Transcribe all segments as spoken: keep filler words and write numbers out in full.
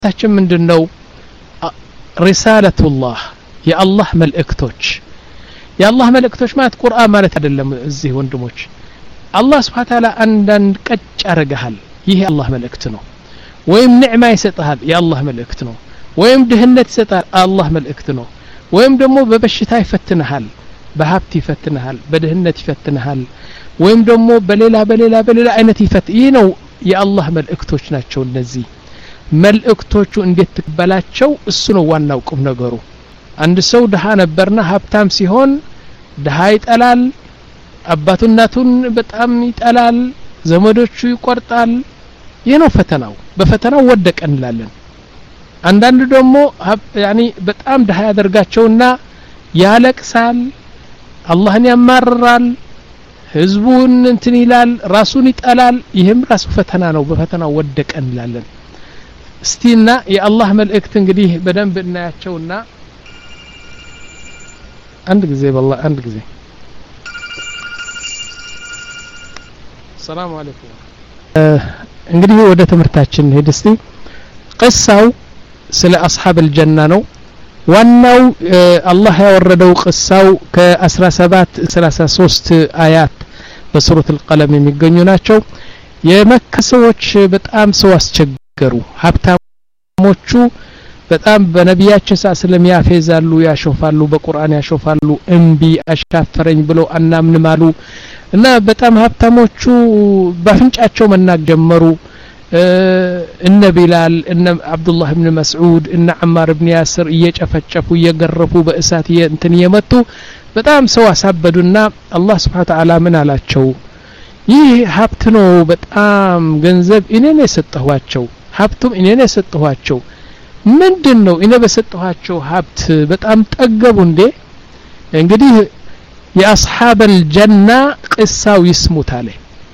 ታችን ምንድነው ሪሳለቱላህ የአላህ መልእክቶች የአላህ መልእክቶች ማለት ቁርአን ማለት አይደለም እዚህ ወንድሞች አላህ Subhanahu Ta'ala አንዳንድ ቀጭ ያረጋል ይሄ አላህ መልእክት ነው ወይም ንዕማ ይሰጣል የአላህ መልእክት ነው ወይም ድህነት ይሰጣል አላህ መልእክት ነው ወይም ደግሞ በበሽታ ይፈትንሃል በሀብት ይፈትንሃል በድህነት ይፈትንሃል ወይም ደግሞ በሌላ በሌላ በሌላ አይነት ይፈት ይሄ ነው የአላህ መልእክቶች ናቸው እነዚህ መልእክቶቹ እንዴት ተቀበላቸው እሱ ነው ዋናው ቁም ነገሩ አንድ ሰው ደሃ ነበርና ሀብታም ሲሆን ደሃ ይጠላል አባቱ እናቱን በጣም ይጠላል ዘመዶቹ ይቆርጣል ይሄ ነው ፈተናው በፈተናው ወደቀ እንላለን አንዳንዱ ደግሞ ያኒ በጣም ደሃ ያደርጋቸውና ያለቅሳል አላህን ያማርራል ህዝቡን እንትን ይላል ራሱን ይጠላል ይሄም ራሱ ፈተና ነው በፈተናው ወደቀ እንላለን እስቲና የአላህ መልእክት እንግዲህ በደንብ እናያቸውና አንድ ጊዜ والله አንድ ጊዜ ሰላም አለይኩም እንግዲህ ወደ ትምርታችን ሄድ እስቲ قصው ስለ አስሐብ الجنة ነው ዋናው አላህ ያወረደው قصው ከ17 ሰላሳ ሶስት አያት በሱረቱ القلم የሚገኙ ናቸው የመካ ሰዎች በጣም ሰው አስቸገሩ ሀብታሞቹ በጣም በነቢያችን ሰለም ያፈዛሉ ያሾፋሉ በቁርአን ያሾፋሉ እንቢ አሻፈረኝ ብለው አናምንም አሉ እና በጣም ሀብታሞቹ በፍንጫቸው መናገር ጀመሩ እነ ቢላል እነ አብዱላህ ኢብኑ መስዑድ እነ ዑመር ኢብኑ ያስር እየጨፈጨፉ እየገረፉ በእሳት እንትን የመቱ በጣም ሰው አሳበዱና አላህ Subhanahu Ta'ala ምን አላቸው ይህ ሀብት ነው በጣም ገንዘብ እኔ ነኝ የሰጠኋቸው ሀብቱም እኔ ነኝ የሰጠኋቸው ምንድነው እኔ በሰጠኋቸው ሀብት በጣም ጠገቡ እንዴ እንግዲህ የአስሐብ الجنة قصው ይስሙታል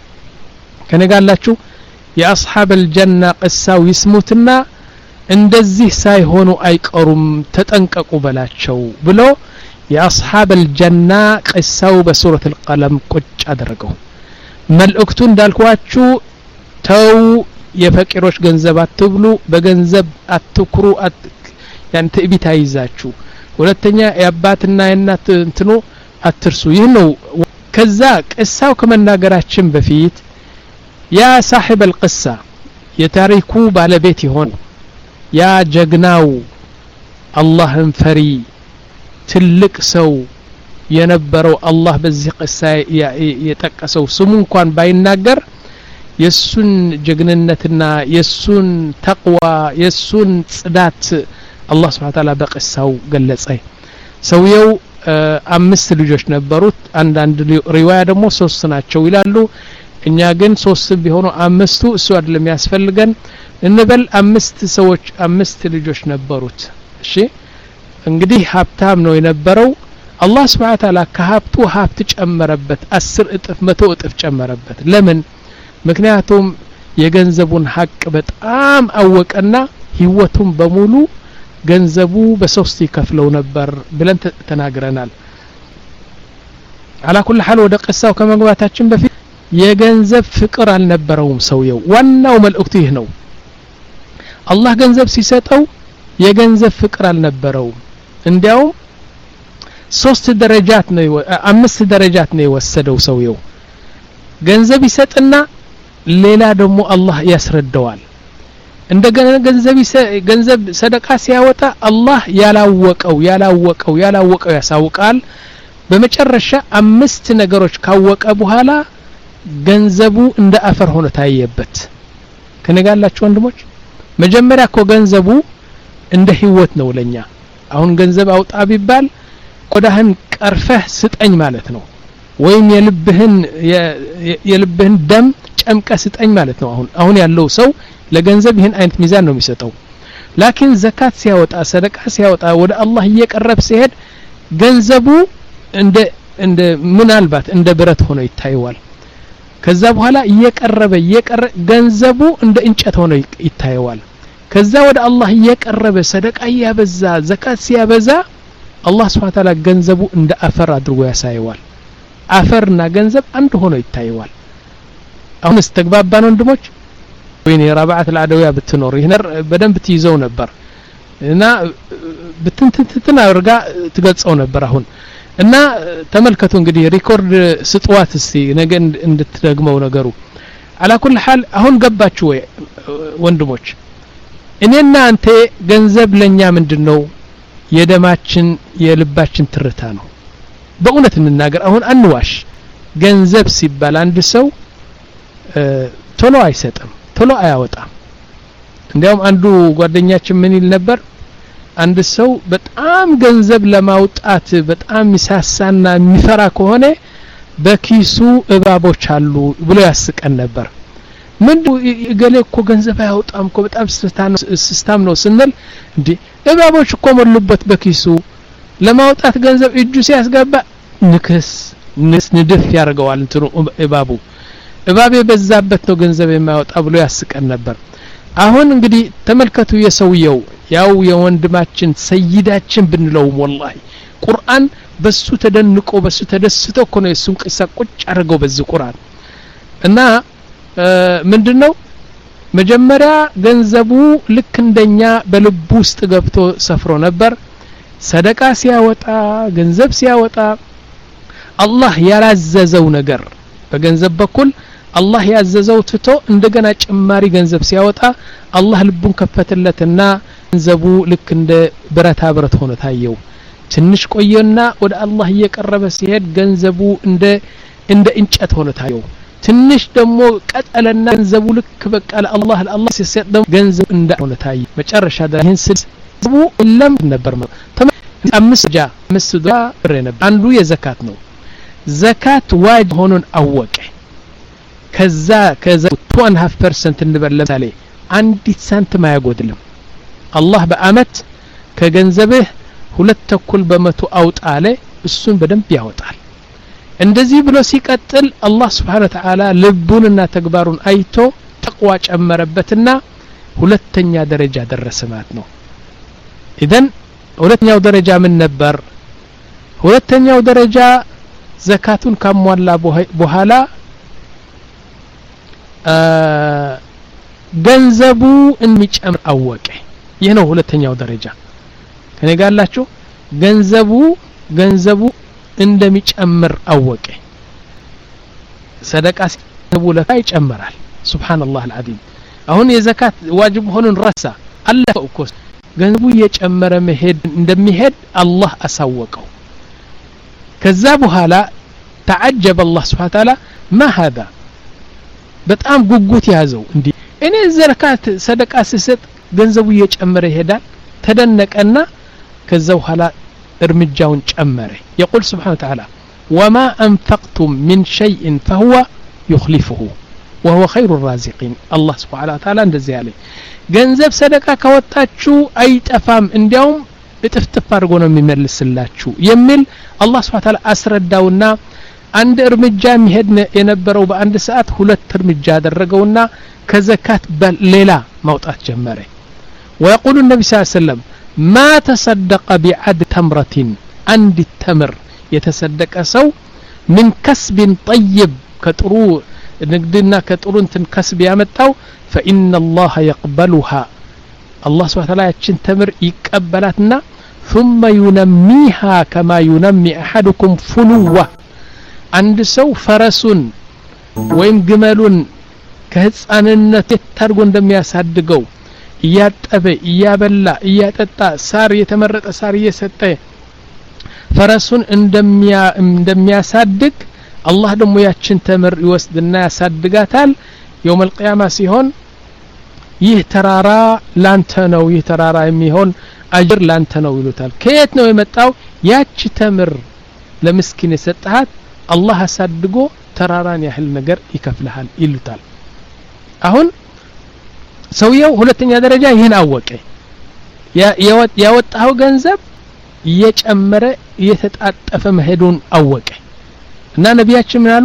ከነጋላችሁ የአስሐብ الجنة قصው ይስሙትና እንደዚህ ሳይሆኑ አይቀሩም ተጠንቀቁ በላቸው ብሎ የአስሐብ الجنة قصው በሱረቱ القلم ቁጭ አደረገው መልእክቱ እንዳልኳችሁ ተው የፈቂሮች ገንዘብ አትብሉ በገንዘብ አትኩሩ ያን ትዕቢት አይዛችሁ ሁለተኛ የአባትና የእናት እንትኑ አትርሱ ይህ ነው ከዛ ቅሳው ከመናገራችን በፊት ያ صاحب القصة የታሪኩ ባለቤት ይሆን ያ ጀግናው አላህን ፈሪ ትልቅ ሰው የነበረው አላህ በዚህ ቅሳ የጠቀሰው ስሙ እንኳን ባይናገር የሱን ጀግንነትና የሱን ተቅዋ የሱን ጽዳት አላህ Subhanahu Ta'ala በቅሳው ገለጸ ሰውየው አምስት ልጆች ነበሩት አንዳንድ ሪዋያ ደግሞ ሶስት ናቸው ይላሉ እኛ ግን ሶስት ቢሆኑ አምስቱ እሱ አይደለም ያስፈልገን እንበል አምስት ሰዎች አምስት ልጆች ነበሩት እሺ እንግዲህ ሀብታም ነው የነበረው አላህ Subhanahu Ta'ala ከሀብቱ ሀብት ጨመረበት አስር እጥፍ መቶ እጥፍ ጨመረበት ለምን ምክንያቱም የገንዘቡን ሐቅ በጣም አወቀና ህይወቱን በሙሉ ገንዘቡ በሶስት ይከፍለው ነበር ብለን ተናግረናል على كل حال ወደ ቅሳው ከመግባታችን በፊት የገንዘብ ፍቅር አልነበረውም ሰውየው ዋናው መልእክቱ ይህ ነው አላህ ገንዘብ ሲሰጠው የገንዘብ ፍቅር አልነበረውም እንዲያው ሶስት ደረጃት ነው አምስት ደረጃት ነው የወሰደው ሰውየው ገንዘብ ይሰጥና ሌላ ደግሞ አላህ ያስረዳዋል እንደገና ገንዘብ ገንዘብ ሰደቃ ሲያወጣ አላህ ያላወቀው ያላወቀው ያላወቀው ያሳውቃል በመጨረሻ አምስት ነገሮች ካወቀ በኋላ ገንዘቡ እንደ አፈር ሆኖ ታየበት ከነጋላችሁ ወንድሞች መጀመሪያ እኮ ገንዘቡ እንደ ህይወት ነው ለኛ አሁን ገንዘብ አውጣ ቢባል ቆዳህን ቀርፈህ ስጠኝ ማለት ነው ወይም የልብህን የልብህን ደም ጨምቀ ስጠኝ ማለት ነው አሁን አሁን ያለው ሰው ለገንዘብ ይሄን አይነት ሚዛን ነው የሚሰጠው ላኪን ዘካት ሲያወጣ ሰደቃ ሲያወጣ ወደ አላህ እየቀረበ ሲሄድ ገንዘቡ እንደ እንደ ምናልባት እንደ ብረት ሆኖ ይታየዋል ከዛ በኋላ እየቀረበ እየቀረበ ገንዘቡ እንደ እንጨት ሆኖ ይታየዋል ከዛ ወደ አላህ እየቀረበ ሰደቃ ያበዛ ዘካት ሲያበዛ አላህ Subhanahu Ta'ala ገንዘቡ እንደ አፈር አድርጎ ያሳየዋል አፈርና ገንዘብ አንድ ሆኖ ይታየዋል አሁን እስተግባባን ወንድሞች ወይኔ ረባዓት العدوية ብትኖር ይነር በደንብ ትይዘው ነበር እና ብትንትንትን አርጋ ትገልጸው ነበር አሁን እና ተመልከቱ እንግዲህ ሪኮርድ ስጥዋት እስቲ ነገ እንድትደግመው ነገሩ على كل حال አሁን ገባችሁ ወይ ወንድሞች እኔና አንተ ገንዘብ ለኛ ምንድነው የደማችን የልባችን ትርታ ነው በእውነት እንናገር አሁን አንዋሽ ገንዘብ ሲባል አንድ ሰው ቶሎ አይሰጥም ቶሎ አያወጣም እንዲያውም አንዱ ጓደኛችን ምን ይል ነበር አንድ ሰው በጣም ገንዘብ ለማውጣት በጣም ሚሳሳና የሚፈራ ከሆነ በኪሱ እባቦች አሉ ብሎ ያስቀን ነበር ምን ገሌ እኮ ገንዘብ ያወጣም እኮ በጣም ሲስታም ነው ስንል እንዴ እባቦች እኮ ሞሉበት በኪሱ ለማውጣት ገንዘብ እጁ ሲያስገባ ንክስ ንስ ንድፍ ያርገዋል እንትኑ እባቡ እባብ የበዛበት ነው ገንዘብ የማያወጣ ብሎ ያስቀን ነበር አሁን እንግዲህ ተመልከቱ የሰውየው ያው የወንድማችን ሰይዳችን ብንለው ወላሂ ቁርአን በሱ ተደንቆ በሱ ተደስቶ እኮ ነው እሱን ቅሳ ቁጭ አድርገው በዚህ ቁርአን እና ምንድነው መጀመሪያ ገንዘቡ ልክ እንደኛ በልቡ ውስጥ ገብቶ ሰፍሮ ነበር ሰደቃ ሲያወጣ ገንዘብ ሲያወጣ አላህ ያላዘዘው ነገር በገንዘብ በኩል አላህ ያዘዘው ትቶ እንደገና ጭማሪ ገንዘብ ሲያወጣ አላህ ልቡን ከፈተለትና ገንዘቡ ልክ እንደ ብረታ ብረት ሆኖ ታየው ትንሽ ቆየና ወደ አላህ እየቀረበ ሲሄድ ገንዘቡ እንደ እንደ እንጨት ሆኖ ታየው ትንሽ ደግሞ ቀጠለና ገንዘቡ ልክ በቃ ለአላህ ለአላህ ሲሰጥ ደግሞ ገንዘብ እንደ ሆኖ ታየ መጨረሻ ይሄን ስልቡ ለም ነበር አምስት ጃ አምስት ዶላር ብር ነበር አንዱ የዘካት ነው ዘካት ዋጅብ ሆኖን አወቀ ከዛ ከዛ two point five percent እንበል ለምሳሌ አንዲት ሳንቲም አያጎድልም አላህ በአመት ከገንዘብህ ሁለት ተኩል በመቶ አውጣ አለ እሱን በደንብ ያወጣል እንደዚህ ብሎ ሲቀጥል አላህ Subhanahu Wa Ta'ala ልቡንና ተግባሩን አይቶ ተቅዋ ጨመረበትና ሁለተኛ ደረጃ ደረሰ ማለት ነው ኢደን ሁለተኛው ደረጃ ምን ነበር ሁለተኛው ደረጃ ዘካቱን ካሟላ በኋላ ገንዘቡ እንሚጨምር አወቀ ይሄ ነው ሁለተኛው ደረጃ ከኔ ጋር አላችሁ ገንዘቡ ገንዘቡ እንደሚጨምር አወቀ ሰደቃ ሲገቡ ለካ ይጨምራል ሱብሃንአላህ አልዓዚም አሁን የዘካት ዋጅብ ሆኖን ረሳ አለፈው እኮ ገንዘቡ እየጨመረ መሄድ እንደሚሄድ አላህ አሳወቀው ከዛ በኋላ تعجب الله سبحانه وتعالى ما هذا በጣም ጉጉት ያዘው እንዴ እኔ ዘካት ሰደቃ ሲሰጥ ገንዘቡ እየጨመረ ይሄዳል ተደነቀና ከዛ በኋላ እርምጃውን ጨመረ يقول سبحانه وتعالى وما أنفقتم من شيء فهو يخلفه وهو خير الرازقين الله سبحانه وتعالى እንደዚህ ያለ ገንዘብ ሰደቃ ካወጣችሁ አይጠፋም እንዲያውም እጥፍጥፍ አድርጎ ነው የሚመልስላችሁ የሚል አላህ Subhanahu Wa Ta'ala አስረዳውና አንድ እርምጃ የሚሄድ የነበረው በአንድ ሰዓት ሁለት እርምጃ አደረገውና ከዘካት በሌላ ማውጣት ጀመረ ويقول النبي صلى الله عليه وسلم ما تصدق بعد تمرة عند التمر يتصدق سو من كسب طيب كطرو نقدنا كطرو انت كسب يامتاو فإن الله يقبلها الله سبحانه وتعالى يتشن تمر يقبلاتنا ثم ينميها كما ينمي أحدكم فلوة عند سو فرسون ويم جمالون كهصانነት ተርጎ እንደሚያሳድገው እያጠበ እያበላ እያጠጣ ሳር የተመረጠ ሳር እየሰጠ ፈረሱን እንደሚያ እንደሚያሳድግ አላህ ደግሞ ያችን ተምር ይወስድና ያሳድጋታል يوم القيامة ሲሆን ይህ ተራራ ላንተ ነው ይህ ተራራ የሚሆን አጅር ላንተ ነው ይሉታል ከየት ነው የመጣው ያቺ ተምር ለምስኪን የሰጣት አላህ አሳድጎ ተራራን ያህል ነገር ይከፍልሃል ይሉታል አሁን ሰውየው ሁለተኛ ደረጃ ይሄን አወቀ ያወጣው ገንዘብ እየጨመረ እየተጣጠፈ መሄዱን አወቀ እና ነብያችን ምን አሉ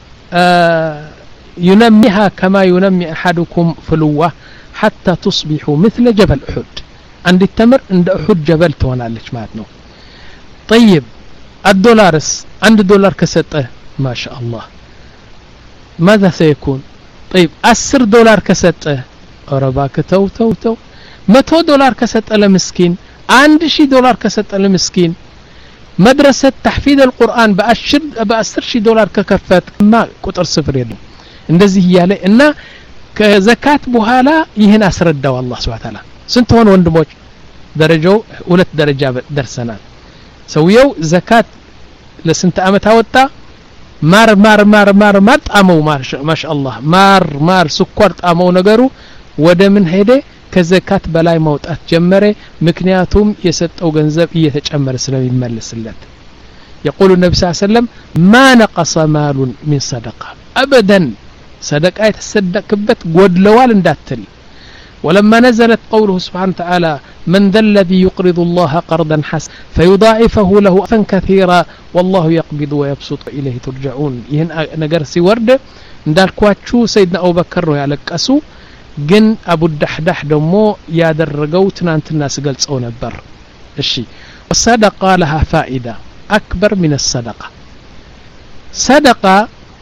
ينميها كما ينمي أحدكم فلوة حتى تصبحوا مثل جبل أحد عند التمر عند أحد جبل تونالك ماتنو طيب الدولارس عند دولار كسته ما شاء الله ماذا سيكون طيب عشرة دولار كسته አረባከ ተው ተው ተው መቶ ዶላር ከሰጠ ለምስኪን አንድ ሺህ ዶላር ከሰጠ ለምስኪን መድረሰ ተሕፊዝ القرآن በአሽር በአስር ሺህ ዶላር ከከፈት ማ ቁጥር ስፍር የለም እንደዚህ ያለ እና ከዘካት በኋላ ይህን አስረዳው አላህ Subhanahu Wa Ta'ala ስንት ሆነ ወንድሞች ደረጃው ሁለት ደረጃ ደርሰናል ሰውየው ዘካት ለስንት አመት አወጣ ማር ማር ማር ማር ማር ጣመው ማሻአላህ ማር ማር ስኳር ጣመው ነገሩ ወደ ምን ሄደ ከዘካት በላይ ማውጣት ጀመረ ምክንያቱም የሰጠው ገንዘብ እየተጨመረ ስለሚመለስለት يقول النبي صلى الله عليه وسلم ما نقص مال من صدقه ابدا صدقه يتصدقበት ጎድለዋል እንዳትል ولما نزلت قوله سبحانه وتعالى من ذا الذي يقرض الله قرضا حسنا فيضاعفه له أضعافا كثيرا والله يقبض ويبسط إليه ترجعون ይህን ነገር ሲወርድ እንዳልኳችሁ ሰይድና አቡበከር ነው ያለቀሱ ግን አቡ ዳህዳህ ደግሞ ያደረገው ትናንትና ሲገልጸው ነበር እሺ الصدقه لها فائده اكبر من الصدقه صدقه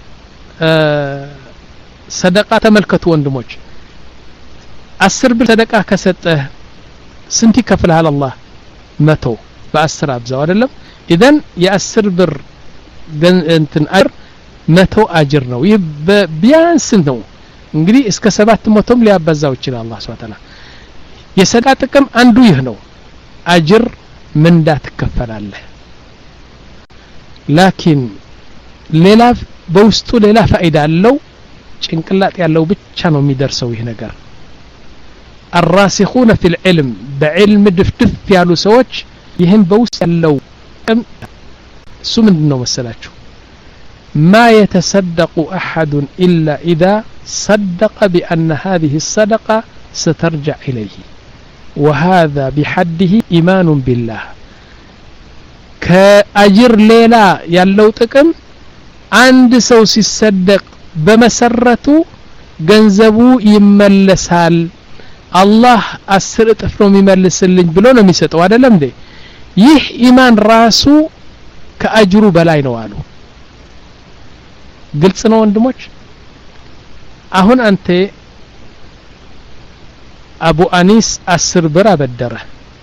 صدقه ተመልከቱ ወንድሞች አስር ብር ሰደቃ ከሰጠህ ስንት ይከፍልሃል አላህ መቶ በአስር አብዛው አይደለም ኢደን የአስር ብር እንትን አር መቶ አጅር ነው ይህ ቢያንስ ነው እንግዲህ እስከ ሰባት መቶም ሊያባዛው ይችላል አላህ Subhanahu Wa Ta'ala የሰደቃ ጥቅም አንዱ ይህ ነው አጅር ምንዳ ትከፈላለህ ላኪን ሌላ በውስጡ ሌላ ፋይዳ አለው ጭንቅላት ያለው ብቻ ነው የሚደርሰው ይህ ነገር الراسخون في العلم بعلم دفدف ያሉ ሰዎች ይህን በውስጥ ያለው እሱ ምንድነው መሰላችሁ ما يتصدق أحد إلا إذا صدق بأن هذه الصدقة سترجع إليه وهذا بحده إيمان بالله كأجر ليلة ያለው ጥቅም አንድ ሰው ሲሰደቅ በመሰረቱ ገንዘቡ ይመለሳል አላህ አስር እጥፍ ነው የሚመልስልኝ ብሎ ነው የሚሰጠው አይደለም እንዴ ይህ ኢማን ራሱ ከአጅሩ በላይ ነው አሉ ግልጽ ነው ወንድሞች አሁን አንተ አቡ አኒስ አስር ብር አበደረ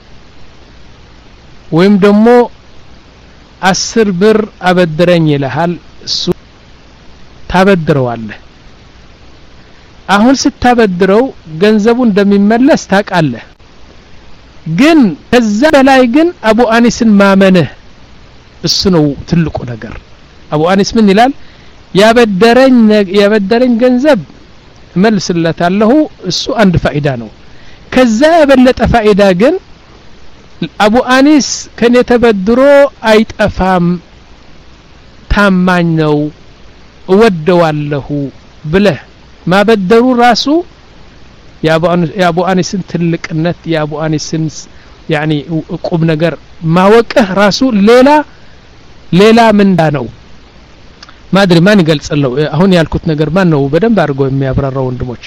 ወይም ደግሞ አስር ብር አበድረኝ ይልሃል እሱ ታበድረዋለህ አሁን ስታበድረው ገንዘቡ እንደሚመለስ ታውቃለህ ግን ከዛ በላይ ግን አቡ አኒስን ማመንህ እሱ ነው ትልቁ ነገር አቡ አኒስ ምን ይላል ያበደረኝ ያበደረኝ ገንዘብ መልስለታለሁ እሱ አንድ ፋይዳ ነው ከዛ የበለጠ ፋይዳ ግን አቡ አኒስ ከኔ ተበድሮ አይጠፋም ታማኝ ነው እወደዋለሁ ብለህ ማበደሩ ራሱ የአቡ አኒስን ትልቅነት የአቡ አኒስን ያኒ ቁም ነገር ማወቅህ ራሱ ሌላ ሌላ ምንዳ ነው ማድሪ ማን ይገልጽለው አሁን ያልኩት ነገር ማን ነው በደንብ አድርጎ የሚያብራራው ወንድሞች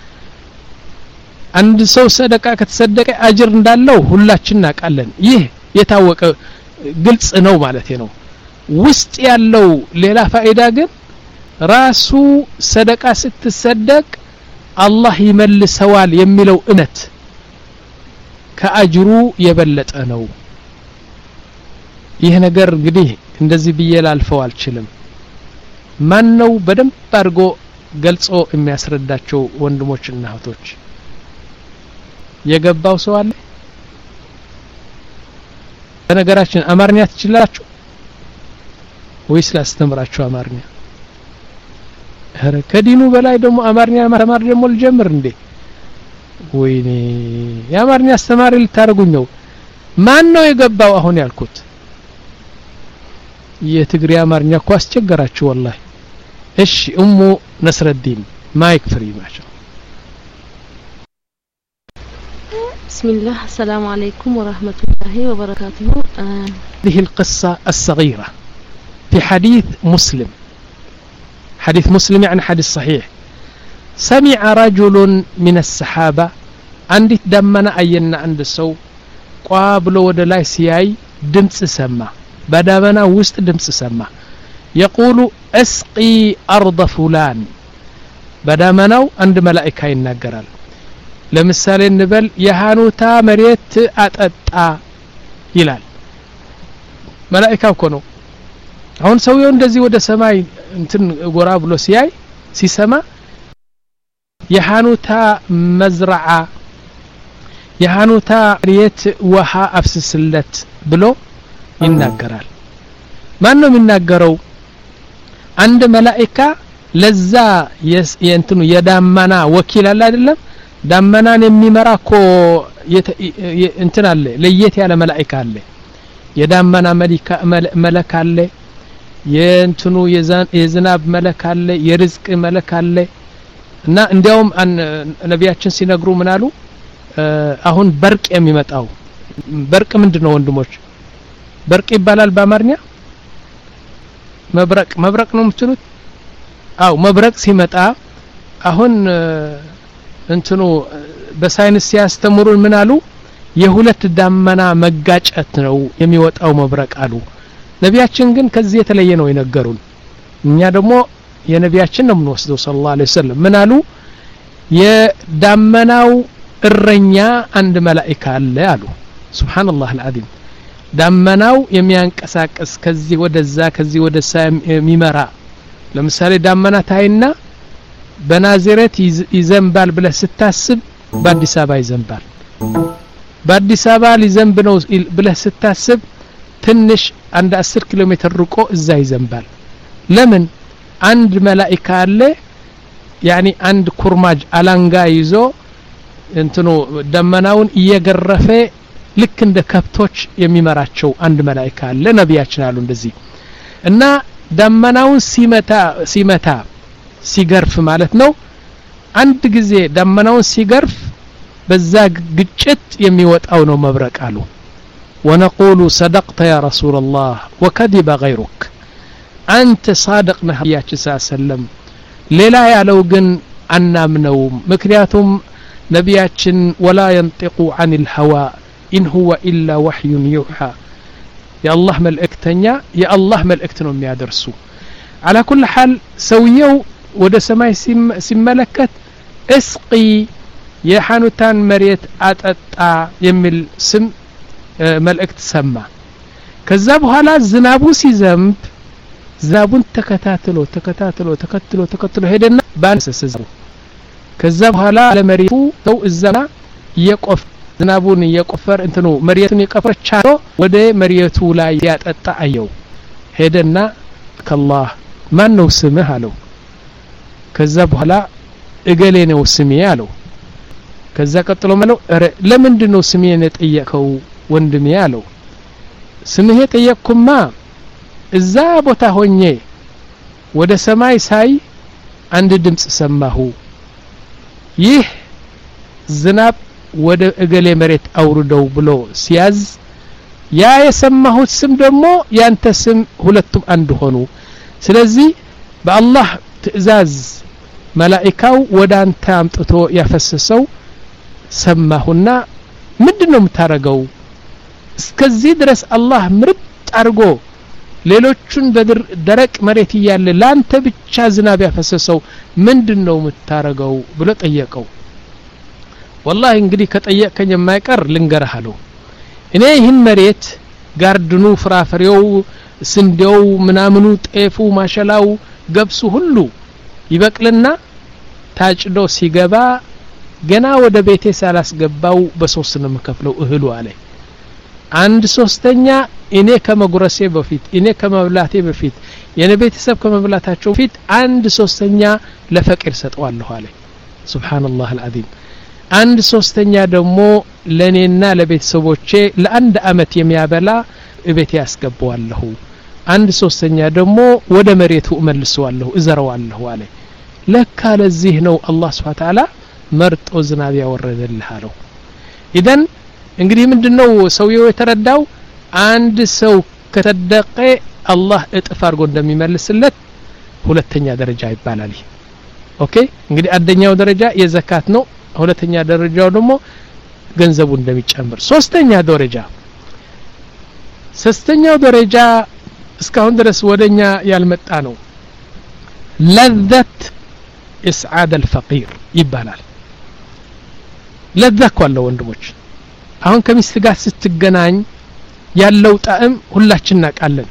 አንድ ሰው ሰደቃ ከተሰደቀ አጅር እንዳለው ሁላችን እናውቃለን ይህ የታወቀ ግልጽ ነው ማለት ነው ውስጥ ያለው ሌላ ፋይዳ ግን ራሱ ሰደቃ ስትሰደቅ አላህ ይመልሰዋል የሚለው እምነት ከአጅሩ የበለጠ ነው ይህ ነገር እንግዲህ እንደዚህ ብየላልፈው አልችልም ማን ነው በደንብ አድርጎ ገልጾ የሚያስረዳቸው ወንድሞችና እህቶች የገባው ሰው አለ በነገራችን አማርኛ ትችላላችሁ ወይስ ላስተምራችሁ አማርኛ ከዲኑ በላይ ደግሞ አማርኛ ማስተማር ደግሞ ልጀምር እንዴ ወይኔ የአማርኛ አስተማሪ ልታረጉኝ ነው ማን ነው የገባው አሁን ያልኩት የትግሪ አማርኛ እኮ አስቸገራችሁ والله እሺ ኡሙ ነስረዲን ማይክ ፍሪ ማሻ بسم الله السلام عليكم ورحمة الله وبركاته هذه القصة الصغيرة في حديث مسلم حديث مسلم يعني حديث صحيح سمع رجل من الصحابة عندي دمنا أينا عند السو قابلو ودلاي سياي دمس سما بدابنا وسط دمس سما يقول اسقي أرض فلان بدامناو عند ملائكة ينقرال ለምሳሌ እንበል የሃኑታ መሬት አጠጣ ይላል መላእክት እኮ ነው አሁን ሰውየው እንደዚህ ወደ ሰማይ እንትን ጎራ ብሎ ሲያይ ሲሰማ የሃኑታ መዝራዓ የሃኑታ መሬት ውሃ አፍስስለት ብሎ ይናገራል ማን ነው የሚናገረው አንድ መላእክት ለዛ የእንትኑ የዳመና ወኪል አለ አይደለም ዳመናን የሚመራኮ እንትን አለ ለየት ያለ መላእክት አለ የዳመና መለክ አለ የእንትኑ የዝናብ መለክ አለ የርዝቅ መለክ አለ እና እንዲያውም ነቢያችን ሲነግሩ ምን አሉ አሁን በርቅ የሚመጣው በርቅ ምንድነው ወንድሞች በርቅ ይባላል በአማርኛ መብረቅ መብረቅ ነው የምትሉት አው መብረቅ ሲመጣ አሁን እንትኑ በሳይንስ ሲያስተምሩን ምን አሉ የሁለት ዳመና መጋጨት ነው የሚወጣው መብረቅ አሉ ነቢያችን ግን ከዚህ የተለየ ነው የነገሩን እኛ ደግሞ የነቢያችን ነው የምንወስደው ሰለላሁ ዐለይሂ ወሰለም ምን አሉ የዳመናው እረኛ አንድ መላእክት አለ አሉ ሱብሃንአላህ አልዓዚም ዳመናው የሚያንቀሳቀስ ከዚህ ወደዛ ከዚህ ወደዛ የሚመራ ለምሳሌ ዳመና ታይና በናዝሬት ይዘንባል ብለ ስታስብ በአዲስ አበባ ይዘንባል በአዲስ አበባ ሊዘንብ ነው ብለ ስታስብ ትንሽ አንድ አስር ኪሎ ሜትር ርቆ እዛ ይዘንባል ለምን አንድ መላእክት አለ ያኒ አንድ ኩርማጅ አላንጋ ይዞ እንትኑ ደመናውን እየገረፈ ልክ እንደ ከብቶች የሚመራቸው አንድ መላእክት አለ ነቢያችን አሉ እንደዚህ እና ደመናውን ሲመታ ሲመታ ሲገርፍ ማለት ነው አንድ ጊዜ ደመናውን ሲገርፍ በዛ ግጭት የሚወጣው ነው መብረቅ አሉ ونقول صدقت يا رسول الله وكذب غيرك أنت صادق نبياتي صلى الله عليه وسلم ሌላ ያለው ግን አናምነውም ምክንያቱም ነቢያችን ولا ينطق عن الهوى إن هو إلا وحي يوحى يا الله ملائكتኛ يا الله ملائكت ነው የሚያደርሱ على كل حال ሰውየው ወደ ሰማይ ሲመለከት እስቂ የሃኑታን መሬት አጠጣ የሚል ስም መልእክት ሰማ ከዛ በኋላ ዝናቡ ሲዘንብ ዝናቡን ተከታትሎ ተከታትሎ ተከትሎ ተከትሎ ሄደና ባንሰሰው ከዛ በኋላ ለመሬቱ ተው እዛና የቆፍ ዝናቡን የቆፈር እንትኑ መሬቱን የቆፈረቻሎ ወደ መሬቱ ላይ ያጠጣ አየው ሄደና ከአላህ ማን ነው ስምህ አለው ከዛ በኋላ እገሌ ነው ስሜ አለው ከዛ ቀጥሎ ማለት ለምንድነው ስሜን የጠየቀው ወንድሜ አለው ስምህ የጠየቅኩማ እዛ ቦታ ሆኜ ወደ ሰማይ ሳይ አንድ ድምጽ ሰማሁ ይህ ዝናብ ወደ እገሌ መሬት አውርደው ብሎ ሲያዝ ያ የሰማሁት ስም ደግሞ ያንተ ስም ሁለቱም አንድ ሆኑ ስለዚህ በአላህ ትእዛዝ መላእክታው ወደ አንተ አምጥቶ ያፈሰሰው ሰማሁና ምንድነው የምታረገው እስከዚህ ድረስ አላህ ምርጥ አርጎ ሌሎቹን በደረቅ መሬት ይያለ ላንተ ብቻ ዝናብ ያፈሰሰው ምንድነው የምታረገው ብሎ ጠየቀው والله እንግዲህ ከጠየቀኝ የማይቀር ልንገርህ አለው እኔ ይህን መሬት ጋርድኑ ፍራፍሬው ስንዴው ምናምኑ ጤፉ ማሸላው ገብሱ ሁሉ ይበቅልና ታጭዶ ሲገባ ገና ወደ ቤቴ ሳላስገባው በሶስት ነው መከፍለው እህሉ አለ አንድ ሶስተኛ እኔ ከመጉረሴ በፊት እኔ ከመብላቴ በፊት የኔ ቤተሰብ ከመብላታቸው በፊት አንድ ሶስተኛ ለፈቂር ሰጠዋለሁ አለ ሱብሃንአላህ አልዓዚም አንድ ሶስተኛ ደግሞ ለኔና ለቤተሰቦቼ ለአንድ አመት የሚያበላ እቤቴ ያስገባዋለሁ አንድ ሶስተኛ ደግሞ ወደ መሬቱ እመልሰዋለሁ እዘራዋለሁ አለ ለካ ለዚህ ነው አላህ Subhanahu Wa Ta'ala መርጦ ዝናብ ያወረደልህ አለው ኢደን እንግዲህ ምንድነው ሰውየው የተረዳው አንድ ሰው ከተደቀ አላህ እጥፍ አድርጎ እንደሚመልስለት ሁለተኛ ደረጃ ይባላል ኦኬ እንግዲህ አንደኛው ደረጃ የዘካት ነው ሁለተኛ ደረጃው ደግሞ ገንዘቡ እንደሚጨምር ሶስተኛ ደረጃ ሶስተኛው ደረጃ እስካሁን ድረስ ወደኛ ያልመጣ ነው ለذት اسعاد الفقير ይባላል ለዛ እኮ አለው ወንድሞች አሁን ከሚስት ጋር ስትገናኝ ያለው ጣዕም ሁላችን እናውቃለን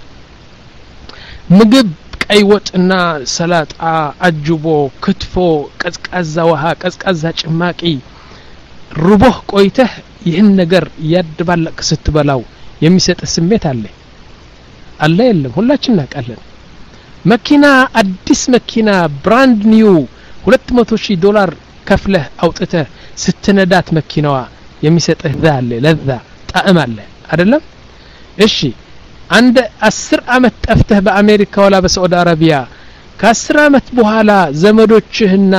ምግብ ቀይ ወጥና ሰላጣ አጅቦ ክትፎ ቀዝቃዛ ውሃ ቀዝቃዛ ጭማቂ ሩቦህ ቆይተህ ይህን ነገር ያድባለቅ ስትበላው የሚሰጥ ስሜት አለ አለ የለም ሁላችን እናውቃለን መኪና አዲስ መኪና ብራንድ ኒው ሁለት መቶ ሺህ ዶላር ከፍለህ አውጥተህ ስትነዳት መኪናዋ የሚሰጥህ ዛለ ለዛ ጣዕም አለ አይደለም እሺ አንድ አስር አመት ጠፍተህ በአሜሪካ ወላ በሳዑዲ አረቢያ ከአስር አመት በኋላ ዘመዶችህና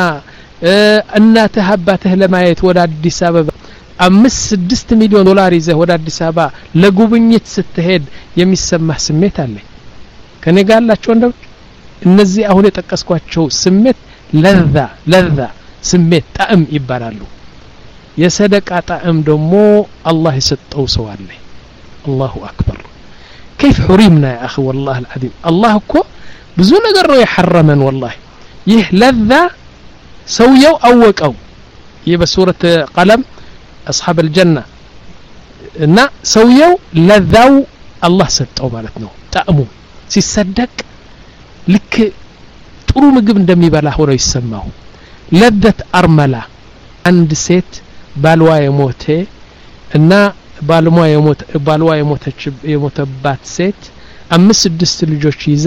እናትህ አባትህ ለማየት ወደ አዲስ አበባ አምስት ስድስት ሚሊዮን ዶላር ይዘህ ወደ አዲስ አበባ ለጉብኝት ስትሄድ የሚሰማህ ስሜት አለ ከኔ ጋር አላችሁ እንደው እነዚህ አሁን የጠቀስኳቸው ስሜት ለዛ ለዛ ስሜት ጣዕም ይባላሉ የሰደቃ ጣዕም ደግሞ አላህ የሰጠው ሰው አለ አላሁ አክበር كيف حرمنا يا اخي والله العظيم الله እኮ ብዙ ነገር ነው يحرمن والله ይህ ለዛ ሰውየው አወቀው ይህ በሱረት ቀለም اصحاب الجنه እና ሰውየው ለዛው አላህ ሰጠው ማለት ነው ጣዕሙ ሲሰደቅ ልክ ጥሩ ምግብ እንደሚበላ ሆኖ ይሰማው ለደት አርመላ አንድ ሴት ባልዋ የሞተ እና ባልሟ የሞተ ባልዋ የሞተች የሞተባት ሴት አምስት ስድስት ልጆች ይዛ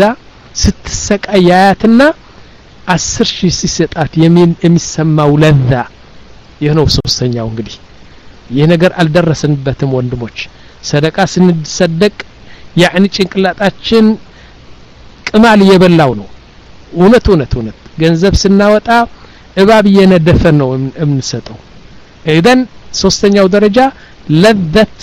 ስትሰቃያያትና አስር ሺህ ሲሰጣት የሚሰማው ለዛ የሆነው ሶስተኛው እንግዲህ ይሄ ነገር አልደረሰንበትም ወንድሞች ሰደቃ ስንሰደቅ ያኒ ጭንቅላታችን ቅማል የበላው ነው እውነት እውነት እውነት ገንዘብ ስናወጣ እባብ እየነደፈ ነው እንሰጠው اذا ሶስተኛው ደረጃ لذة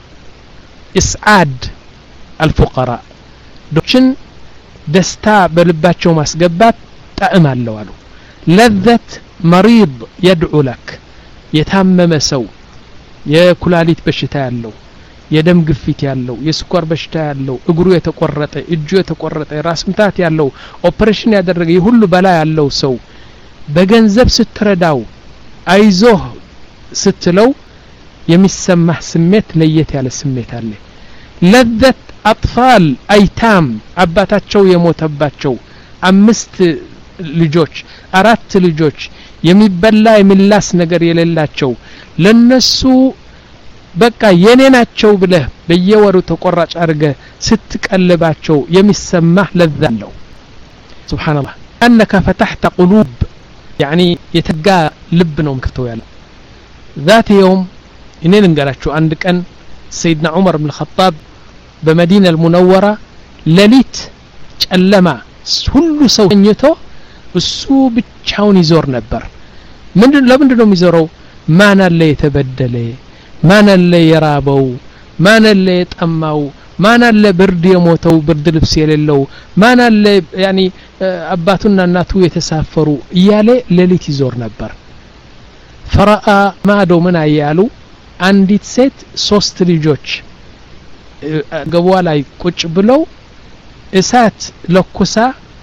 اسعاد الفقراء ዶችን ደስታ በልባቸው ማስገባት ጣዕም አለው አሉ لذة مريض يدعو لك የታመመ ሰው የኩላሊት በሽታ ያለው የደም ግፊት ያለው የስኳር በሽታ ያለው እግሩ የተቆረጠ እጁ የተቆረጠ ራስ ምታት ያለው ኦፕሬሽን ያደረገ ይሁሉ በላ ያለው ሰው በገንዘብ ስትረዳው አይዞህ ስትለው የሚሰማህ ስሜት ለየት ያለ ስሜት አለ ለذة اطفال ايتام አባታቸው የሞተባቸው አምስት ልጆች አራት ልጆች የሚበላ የሚላስ ነገር የሌላቸው ለነሱ በቃ የኔ ናቸው ብለህ በየወሩ ተቆራጭ አርገ ስትቀልባቸው የሚሰማህ ለዛ ነው ሱብሃንአላህ انك فتحت قلوب يعني የተጋ ልብ ነው ምክተው ያለ ذات يوم እኔን እንገራችሁ አንድ ቀን سيدنا عمر بن الخطاب በመዲና المنورة ለሊት ጨለማ ሁሉ ሰው ተኝቶ እሱ ብቻውን ይዞር ነበር ምንድን ለምንድን ነው የሚዞረው ማን አለ የተበደለ ማን አለ የራበው ማን አለ የጠማው ማን አለ ብርድ የሞተው ብርድ ልብስ የሌለው ማን አለ ያኒ አባቱና እናቱ የተሳፈሩ እያለ ለሊት ይዞር ነበር فرأى ማዶ ምን አያሉ አንዲት ሴት ሶስት ልጆች ገቧ ላይ ቁጭ ብለው እሳት ለኩሳ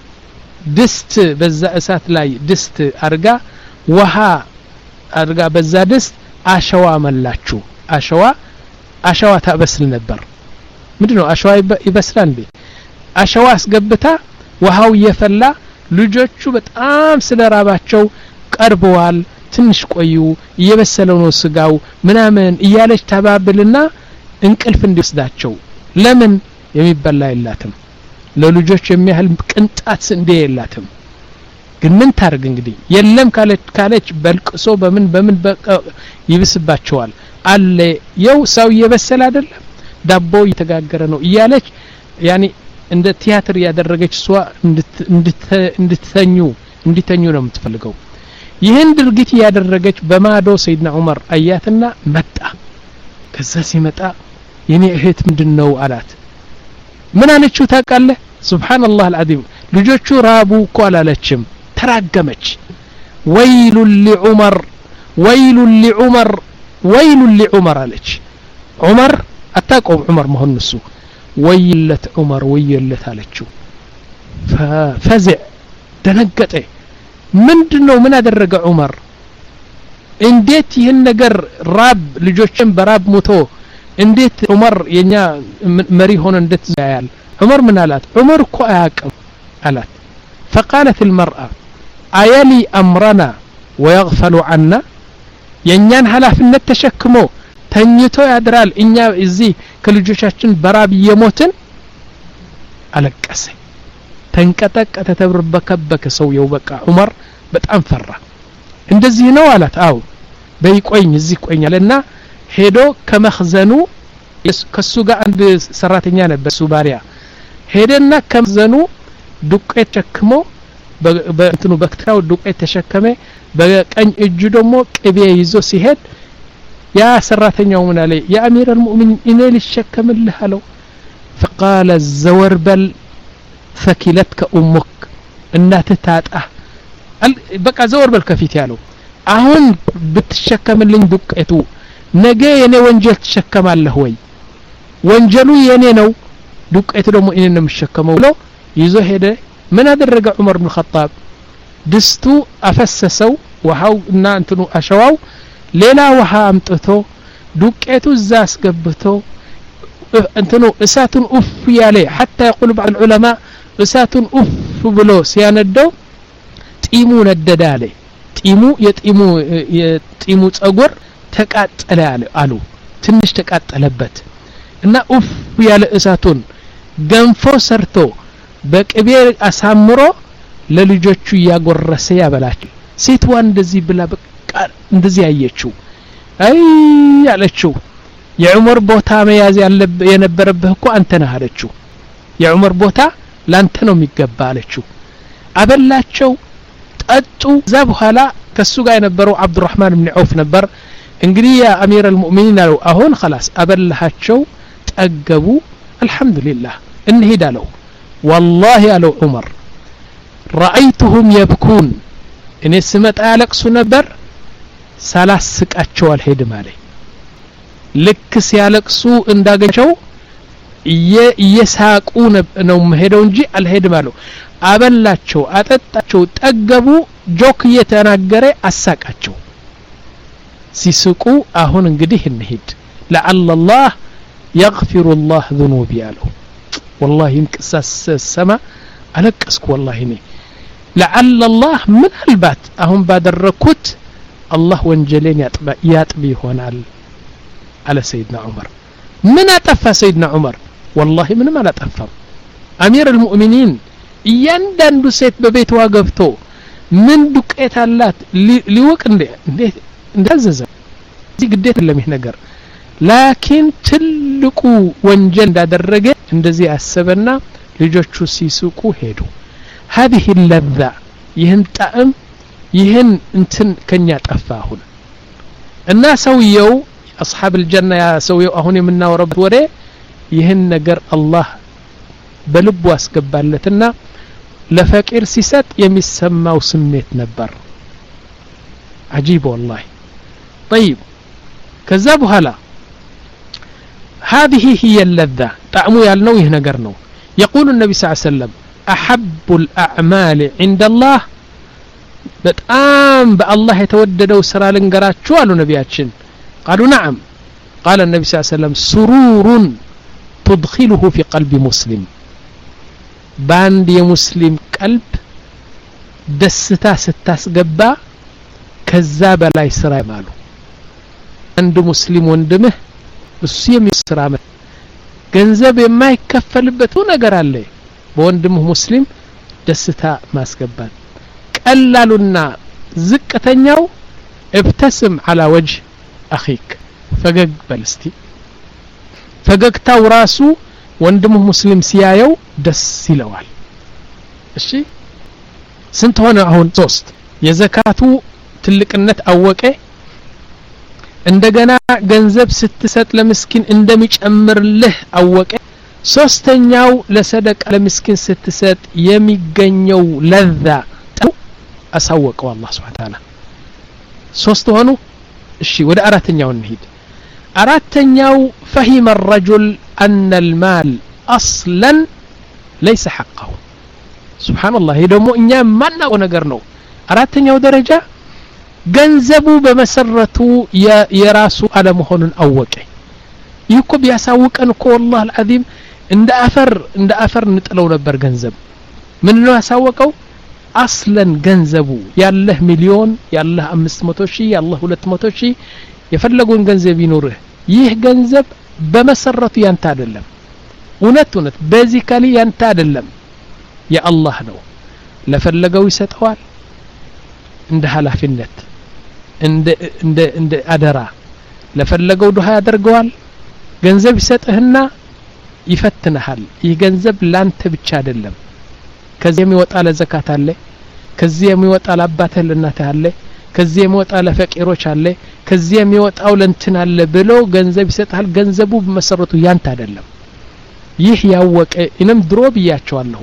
ድስት በዛ እሳት ላይ ድስት አርጋ ውሃ አርጋ በዛ ድስት አሸዋ መላችሁ አሸዋ አሸዋ ታበስል ነበር ምንድነው አሸዋ ይበስላል እንዴ አሸዋ አስገብታ ውሃው እየፈላ ልጆቹ በጣም ስለራባቸው ቀርበዋል ትንሽ ቆዩ እየበሰለው ነው ስጋው ምናምን እያለች ተባብልና እንቅልፍ እንዲወስዳቸው ለምን የሚበላ የላትም ለልጆች የሚያህል ቅንጣት እንደ የላትም ግን ምን ታርግ እንግዲህ የለም ካለች ካለች በልቅሶ በምን በምን ይብስባቸዋል አለ የው ሰው እየበሰለ አይደለም ዳቦ እየተጋገረ ነው እያለች ያኒ እንደ ቲያትር ያደረገች ሷ እንድትተኙ እንድተኙ ነው የምትፈልገው ይህን ድርጊት ያደረገች በማዶ ሰይድና ዑመር አያትና መጣ ከዛ ሲመጣ የኔ እህት ምንድነው አላት ምን አለችው ታውቃለህ ሱብሃንአላህ አልዓዚም ልጆቹ ራቡ እኮ አላለችም ተራገመች ወይሉ ለዑመር ወይሉ ለዑመር ወይሉ ለዑመር አለች ዑመር አታቆም ዑመር መሆን እሱ ወይለት ዑመር ወይለት አለችው ፈዘዕ ደነገጠ ምንድነው ምን አደረገ ዑመር እንዴት ይህን ነገር ራብ ልጆችን በራብ ሞቶ እንዴት ዑመር የኛ መሪ ሆነ እንዴት ያያል ዑመር ምን አላት ዑመር እኮ አያውቅም አላት فقالت المرأة أيلي أمرنا ويغفل عنا የኛን ኃላፊነት ተሸክሞ ተኝቶ ያድራል እኛ እዚህ ከልጆቻችን በራብ የሞትን አለቀሰ ተንቀጠቀጠ ተብርበከበከ ሰውየው በቃ ዑመር በጣም ፈራ እንደዚህ ነው አላት አው በይቆይኝ እዚህ ቆኛለና ሄዶ ከመخዘኑ ከሱ ጋር አንድ ሰራተኛ ነበር ሱባሪያ ሄደና ከመخዘኑ ዱቄት ተሸክሞ በእንትኑ በክታው ዱቄት ተሸከመ በቀኝ እጁ ደግሞ ቅቤ ይዞ ሲሄድ ያ ሰራተኛው ምን አለ ያ አሚር المؤمنين እኔ ልሸከምልህ አለው فقال الزوربل ثكلتك امك እናትህ ታጣ በቃ ዘወርበል ከፊት ያለው አሁን ብትሸከምልኝ ዱቄቱ ነገ የኔ ወንጀል ተሸከማለህ ወይ ወንጀሉ የኔ ነው ዱቄቱ ደግሞ እኔ ነው የምሸከመው ብሎ ይዞ ሄደ ምን አደረገ ዑመር ኢብኑ ኸጣብ ድስቱ አፈሰሰው ውሃው እና እንትኑ አሸዋው ሌላ ውሃ አምጥቶ ዱቄቱ እዛ አስገብቶ እንትኑ እሳቱን ኡፍ ያለ حتى يقول بعض العلماء እሳቱን ኡፍ ብሎ ሲያነደው ጢሙ ነደደ አለ ጢሙ የጢሙ የጢሙ ጸጉር ተቃጠለ አለ አሉ ትንሽ ተቃጠለበት እና ኡፍ ያለ እሳቱን ገንፎ ሰርቶ በቅቤ አሳምሮ ለልጆቹ ያጎረሰ ያበላቸው ሴትዋ እንደዚህ ብላ በቃ እንደዚህ አየችው አይ ያለችው የዑመር ቦታ መያዝ ያለበት የነበረብህ እኮ አንተ ነህ አለችው የዑመር ቦታ ላንተ ነው የሚገባ አለችው አበላቸው ጠጡ እዛ በኋላ ከሱ ጋር የነበረው አብዱራህማን ኢብኑ ዐውፍ ነበር እንግዲህ ያ አሚር المؤمنين አለው አሁን خلاص አበላቸው ጠገቡ አልহামዱሊላህ እንሂድ አለው والله አለው ዑመር رأيتهم يبكون እኔ ስመጣ ያለቅሱ ነበር ሳላስቃቸው አልሄድም አለኝ ልክ ሲያለቅሱ እንዳገኘው እየሳቁ ነው መሄደው እንጂ አልሄድም አለው አበላቸው አጠጣቸው ጠገቡ ጆክ እየተናገረ አሳቃቸው ሲስቁ አሁን እንግዲህ እንሂድ لعل الله يغفر الله ذنوبي አለው والله እንቅሳስ ሰማ አለቀስኩ والله እኔ لعل الله من البات አሁን ባደረኩት الله ወንጀሌን ያጥባ ያጥብ ይሆናል على سيدنا عمر من አጠፋ سيدنا عمر والله ምንም አላጠፋም أمير المؤمنين እያንዳንዱ ሴት በቤቷ ገብቶ ምን ዱቄት አላት ሊወቅ እንደ እንደዘዘ እዚህ ግዴታ ለምን ነገር ላኪን ትልቁ ወንጀል እንዳደረገ እንደዚህ አሰበና ልጆቹ ሲስቁ ሄዱ هذه اللذة ይህን ጣዕም ይህን እንትን ከኛ ጠፋሁን እና ሰውየው اصحاب الجنه ያ ሰውየው አሁን የምናወራበት ወሬ ይህን ነገር አላህ በልቡ አስገባለትና ለፈቂር ሲሰጥ የሚሰማው ስሜት ነበር عجيب والله طيب ከዛ በኋላ هذه هي اللذة طعمو ያልነው ይህ ነገር ነው يقول النبي صلى الله عليه وسلم أحب الأعمال عند الله በጣም በአላህ የተወደደው ስራ ልንገራችሁ አሉ ነቢያችን قالوا نعم قال النبي صلى الله عليه وسلم سرور تدخله في قلب مسلم باند የሙስሊም ቀልብ ደስታ ስታስገባ ከዛ በላይ ስራ ይማሉ አንድ ሙስሊም ወንድምህ እሱ የሚስራ ገንዘብ የማይከፈልበት ነገር አለ በወንድምህ ሙስሊም ደስታ ማስገባት ቀላሉና ዝቅተኛው ابتسم على وجه اخيك ፈገግ በልስቲ ፈገግታው ራሱ ወንድምህ ሙስሊም ሲያየው ደስ ይለዋል እሺ ስንት ሆነ አሁን ሶስት የዘካቱ ትልቅነት አወቀ እንደገና ገንዘብ ስትሰጥ ለምስኪን እንደሚጨምርልህ አወቀ ሶስተኛው ለሰደቃ ለምስኪን ስትሰጥ የሚገኘው ለዛ አሳወቀው አላህ Subhanahu Ta'ala ሶስት ሆኑ እሺ ወደ አራተኛው እንሂድ አራተኛው فهم الرجل أن المال أصلا ليس حقه سبحان الله ይሄ ደግሞ እኛ ማናውቀው ነገር ነው አራተኛው ደረጃ ገንዘቡ በመሰረቱ የራሱ አለመሆኑን አወቀ ይኮ ቢያሳውቀን እኮ والله العظيم እንደ አፈር እንደ አፈር እንጥለው ነበር ገንዘብ ምን ነው ያሳወቀው አስለን ገንዘቡ ያለህ ሚሊዮን ያለህ አምስት መቶ ሺህ ያለህ ሁለት መቶ ሺህ የፈለጉን ገንዘብ ይኖርህ ይህ ገንዘብ በመሰረቱ ያንተ አይደለም እውነት እውነት ቤዚካሊ ያንተ አይደለም የአላህ ነው ለፈለገው ይሰጠዋል እንደ ኃላፊነት እንደ እንደ እንደ አደራ ለፈለገው ዱሃ ያደርገዋል ገንዘብ ይሰጥህና ይፈትነሃል ይህ ገንዘብ ላንተ ብቻ አይደለም ከዚህ የሚወጣ ለዘካት አለ ከዚህ የሚወጣ ለአባትህ ለእናትህ አለ ከዚህ የሚወጣ ለፈቂሮች አለ ከዚህ የሚወጣው ለእንትን አለ ብሎ ገንዘብ ይሰጣል ገንዘቡ በመሰረቱ ያንተ አይደለም ይህ ያወቀ እንም ድሮ ብያቸዋለሁ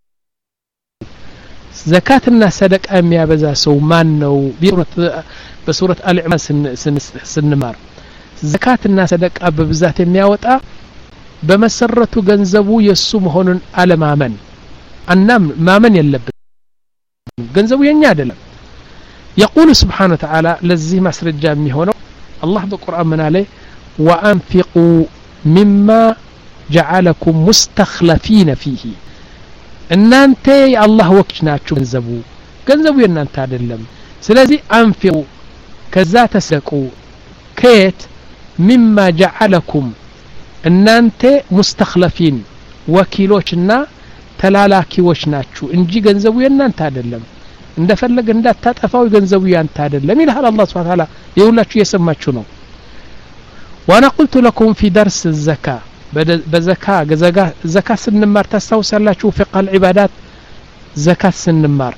ዘካትና ሰደቃ የሚያበዛ ሰው ማን ነው በሱረት አሊ ኢምራን ስንማር ዘካትና ሰደቃ በብዛት የሚያወጣ በመሰረቱ ገንዘቡ የሱ መሆኑን አለማመን እናም ማመን የለብን ገንዘቡ የኛ አይደለም يقول سبحانه وتعالى ለዚህ ማስረጃ የሚሆነው አላህ በቁርአን ምን አለ وانفقوا مما جعلكم مستخلفين فيه እናንተ የአላህ ወክች ናችሁ ገንዘቡ ገንዘቡ የናንተ አይደለም ስለዚህ አንፊቁ ከዛ ተሰቁ ከየት مما جعلكم እናንተ مستخلفين ወኪሎችና ተላላኪዎች ናችሁ እንጂ ገንዘቡ የናንተ አይደለም እንደፈለገ እንዳታጠፋው ገንዘቡ ያንተ አይደለም ይላል አላህ Subhanahu Wa Ta'ala ይሁላችሁ የሰማችሁ ነው وانا قلت لكم في درس الزكاه بزكاه زكاه سنمار تستوسلاችሁ فقه العبادات زكاه سنمار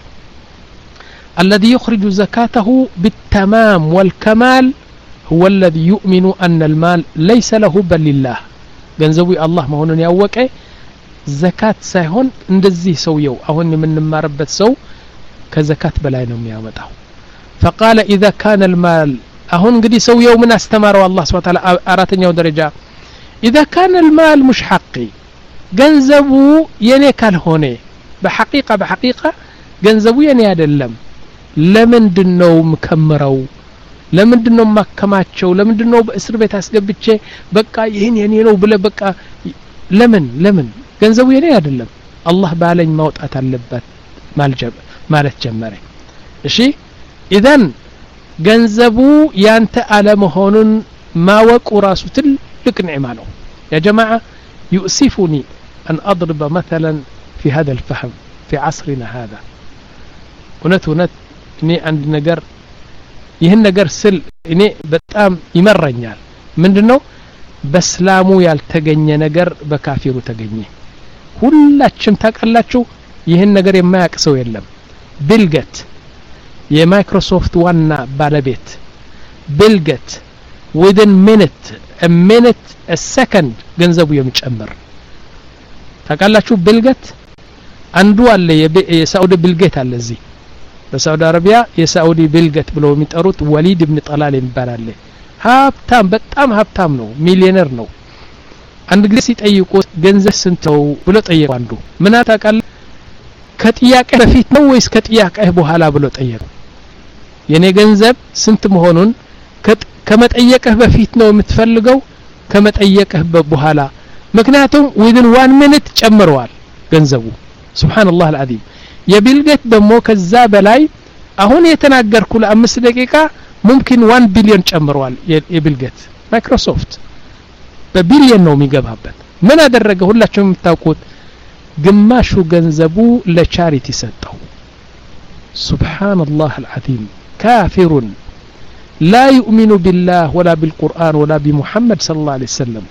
الذي يخرج زكاته بالتمام والكمال هو الذي يؤمن أن المال ليس له بل لله ገንዘቡ الله መሆኑን ያወቀ زكاه ሳይሆን እንደዚህ ሰውየው አሁን የምንማርበት ሰው ከዘካት በላይ ነው የሚያወጣው فقال اذا كان المال አሁን እንግዲህ ሰውየው ምን አስተማረው አላህ Subhanahu Wa Ta'ala አራተኛው ደረጃ اذا كان المال مش حقي ገንዘቡ የኔ ካልሆነ በሐቂቃ በሐቂቃ ገንዘቡ የኔ አይደለም ለምንድነው ምከምረው ለምንድነው ማከማቸው ለምንድነው በእስር ቤት አስገብቼ በቃ ይሄን የኔ ነው ብለ በቃ ለምን ለምን ገንዘቡ የኔ አይደለም አላህ ባለኝ ማውጣት አለበት ማልጀብ ማለት ጀመረ እሺ ኢዘን ገንዘቡ ያንተ አለ መሆኑን ማወቁ ራሱ ትልቅ ኒዕማ ነው يا جماعه يؤسفني ان اضرب مثلا في هذا الفهم في عصرنا هذا እውነት እውነት እኔ አንድ ነገር ይህን ነገር ስል እኔ በጣም ይመረኛል ምንድነው በእስላሙ ያልተገኘ ነገር በካፊሩ ተገኘ ሁላችንም ታቀላችሁ ይህን ነገር የማያውቅ ሰው የለም ቢልጌት የማይክሮሶፍት ዋና ባለቤት ቢልጌት within minute a minute a second ገንዘቡ የሚጨምር ታቀላችሁ ቢልጌት አንዱ አለ የሳውዲ ቢልጌት አለ እዚህ በሳውዲ አረቢያ የሳውዲ ቢልጌት ብለው የሚጠሩት ወሊድ ኢብኑ ጠላል ይባላል ሀብታም በጣም ሀብታም ነው ሚሊዮነር ነው አንድ ጊዜ ሲጠይቁ ገንዘብ ስንት ነው ብሎ ጠየቁ አንዱ ምን አታቃለ ከጥያቄ በፊት ነው ወይስ ከጥያቄ በኋላ ብሎ ጠየቁ የኔ ገንዘብ ስንት መሆኑን ከመጠየቅህ በፊት ነው የምትፈልገው ከመጠየቅህ በኋላ ምክንያቱም within one minute ጨምሯል ገንዘቡ ሱብሃንአላህ አልዓዚም የቢልጌት ደሞ ከዛ በላይ አሁን የተናገርኩ ለአምስት ደቂቃ ممكن one ቢሊዮን ጨምሯል የቢልጌት ማይክሮሶፍት በቢሊዮን ነው የሚገባበት ምን አደረገ ሁላችሁም የምታውቁት ግማሹ ገንዘቡ ለቻሪቲ ሰጠው ሱብሃንአላህ አልዓዚም كافر لا يؤمن بالله ولا بالقرآن ولا بمحمد صلى الله عليه وسلم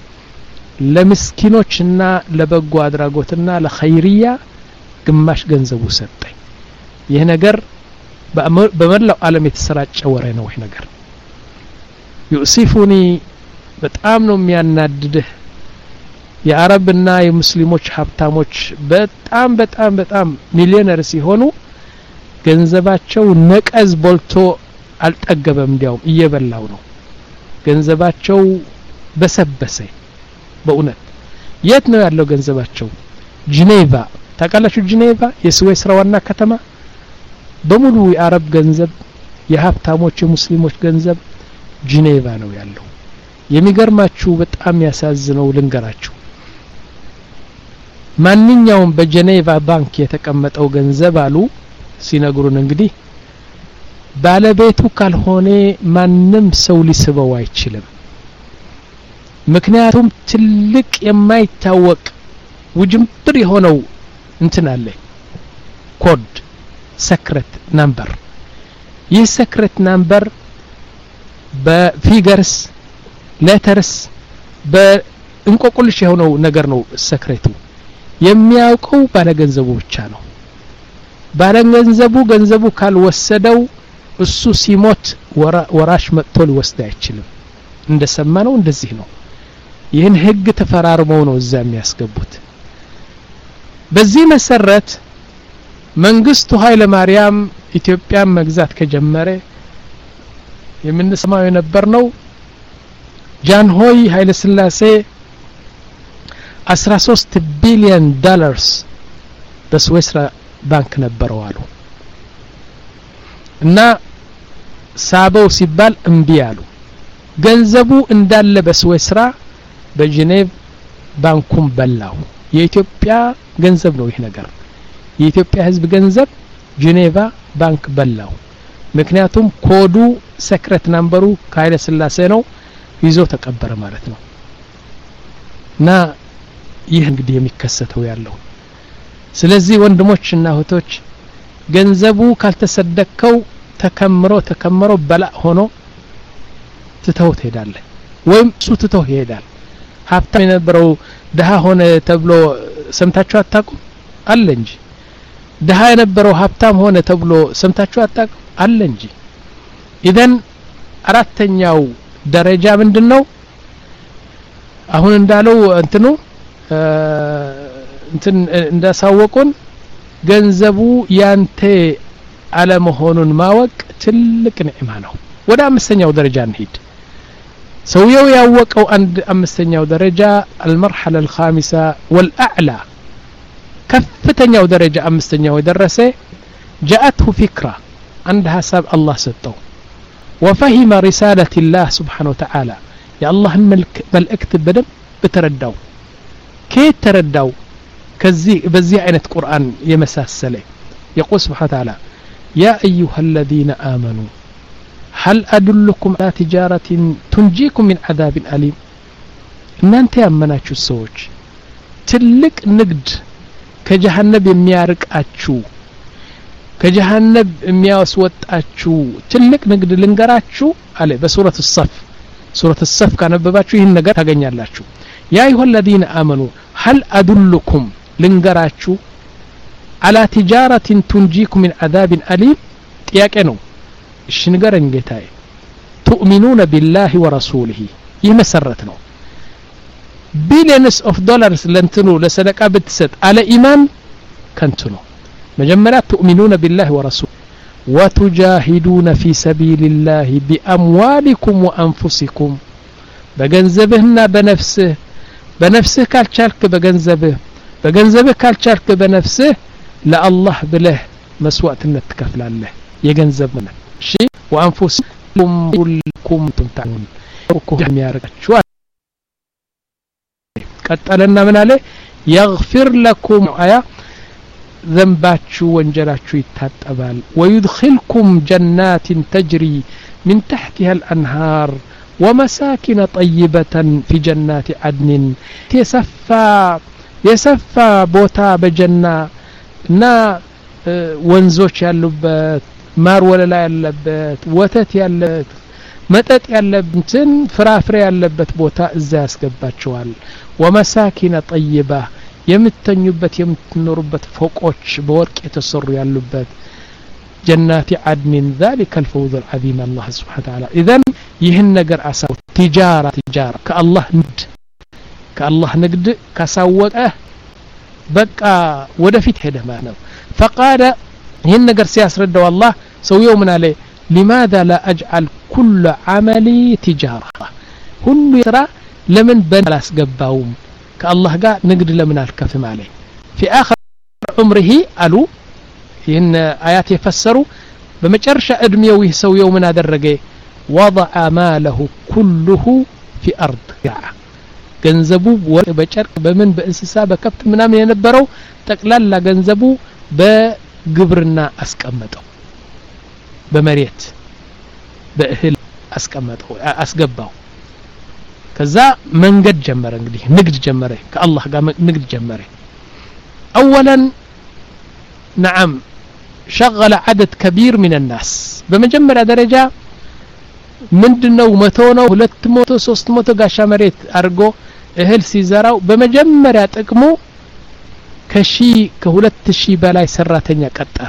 ለምስኪኖችና ለበጎ አድራጎትና ለኸይሪያ ግማሽ ገንዘቡ ሰጠኝ ይሄ ነገር በመላው ዓለም የተሰራጨ ወሬ ነው ይሄ ነገር يؤسفني በጣም ነው የሚያናድድህ የአረብና የሙስሊሞች ሀብታሞች በጣም በጣም በጣም ሚሊዮነር ሲሆኑ ገንዘባቸው ነቀዝ ቦልቶ አልጠገበም እንዲያው እየበላው ነው ገንዘባቸው በሰበሰ በእውነት የት ነው ያለው ገንዘባቸው ጂኔቫ ታውቃላችሁ ጂኔቫ የስዊስ ዋና ከተማ በሙሉ የአረብ ገንዘብ የሀብታሞች ሙስሊሞች ገንዘብ ጂኔቫ ነው ያለው የሚገርማችሁ በጣም ያሳዝነው ልንገራችሁ ማንኛውም በጄኔቫ ባንክ የተቀመጠው ገንዘብ አሉ ሲነግሩን እንግዲህ ባለቤቱ ካልሆነ ማንም ሰው ሊስበው አይችልም ምክንያቱም ትልቅ የማይታወቅ ውጅምብር የሆነው እንትን አለ ኮድ ሰክሬት ናምበር ይህ ሰክሬት ናምበር በፊገርስ ሌተርስ በእንቆቁልሽ የሆነው ነገር ነው ሰክሬቱ የሚያውቀው ባለገንዘቡ ብቻ ነው ባለገንዘቡ ገንዘቡ ካልወሰደው እሱ ሲሞት ወራሽ መጥቶ ሊወስድ አይችልም እንደሰማነው እንደዚህ ነው ይህን ህግ ተፈራርመው ነው እዛ የሚያስገቡት በዚህ መሰረት መንግስቱ ኃይለ ማርያም ኢትዮጵያ መግዛት ከጀመረ የምንሰማው የነበርነው ጃንሆይ ኃይለ ስላሴ አስራ ሶስት ቢሊዮን ዶላርስ በስዊስ ባንክ ነበረው አሉ እና ሳበው ሲባል እምቢ አሉ ገንዘቡ እንዳለ በስዊስ በጄኔቭ ባንኩም በላው የኢትዮጵያ ገንዘብ ነው ይሄ ነገር የኢትዮጵያ ህዝብ ገንዘብ ጄኔቫ ባንክ በላው ምክንያቱም ኮዱ ሰክሬት ናምበሩ ከኃይለ ስላሴ ነው ይዞ ተቀበረ ማለት ነው እና ይህ እንግዲህ የሚከሰተው ያለው ስለዚህ ወንድሞችና እህቶች ገንዘቡ ካልተሰደከው ተከምሮ ተከምሮ በላ ሆኖ ትተው ትሄዳለ ወይም እሱ ትተው ይሄዳል ሀብታም የነበረው ደሃ ሆነ ተብሎ ሰምታችሁ አታውቁም አለ እንጂ ደሃ የነበረው ሀብታም ሆነ ተብሎ ሰምታችሁ አታውቁም አለ እንጂ ኢደን አራተኛው ደረጃ ምንድነው አሁን እንዳለው እንትኑ እንትን እንዳሳወቁን ገንዘቡ ያንተ አለ መሆኑን ማወቅ ትልቅ ንዕማ ነው ወደ አምስተኛው ደረጃ እንሂድ ሰውየው ያወቀው አንድ አምስተኛው ደረጃ المرحله الخامسه والاعلى ከፍተኛው ደረጃ አምስተኛው የደረሰ جاءته فكره عند حساب الله ሰጠው وفهم رساله الله سبحانه وتعالى يا الله الملك ملእክት በደም በተረዳው كيف ترداو كزي بزي عينة قرآن يمساسله يقول سبحانه وتعالى يا أيها الذين آمنوا هل أدلكم على تجارة تنجيكم من عذاب أليم إن أنت يأمناتشو السوج تلك نقد كجهنب يميارك أتشو كجهنب يمياسوت أتشو تلك نقد لنقراتشو عليه بسورة الصف سورة الصف كان بباتشو هين نقر تغني اللاتشو يا أيها الذين آمنوا هل أدلكم لنقراتشو على تجارة تنجيكم من عذاب أليم تياكنو الشنقرن جتاي تؤمنون بالله ورسوله يمسرتنا billions of dollars لنتنو لصدقة بتسد على إيمان كنتنو مجمرات تؤمنون بالله ورسوله وتجاهدون في سبيل الله بأموالكم وأنفسكم بجنزبهن بنفسه بنفسه كالشارك بجنزبه بجنزبه كالشارك بنفسه لا الله بله مسوات نتكفل الله يجنزب منه شيء وأنفسكم كلكم تمتعون وكهم يارك شو قتلنا من عليه يغفر لكم آية ذنباتشو وانجلاتشو يتاتبال ويدخلكم جنات تجري من تحتها الأنهار ومساكن طيبة في جنات عدن يسفى يسفى بوتا بجنة نا ወንዞች ያሉበት ማር ወለላ ያለበት ወተት ያለበት መጠጥ ያለበትን ፍራፍሬ ያለበት ቦታ እዛ ያስገባቸዋል ወመሳኪነ طيبة የምትተኙበት የምትኖሩበት ፎቆች በወርቅ የተሰሩ ያሉበት جنات عدن ذلك الفوز العظيم الله سبحانه وتعالى اذا ይህን ነገር አሳው تجارة تجارة كالله ንግድ كالله ንግድ ካሳወቀ በቃ ወደፊት ሄደ ማለት ነው فقال ይህን ነገር ሲያስረዳው አላህ ሰውየው ምን አለ لماذا لا اجعل كل عملي تجارة ሁሉ ስራ ለምን በላስገባውም كالله ጋር ንግድ ለምን አልከፍም አለ في اخر عمره قالوا ይህን አያት የፈሰሩ በመጨረሻ እድሜው ይሰውየው ምን አደረገ وضع ماله كله في أرض ገንዘቡ በጨርቅ በምን በእንስሳ በከብት ምናምን የነበረው ጠቅላላ ገንዘቡ በግብርና አስቀመጠው በመሬት በእህል አስቀመጠው አስገባው ከዛ መንገድ ጀመረ እንግዲህ ንግድ ጀመረ ከአላህ ጋር ንግድ ጀመረ اولا نعم شغل عدد كبير من الناس በመጀመሪያ ደረጃ ምንድነው መቶ ነው ሁለት መቶ ሶስት መቶ ጋሻ መሬት አርጎ እህል ሲዘራው በመጀመሪያ ጥቅሙ ከሺ ከሁለት ሺህ በላይ ሰራተኛ ቀጠረ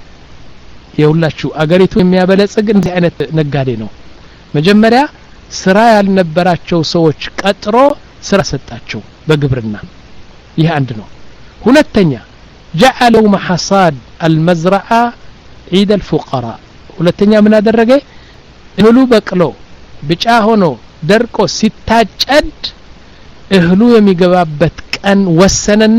የሁላችሁ አገሪቱ የሚያበለጽግ እንዲህ አይነት ነጋዴ ነው መጀመሪያ ስራ ያልነበራቸው ሰዎች ቀጥሮ ስራ ሰጣቸው በግብርና ይህ አንድ ነው ሁለተኛ جعلوا محصاد المزرعه عيد الفقراء ሁለተኛ ምን አደረገ እህሉ በቅሎ ብጫ ሆኖ ደርቆ ሲታጨድ እህሉ የሚገባበት ቀን ወሰነና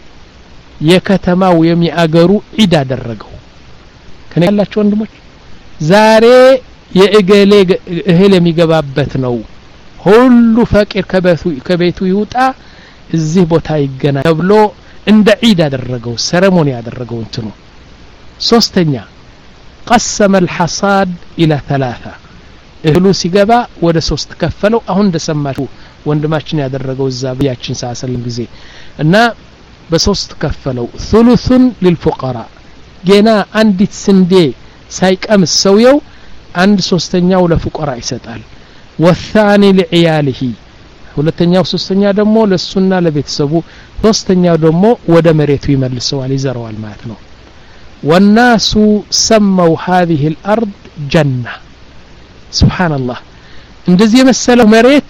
የከተማው የሚያገሩ ዒድ አደረገው ከኔ ያላችሁ ወንድሞች ዛሬ የእገሌ እህል የሚገባበት ነው ሁሉ ፈቂር ከቤቱ ከቤቱ ይውጣ እዚህ ቦታ ይገናኝ ተብሎ እንደ ዒድ አደረገው ሰረሞኒ ያደረገው እንትኑ ሶስተኛ قسم الحصاد الى ثلاثه እህሉ ሲገባ ወደ ሶስት ከፈለው አሁን እንደሰማችሁ ወንድማችን ያደረገው ዛብያችን ሳሰለም ጊዜ እና በሶስት ከፈለው ثلث للفقراء ገና አንዲት ስንዴ ሳይቀምስ ሰውየው አንድ ሶስተኛው ለፉቀራ ይሰጣል والثاني لعياله ሁለተኛው ሶስተኛ ደግሞ ለሱና ለቤተሰቡ ሶስተኛው ደግሞ ወደ መሬቱ ይመልሰዋል ይዘራዋል ማለት ነው والناس سموا هذه الارض جنة سبحان الله እንደዚህ የመሰለው መሬት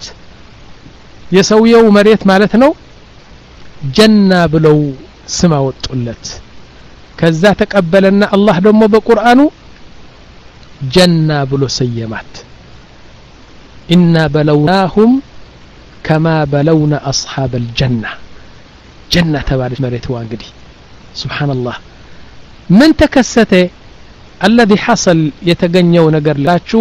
የሰውየው መሬት ማለት ነው ጀና ብለው ስም አወጡለት ከዛ ተቀበለና አላህ ደግሞ በቁርአኑ ጀና ብሎ ሰየማት ኢና በለውናሁም كما بلونا أصحاب الجنة جنة تبارك مريتوا እንግዲህ سبحان الله من تكسته الذي حصل يتغنيو ነገር ላችሁ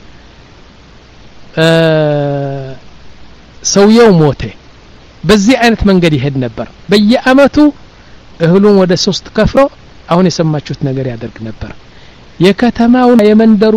ሰውየው ሞተ በዚህ አይነት መንገድ ይሄድ ነበር በየአመቱ እህሉን ወደ ሶስት ከፍሎ አሁን የሰማችሁት ነገር ያደርግ ነበር የከተማው የመንደሩ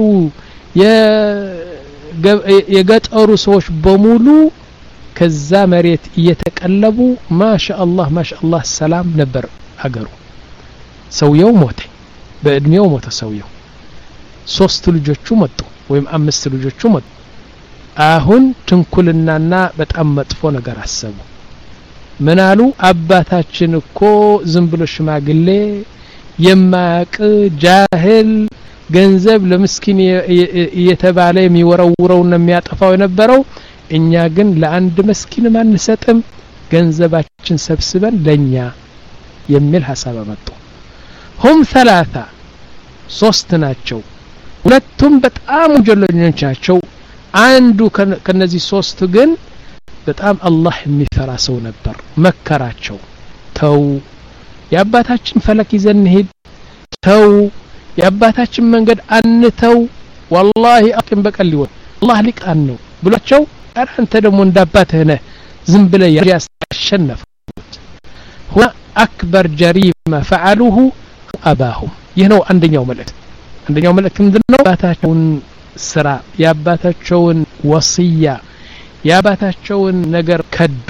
የገጠሩ ሰዎች በሙሉ ከዛ መሬት እየተቀለቡ ማሻአላህ ማሻአላህ ሰላም ነበር አገሩ ሰውየው ሞተ በእድሜው ሞተ ሰውየው ሶስት ልጆቹ መጡ ወይም አምስት ልጆቹ መጡ አሁን ትንኩልናና በጣም መጥፎ ነገር አሰቡ ምናሉ አባታችን እኮ ዝም ብሎ ሽማግሌ የማያቅ ጃህል ገንዘብ ለምስኪን እየተባለ የሚወረውረውና የሚያጠፋው የነበረው እኛ ግን ለአንድ መስኪን ማንሰጥም ገንዘባችን ሰብስበን ለኛ የሚል ሐሳብ አመጡ هم ثلاثة ሶስት ናቸው ሁለቱም በጣም ወንጀለኞች ናቸው አንዱ ከነዚህ ሶስት ግን በጣም አላህ የሚፈራ ሰው ነበር መከራቸው ተው ያባታችን ፈለክ ይዘን ሄድ ተው ያባታችን መንገድ አንተው والله አቅም በቀል ይወል አላህ ሊቃን ነው ብሏቸው አንተ ደግሞ እንዳባትህ ነህ ዝም ብለህ ያሸነፉት هو اكبر جريمه فعلوه اباهم ይሄው አንደኛው መልእክት አንደኛው መልእክት ምንድነው ያባታቸውን ስራ ያባታቸውን ወሲያ ያባታቸውን ነገር ከዱ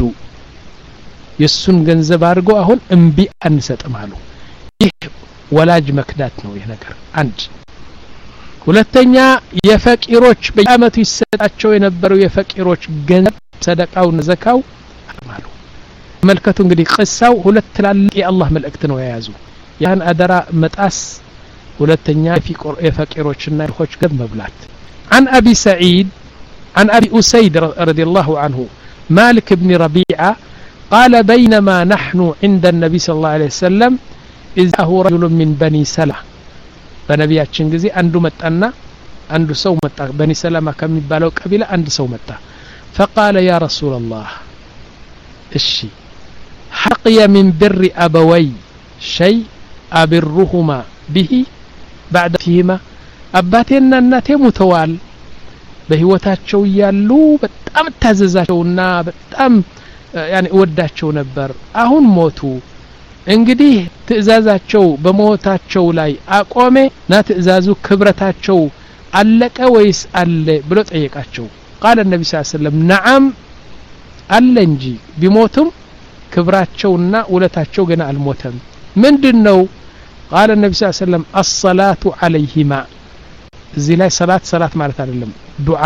የሱን ገንዘብ አድርጎ አሁን እንቢ አንሰጥም አሉ ይህ ወላጅ መክዳት ነው ይሄ ነገር አንድ ሁለተኛ የፈቂሮች በአመቱ ይሰጣቸው የነበረው የፈቂሮች ገንዘብ ሰደቃው ዘካው አማሉ መልከቱ እንግዲህ ቅሳው ሁለት ትላልቅ የአላህ መልእክት ነው የያዙ ያን አደራ መጣስ ሁለተኛ የፈቂሮችና የሆች ገብ መብላት عن ابي سعيد عن ابي اسيد رضي الله عنه مالك بن ربيعه قال بينما نحن عند النبي صلى الله عليه وسلم اذا هو رجل من بني سلمة በነቢያችን ጊዜ አንዱ መጣና አንዱ ሰው መጣ በኒ ሰለማ ከሚባለው ቀቢላ አንድ ሰው መጣ فقال يا رسول الله እሺ حقي من بر ابوي شيء ابرهما به بعد فيهما አባቴና እናቴ ሞተዋል በህይወታቸው ያሉ በጣም ታዘዛቸውና በጣም ያኔ ወዳቸው ነበር አሁን ሞቱ እንግዲህ ትእዛዛቸው በሞታቸው ላይ አቆመ ና ትእዛዙ ክብረታቸው አለቀ ወይስ አለ ብሎ ጠየቃቸው قال النبي صلى الله عليه وسلم نعم አለ እንጂ ቢሞቱም ክብራቸውና ውለታቸው ገና አልሞተም ምንድነው قال النبي صلى الله عليه وسلم الصلاة عليهما እዚህ ላይ ሰላት ሰላት ማለት አይደለም ዱዓ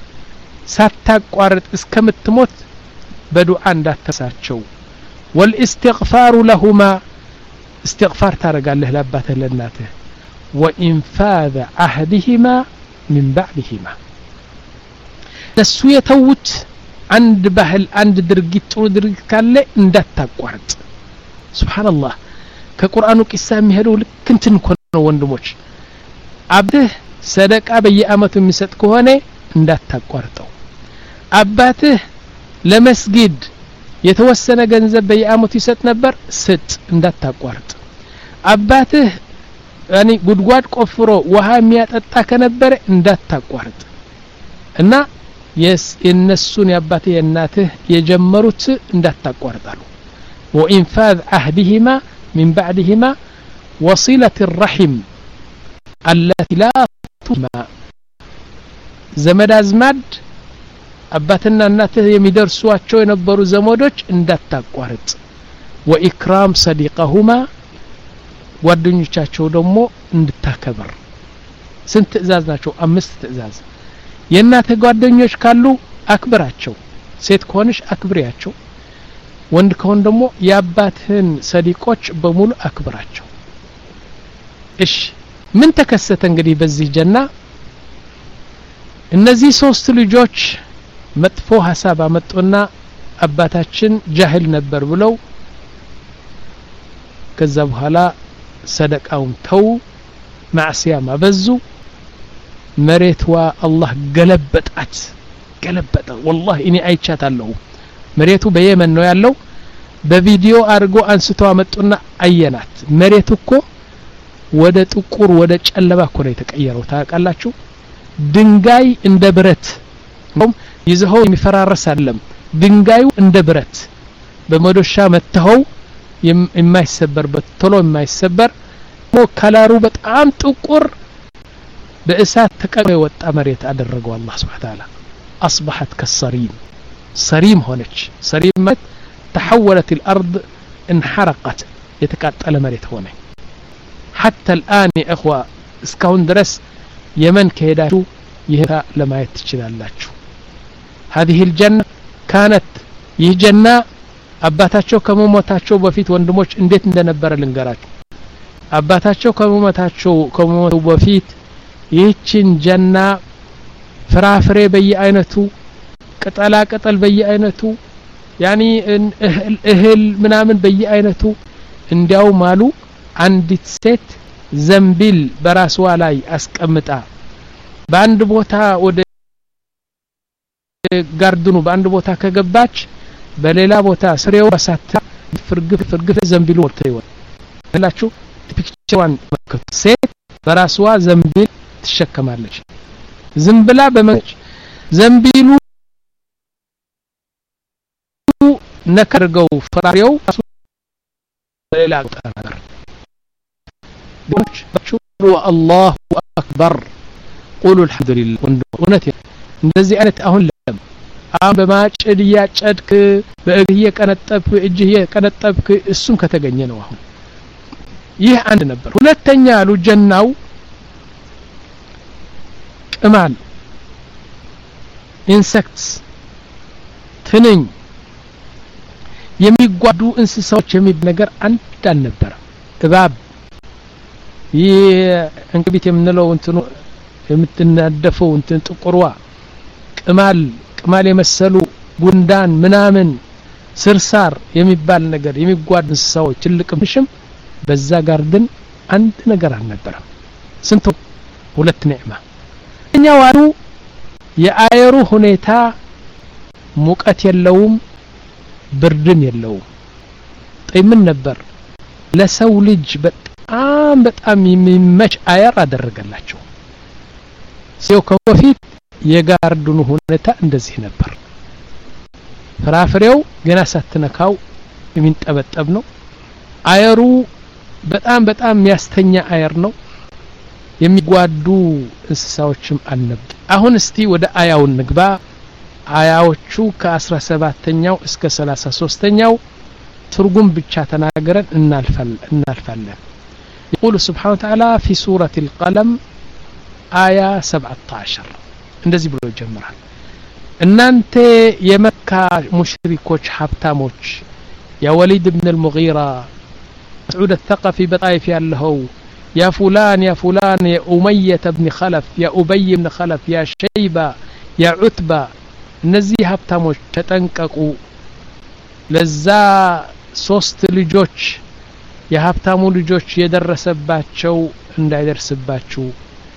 ሳታቋርጥ እስከምትሞት በዱዓ እንዳትሳቸው والاستغفار لهما استغفار ታረጋለህ ለአባትህ ለእናትህ وانفاذ عهدهما من بعدهما ለሱ የተውት አንድ ባህል አንድ ድርጊት ጥሩ ድርጊት ካለ እንዳታቋርጥ ሱብሃንአላህ ከቁርአኑ ቂሳ የሚሄደው ልክ እንትን ነው ወንድሞች አብህ ሰደቃ በየአመቱ የሚሰጥ ከሆነ እንዳታቋርጠው አባትህ ለመስጊድ የተወሰነ ገንዘብ በየአመቱ ይሰጥ ነበር ስጥ እንዳታቋርጥ አባትህ ያኒ ጉድጓድ ቆፍሮ ውሃ የሚያጠጣ ከነበረ እንዳታቋርጥ እና የስ እነሱን ያባትህ የእናትህ የጀመሩት እንዳታቋርጣሉ وإنفاذ عهدهما من بعدهما وصلة الرحم التي لا تما ዘመድ አዝማድ አባትና እናትህ የሚደርሷቸው የነበሩ ዘመዶች እንዳታቋርጥ وإكرام صديقهما ጓደኞቻቸው ደግሞ እንድታከብር ስንት ትእዛዝ ናቸው አምስት ትእዛዝ የእናትህ ጓደኞች ካሉ አክብራቸው ሴት ከሆነሽ አክብሪያቸው ወንድ ከሆነ ደግሞ ያባትህን ሰዲቆች በሙሉ አክብራቸው እሺ ምን ተከሰተ እንግዲህ በዚህ ጀና እነዚህ ሶስት ልጆች መጥፎ ሐሳብ አመጡና አባታችን ጃሂል ነበር ብለው ከዛ በኋላ ሰደቃውን ተው ማዕሲያ ማበዙ መሬትዋ አላህ ገለበጣት ገለበጠ والله እኔ አይቻታለሁ መሬቱ በየመን ነው ያለው በቪዲዮ አርጎ አንስቶ አመጡና አየናት መሬቱ እኮ ወደ ጥቁር ወደ ጨለባ እኮ ነው የተቀየረው ታውቃላችሁ ድንጋይ እንደ ብረት ነው ይዘው የሚፈራረስ አይደለም ድንጋዩ እንደ ብረት በመዶሻ መተው የማይሰበር በቶሎ የማይሰበር ከለሩ በጣም ጥቁር በእሳት ተቀመ ወጣ መሬት አደረገው አላህ Subhanahu Wa Ta'ala اصبحت كالصريم صريم ሆነች صريم ማለት تحولت الارض انحرقت የተቃጠለ መሬት ሆነ حتى الان يا اخوه እስካሁን ድረስ የመን ከሄዳችሁ ይሄታ ለማየት ትችላላችሁ هذه الجنه كانت ይህ ጀና አባታቸው ከመሞታቸው በፊት ወንድሞች እንዴት እንደነበረ ልንገራችሁ አባታቸው ከመሞታቸው ከመሞቱ በፊት ይህችን ጀና ፍራፍሬ በየአይነቱ ቅጠላ ቅጠል በየአይነቱ ያኒ እህል ምናምን በየአይነቱ እንዲያው ማሉ አንዲት ሴት ዘንቢል በራስዋ ላይ አስቀምጣ በአንድ ቦታ ወደ ጋርድኑ በአንድ ቦታ ከገባች በሌላ ቦታ ስሬው በሳታ ፍርግፍ ፍርግፍ ዘንቢሉ ወጥተው ይላችሁ ፒክቸሯን ሴት በራስዋ ዘንቢል ትሸከማለች ዝምብላ በመች ዘንቢሉ ነከርገው ፍራሬው ሌላ ቁጥር ዶች والله اكبر قولوا الحمد لله ወንዶነት እንደዚህ አይነት አሁን ለም አሁን በማጭድ ያጨድክ በእግህ የቀነጠብክ እጅህ የቀነጠብክ እሱም ከተገኘ ነው አሁን ይህ አንድ ነበር ሁለተኛ አሉ ጀናው ቅማል ኢንሴክትስ ትንኝ የሚጓዱ እንስሳዎች የሚባል ነገር አንድ አልነበረ እባብ ይህ እንግዲህ የምንለው እንትኑ የምትናደፈው እንትን ጥቁርዋ ቅማል ቅማል የመሰሉ ጉንዳን ምናምን ስርሳር የሚባል ነገር የሚጓዱ እንስሳዎች ትልቅምሽም በዛ ጋርደን አንድ ነገር አልነበረም ስንቱ ሁለት ኒዕማ እኛው አሉ የአየሩ ሁኔታ ሙቀት የለውም ብርድም የለውም ምን ነበር ለሰው ልጅ በጣም በጣም የሚመች አየር አደረገላቸው ሰው ከበፊት የጋርዱን ሁኔታ እንደዚህ ነበር ፍራፍሬው ገና ሳትነካው የሚንጠበጠብ ነው አየሩ በጣም በጣም የሚያስተኛ አየር ነው የሚጓዱ እንስሳዎችም አልነበ አሁን እስቲ ወደ አያው ንግባ አያዎቹ ከ17ኛው እስከ ሰላሳ ሶስተኛው ትርጉም ብቻ ተናገረን እናልፋለን እናልፋለን يقول سبحانه وتعالى في سورة القلم آية سبعة عشر እንደዚህ ብሎ ይጀምራል እናንተ የመካ ሙሽሪኮች ሀብታሞች يا وليد بن المغيرة مسعود الثقفي بطائف ያለው يا فلان يا فلان يا أمية بن خلف يا أبي بن خلف يا شيبة يا عتبة እነዚህ ሀብታሞች ተጠንቀቁ ለዛ ሶስት ልጆች የሀብታሙ ልጆች የደረሰባቸው እንዳይደርስባችሁ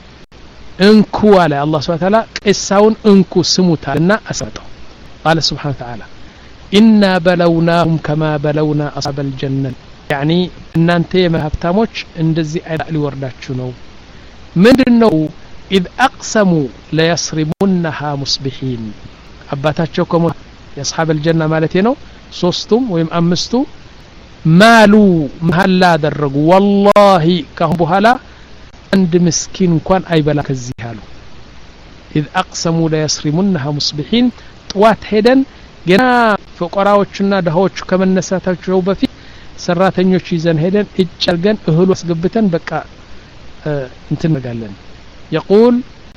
እንኩ አለ አላህ Subhanahu Wa Ta'ala ቂሳውን እንኩ ስሙታልና አሰጠው قال سبحانه وتعالى إنا بلوناهم كما بلونا أصحاب الجنة يعني እናንተ የሀብታሞች እንደዚህ አይደል ሊወርዳችሁ ነው ምንድነው إذ أقسموا ليصرمونها مصبحين አባታቸው ከሞ የአስሐብ الجنة ማለት ነው ሶስቱም ወይም አምስቱ ማሉ መሐላ አደረጉ والله ካሁን በኋላ አንድ ምስኪን እንኳን አይበላ ከዚህ አሉ إذ أقسموا ليصرمونها مصبحين طوات ሄደን ገና ፈቆራዎችና ደሃዎቹ ከመነሳታቸው በፊት ሰራተኞች ይዘን ሄደን እጨርገን እህሉ አስገብተን በቃ እንትን ነገለን يقول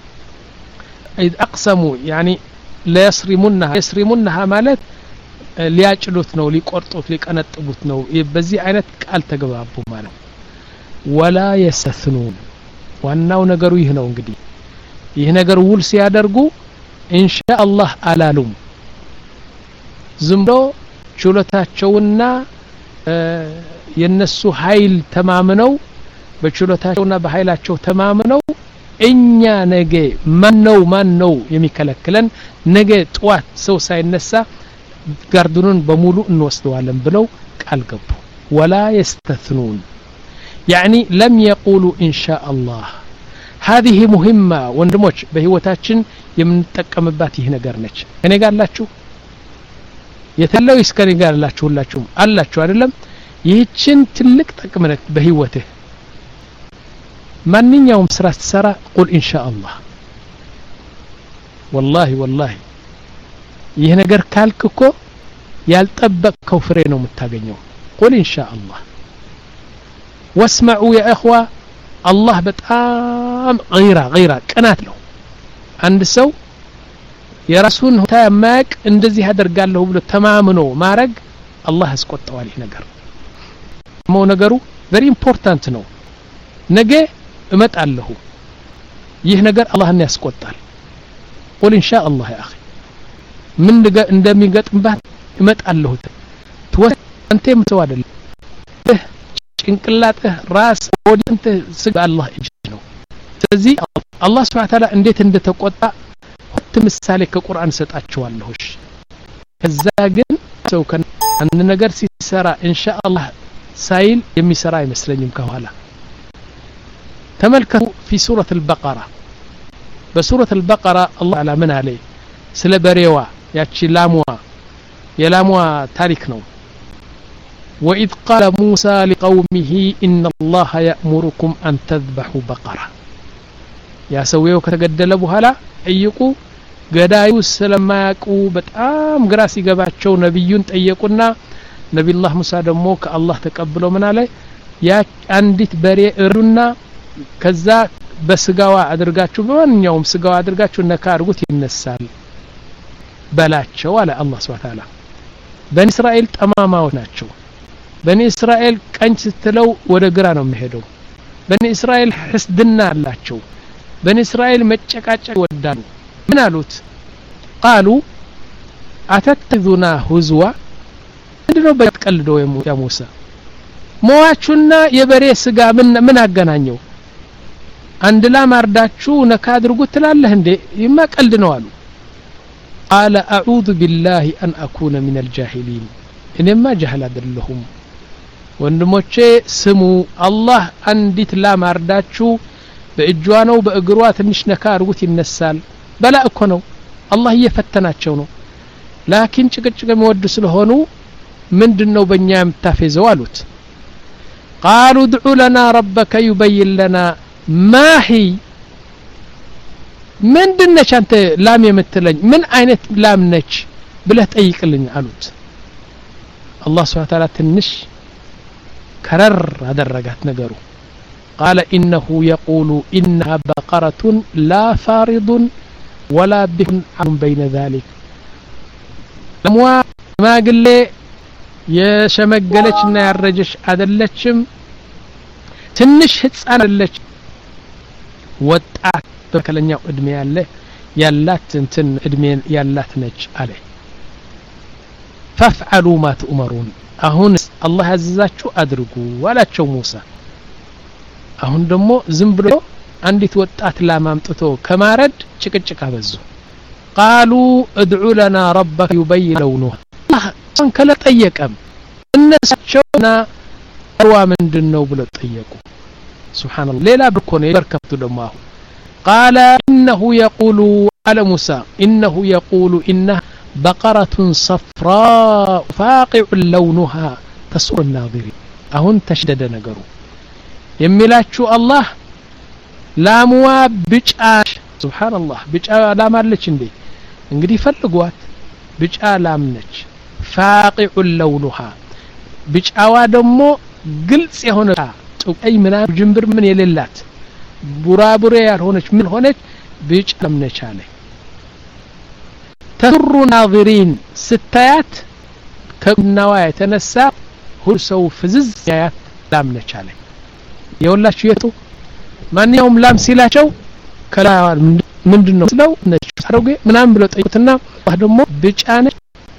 إذ أقسموا يعني لا يصرمونها يصرمونها ማለት ሊያጭሉት ነው ሊቆርጡት ሊቀነጥቡት ነው በዚህ አይነት ቃል ተገባቡ ማለት ولا يستثنون ዋናው ነገሩ ይህ ነው እንግዲህ ይህ ነገር ውል ሲያደርጉ ኢንሻአላህ አላሉም ዝምዶ ችሎታቸውና የነሱ ኃይል ተማምነው በችሎታቸውና በኃይላቸው ተማምነው እኛ ነገ ማን ነው ማን ነው የሚከለክለን ነገ ጧት ሰው ሳይነሳ ጋርዱኑን በሙሉ እንወስደዋለን ብለው ቃል ገቡ ولا يستثنون يعني لم يقولوا إن شاء الله هذه مهمة ወንድሞች በህይወታችን የምንጠቀምባት ይህ ነገር ነች እኔ ጋር አላችሁ የተለው ይስከሪ ጋር አላችሁ ሁላችሁም አላችሁ አይደለም ይህችን ትልቅ ጥቅም ነች በህይወትህ ማንኛውም ስራ ስትሰራ ቁል إن شاء الله والله والله ይህ ነገር ካልክኮ ያልጠበቅከው ፍሬ ነው የምታገኘው ቁል إن شاء الله واسمعوا يا اخوه الله በጣም غيرا غيرا ቀናት ነው አንድ ሰው የራሱን ሁታ ማቅ እንደዚህ ያደርጋለሁ ብሎ ተማምኖ ማረግ አላህ ያስቆጣዋል ይህ ነገር ሞ ነገሩ very important ነው ነገ እመጣለሁ ይህ ነገር አላህን ያስቆጣል ቁል إن شاء الله يا اخي ምን እንደሚገጥምባት እመጣለሁ ትወት አንተ ምተው አይደለም ጭንቅላትህ ራስ ወዲንተ ስጋ አላህ እጅ ነው ስለዚህ አላህ Subhanahu Wa Ta'ala እንዴት እንደተቆጣ ሁለት ምሳሌ ከቁርአን ሰጣቸዋለሁሽ ከዛ ግን ሰው ከአንድ ነገር ሲሰራ ኢንሻአላህ ሳይል የሚሰራ አይመስለኝም ከኋላ ተመልከቱ في سورة البقرة በሱረة البقرة الله على من عليه ስለ በሬዋ ያቺ ላምዋ የላምዋ ታሪክ ነው وإذ قال موسى لقومه إن الله يأمركم أن تذبحوا بقرة يا سويو ከተገደለ በኋላ ጠይቁ ገዳዩ ስለማያቁ በጣም ግራ ሲገባቸው ነብዩን ጠየቁና ነብዩላህ ሙሳ ደግሞ ከአላህ ተቀብለው ምን አለ ያ አንዲት በሬ እሩና ከዛ በስጋዋ አድርጋችሁ በማንኛውም ስጋዋ አድርጋችሁ ነካ አድርጉት ይነሳል በላቸው አለ አላህ Subhanahu Wa Ta'ala በኒ እስራኤል ጠማማዎች ናቸው በኒ እስራኤል ቀኝ ስትለው ወደ ግራ ነው የሚሄደው በኒ እስራኤል ህስድና አላቸው በኒ እስራኤል መጨቃጨቅ ወዳሉ ምን አሉት قالوا أتتخذنا هزوا ምንድነው በቀልዶ ያ ሙሳ ሞዋቹና የበሬ ስጋ ምን ምን አገናኘው አንድ ላም አርዳችሁ ነካ አድርጉት ትላለህ እንዴ ይማ ቀልድ ነው አሉ قال أعوذ بالله أن أكون من الجاهلين إنما جهل አይደለሁም ወንድሞቼ ስሙ አላህ አንዲት ላም አርዳችሁ በእጇ ነው በእግሯ ትንሽ ነካ አርጉት ይነሳል በላ እኮ ነው አላህ እየፈተናቸው ነው ላኪን ጭቅጭቅ የሚወዱ ስለሆኑ ምንድነው በእኛ የምታፈዘው አሉት قالوا ادع لنا ربك يبين لنا ما هي ምንድነች አንተ ላም የምትለኝ ምን አይነት ላም ነች ብለህ ጠይቅልኝ አሉት አላህ Subhanahu Wa Ta'ala ትንሽ ከረር አደረጋት ነገሩ قال انه يقول انها بقرة لا فارض ولا بكر عن بين ذلك ለምዋ ማግሌ የሸመገለችና ያረጀሽ አይደለችም ትንሽ ህፃን አይደለች ወጣት በከለኛው እድሜ ያለ ያላት እንትን እድሜ ያላት ነች አለ فافعلوا ما تؤمرون አሁን አላህ ያዘዛችሁ አድርጉ ወላቸው ሙሳ አሁን ደግሞ ዝም ብሎ አንዲት ወጣት ላማምጥቶ ከማረድ ጭቅጭቅ አበዙ قالوا ادعوا لنا ربك يبين لونه አሁን ከለ ጠየቀም እነሳቸውና አርዋ ምንድነው ብለው ጠየቁ ሱብሃንአላህ ሌላ ብኮ ነው ይበርከቱ ደግሞ አሁን قال انه يقول على موسى انه يقول انها بقرة صفراء فاقع لونها تسر الناظرين አሁን ተሽደደ ነገሩ የሚላችሁ አላህ ላምዋ ብጫ ሱብሃንአላህ ብጫ ላም አለች እንዴ እንግዲህ ፈልጓት ብጫ ላም ነች فاقع لونها ብጫዋ ደግሞ ግልጽ የሆነ ጥቁይ ምናም ጅምብር ምን የሌላት ቡራቡሬ ያልሆነች ምን ሆነች ብጫ ላም ነች አለ ተሩ ናዚሪን ስታያት ከናዋ የተነሳ ሁሉ ሰው ፍዝዝ ያያት ላም ነች አለ የወላችሁ የቱ ማንኛውም ላም ሲላቸው ከላ ምንድነው ስለው ነች አሮጌ ምናምን ብለው ጠይቁትና አህ ደግሞ ብጫ ነች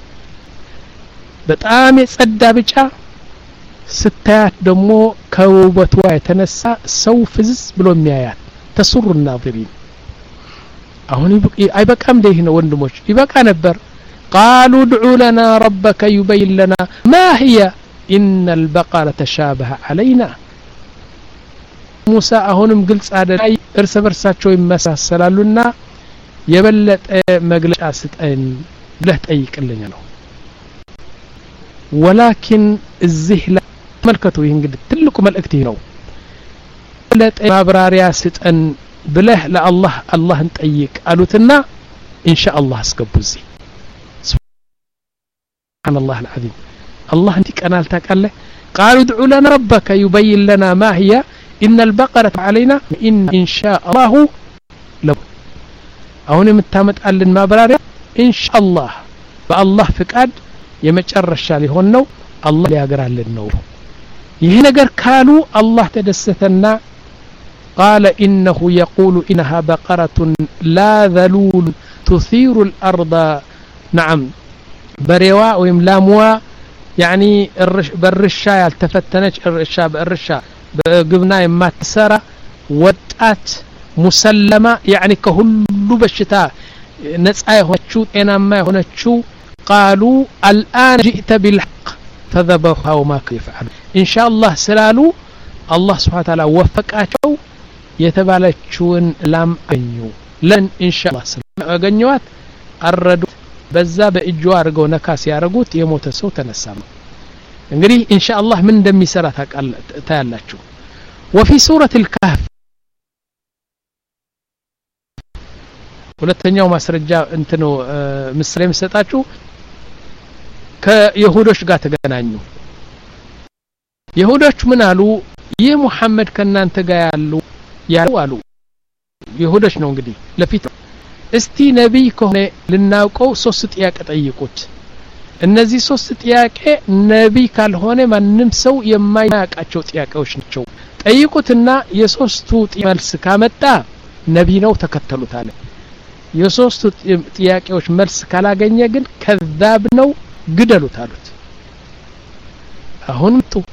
በጣም የጸዳ ብጫ ስታያት ደግሞ ከውበቷ የተነሳ ሰው ፍዝዝ ብሎ የሚያያት ተስሩ الناظرين አሁን አይበቃም ደህ ነው ወንድሞች ይበቃ ነበር قالوا ادعوا لنا ربك يبين لنا ما هي ان البقرة تشابه علينا موسى አሁንም ግልጽ አይደለም እርስ በርሳቸው ይመሳሰላሉና የበለጠ መግለጫ ስጠን ብለህ ጠይቅልኝ ነው ولكن እዚህ ለመልከቱ ይሄ እንግዲህ ትልቁ መልእክት ነው ለጠ ማብራሪያ ስጠን ብለህ ለአላህ አላህን ጠይቅ አሉትና ኢንሻአላህ አስገቡዚ ሱብሃንአላህ العظيم الله انت قنال تقال قالوا ادعوا لنا ربك يبين لنا ما هي ان البقرة علينا ان ان شاء الله لو አሁን የምታመጣልን ማብራሪያ ኢንሻአላህ በአላህ ፍቃድ የመጨረሻ ሊሆን ነው አላህ ሊያገራልን ነው ይሄ ነገር ካሉ አላህ ተደሰተና قال انه يقول انها بقرة لا ذلول تثير الارض نعم بريوا ويم لاموا يعني بالرشا يالتفتنش الرشا بالرشا بقبنا ما تسرى وطات مسلمة يعني كهلو بشتا نصا يሆነቹ ጤናማ የሆነቹ قالوا الان جئت بالحق فذبحوا وما يفعل ان شاء الله ስላሉ አላህ Subhanahu Wa Ta'ala ወፈቃቸው የተባለችውን ላም አገኙ ለን ኢንሻአላህ አገኙት አረዱ በዛ በእጁ አርገው ነካስ ያረጉት የሞተ ሰው ተነሳ እንግዲህ ኢንሻአላህ ምን እንደሚሰራ ታያላችሁ وفي سورة الكهف ሁለተኛው ማስረጃ እንትኑ ምሳሌ መስጣችሁ ከይሁዶች ጋር ተገናኙ ይሁዶች ምን አሉ ይህ ሙሐመድ ከናንተ ጋር ያሉ ያሉ አሉ ይሁዶች ነው እንግዲህ ለፊት እስቲ ነብይ ከሆነ ልናውቀው ሶስት ጥያቄ ጠይቁት እነዚህ ሶስት ጥያቄ ነብይ ካልሆነ ማንንም ሰው የማያውቃቸው ጥያቄዎች ናቸው ጠይቁትና የሶስቱ መልስ ካመጣ ነብይ ነው ተከተሉት አለ የሶስቱ ጥያቄዎች መልስ ካላገኘ ግን ከذاب ነው ግደሉት አሉት አሁን ጡ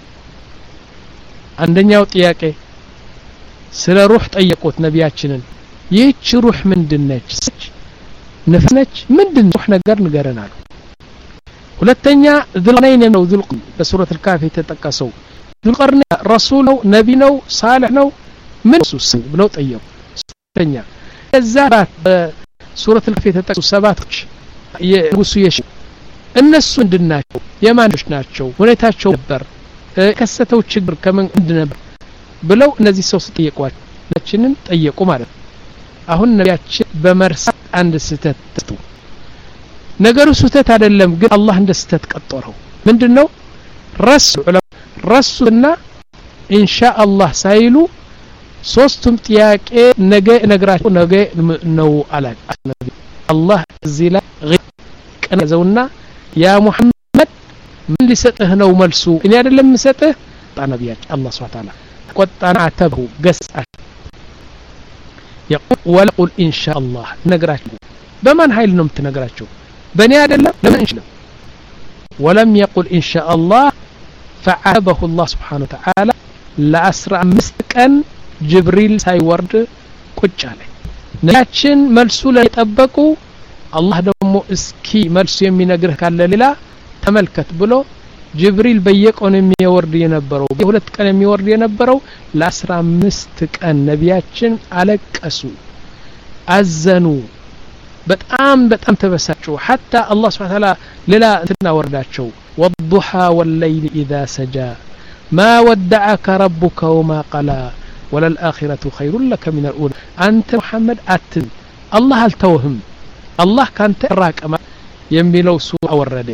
አንደኛው ጥያቄ ስለ ሩህ ጠየቁት ነቢያችንን ይህች ሩህ ምንድነች ነፍስ ነች ምንድን ሩህ ነገር ንገረናል ሁለተኛ ذልቀርነይን ነው ذልቅ በሱረት الكهف የተጠቀሰው ذልቀርነ ረሱል ነው ነብይ ነው ሳልህ ነው ምን ሱስኝ ብለው ጠየቁ ሶስተኛ ከዛራት በሱረት አልከፍ የተጠቀሱ ሰባቶች የንጉሱ የሽ እነሱ እንድናቸው የማንዶች ናቸው ሁኔታቸው ነበር ከሰተው ችግር ከምን እንድነበር ብለው እነዚህ ሰው ጠየቋቸው ለችንን ጠየቁ ማለት አሁን ነቢያችን በመርሳት አንድ ስተት ነገሩ ስተት አይደለም ግን አላህ እንደ ስተት ቀጠረው ምንድነው ረሱ ረሱና ኢንሻአላህ ሳይሉ ሶስቱም ጥያቄ ነገ ነግራቸው ነገ ነው አላህ ነብይ አላህ እዚህ ላይ ቀነዘውና ያ ሙሐመድ ምን ሊሰጥህ ነው መልሱ እኔ አይደለም ምሰጥህ ነብያችን አላህ Subhanahu Ta'ala ቆጣና አተበው ገስአ يقول ولا إن شاء الله نقراቸው بمن هايل ነው የምትነግራቸው በእኔ አይደለም ለምን እንችላል ولم يقل إن شاء الله فعابه الله سبحانه وتعالى لأسرع مسكن جبريل ሳይወርድ ቁጭ አለ ነያችን መልሱ ላይ ተጠበቁ አላህ ደግሞ እስኪ መልሱ የሚነግርህ ካለ ሌላ ተመልከት ብሎ ጅብሪል በየቀኑ የሚወርድ የነበረው በሁለት ቀን የሚወርድ የነበረው ለ15 ቀን ነቢያችን አለቀሱ አዘኑ በጣም በጣም ተበሳጩ حتى الله سبحانه وتعالى ሌላ እንትና ወርዳቸው والضحى والليل إذا سجى ما ودعك ربك وما قلى وللآخرة خير لك من الأولى أنت محمد أتن الله التوهم الله كان تراك የሚለው ሱራ ወረደ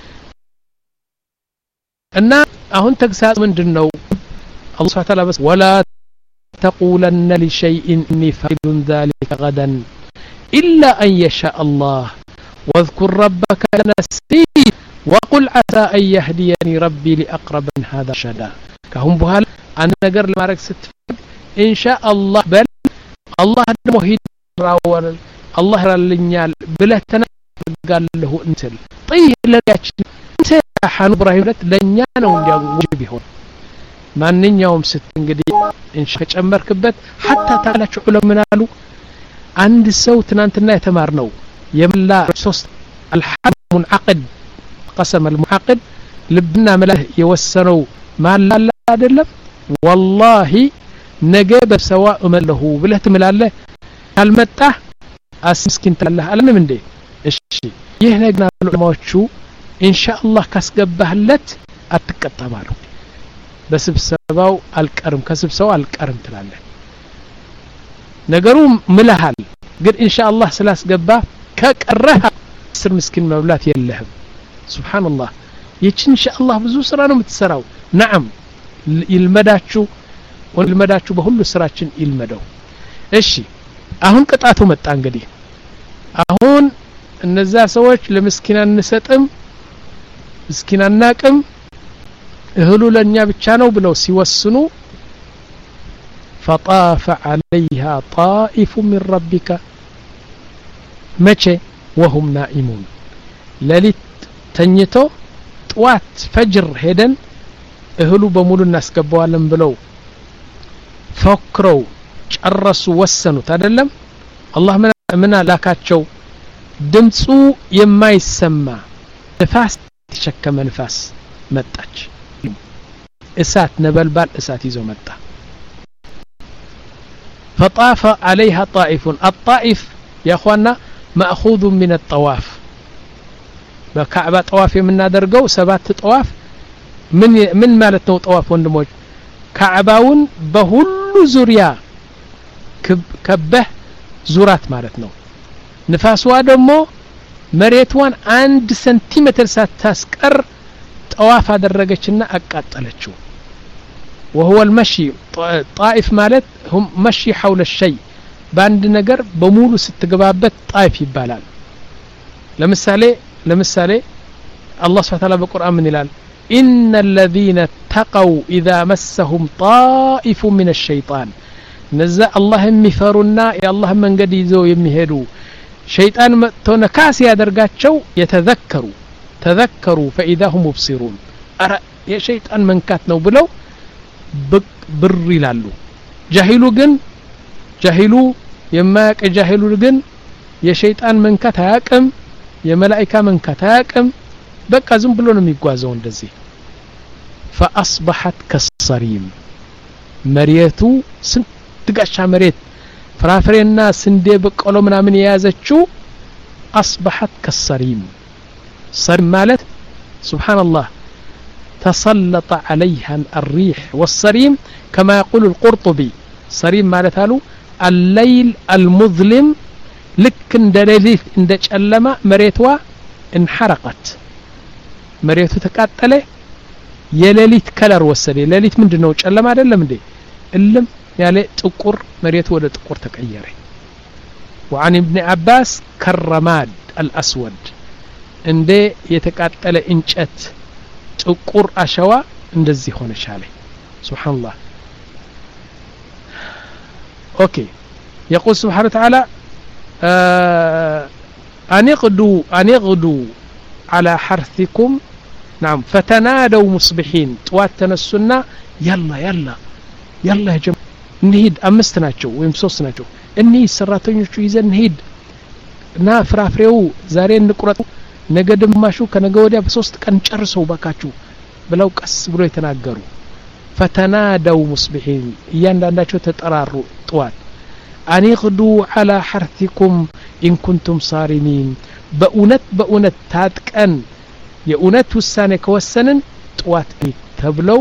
እና አሁን ተግሳጽ ምንድነው አላህ Subhanahu Ta'ala በስ ولا تقولن لشيء إني فاعل ذلك غدا إلا أن يشاء الله واذكر ربك نسي وقل عسى أن يهديني ربي لأقرب من هذا رشدا كهم بحال أنا نقر لمارك ستفق إن شاء الله بل الله موهد راول الله رالنيال بله تنقال له انتل طيب لك انت حانو إبراهيم ለኛ ነው እንዲያውጅ ቢሆን ማንኛውም ስት እንግዲህ እንሻ ጨመርክበት حتى ታላችሁ ዑለማና አሉ አንድ ሰው ትናንትና የተማርነው የመላ ሶስት الحد منعقد قسم المعقد ልብና መላህ የወሰነው ማላላ አይደለም والله ነገ በሰዋ እመለሁ ብለህ ትምላለህ ካልመጣ አስምስኪን ተላህ አለንም እንዴ እሺ ይህ ነገር ዑለማዎቹ ኢንሻአላህ ካስገባህለት አትቀጣማሉ በስብሰባው አልቀርም ከስብሰባው አልቀርም ትላለህ ነገሩ ምልሃል ግን ኢንሻአላህ ስላስገባ ከቀረህ ስር ምስኪን መብላት የለህም ሱብሃንአላህ ይቺ ኢንሻአላህ ብዙ ስራ ነው የምትሰራው ነዓም ይልመዳችሁ ወልመዳችሁ በሁሉ ስራችን ይልመደው እሺ አሁን ቅጣቱ መጣ እንግዲህ አሁን እነዛ ሰዎች ለምስኪናን እንሰጥም ምስኪናናቅም እህሉ ለኛ ብቻ ነው ብለው ሲወስኑ فطاف عليها طائف من ربك مچه وهم نائمون لليت ተኝቶ ጧት ፈጅር ሄደን እህሉ በሙሉ እናስገባዋለን ብለው ፈክረው ጨረሱ ወሰኑት አይደለም አላህ ምን አላካቸው ድምጹ የማይሰማ ንፋስ ተሸከመ ንፋስ መጣች እሳት ነበልባል እሳት ይዞ መጣ فطاف عليها طائف الطائف يا اخوانا ماخوذ من الطواف በካዕባ ጠዋፍ የምናደርገው ሰባት ጠዋፍ ምን ምን ማለት ነው ጠዋፍ ወንድሞች ካዕባውን በሁሉ ዙሪያ ከበህ ዙራት ማለት ነው ንፋስዋ ደግሞ መሬቷን አንድ ሴንቲሜትር ሳታስቀር ጠዋፍ አደረገችና አቃጠለችው وهو المشي طائف ማለት هم مشي حول الشيء ባንድ ነገር በሙሉ ስትገባበት طائف ይባላል ለምሳሌ ለምሳሌ አላህ Subhanahu Ta'ala በቁርአን ምን ይላል إن الذين اتقوا إذا مسهم طائف من الشيطان نزا الله የሚፈሩና የአላህ መንገድ ይዘው የሚሄዱ ሸይጣን መጥቶ ነካስ ያደርጋቸው የተዘከሩ ተዘከሩ فإذا هم مبصرون አረ የሸይጣን መንካት ነው ብለው ብር ይላሉ ጃሂሉ ግን ጃሂሉ የማያቅ ጃሂሉ ግን የሸይጣን መንካት አያቅም የመላእክታ መንካት አያቅም በቃ ዝም ብሎ ነው የሚጓዘው እንደዚህ فأصبحت كالصريم مريتو ስንት ጋሻ መሬት ፍራፍሬና ስንዴ በቆሎ ምናምን የያዘችው أصبحت كالصريم صريم مالت سبحان الله تسلط عليها الريح والصريم كما يقول القرطبي صريم مالت هالو الليل المظلم لك عند ليلت عند ጨለማ مريتوا انحرقت مريتو تቃጠለ የሌሊት ከለር ወሰደ ሌሊት ምንድነው ጨለማ አይደለም እንዴ እልም ያለ ጥቁር መሬት ወደ ጥቁር ተቀየረ وعن ابن عباس كالرماد الأسود እንደ የተቃጠለ እንጨት ጥቁር አሸዋ እንደዚህ ሆነ ሻለ سبحان الله اوكي يقول سبحانه وتعالى أن يغدوا أن يغدوا على حرثكم نعم فتنادوا مصبحين طوات تنسنا يلا يلا يلا يا جماعة نهيد أمست ናቸው ወይም ሶስት ናቸው እኒ ሰራተኞቹ ይዘን نهيد ና ፍራፍሬው ዛሬ እንቁረጥ ነገ ድማሹ ከነገ ወዲያ በሶስት ቀን ጨርሰው ባካችሁ ብለው ቀስ ብሎ የተናገሩ فتنادوا مصبحين እያንዳንዳቸው ተጠራሩ طوات أن يغدوا على حرثكم إن كنتم صارمين በእውነት በእውነት ታጥቀን የእውነት ውሳኔ ከወሰንን طوات ተብለው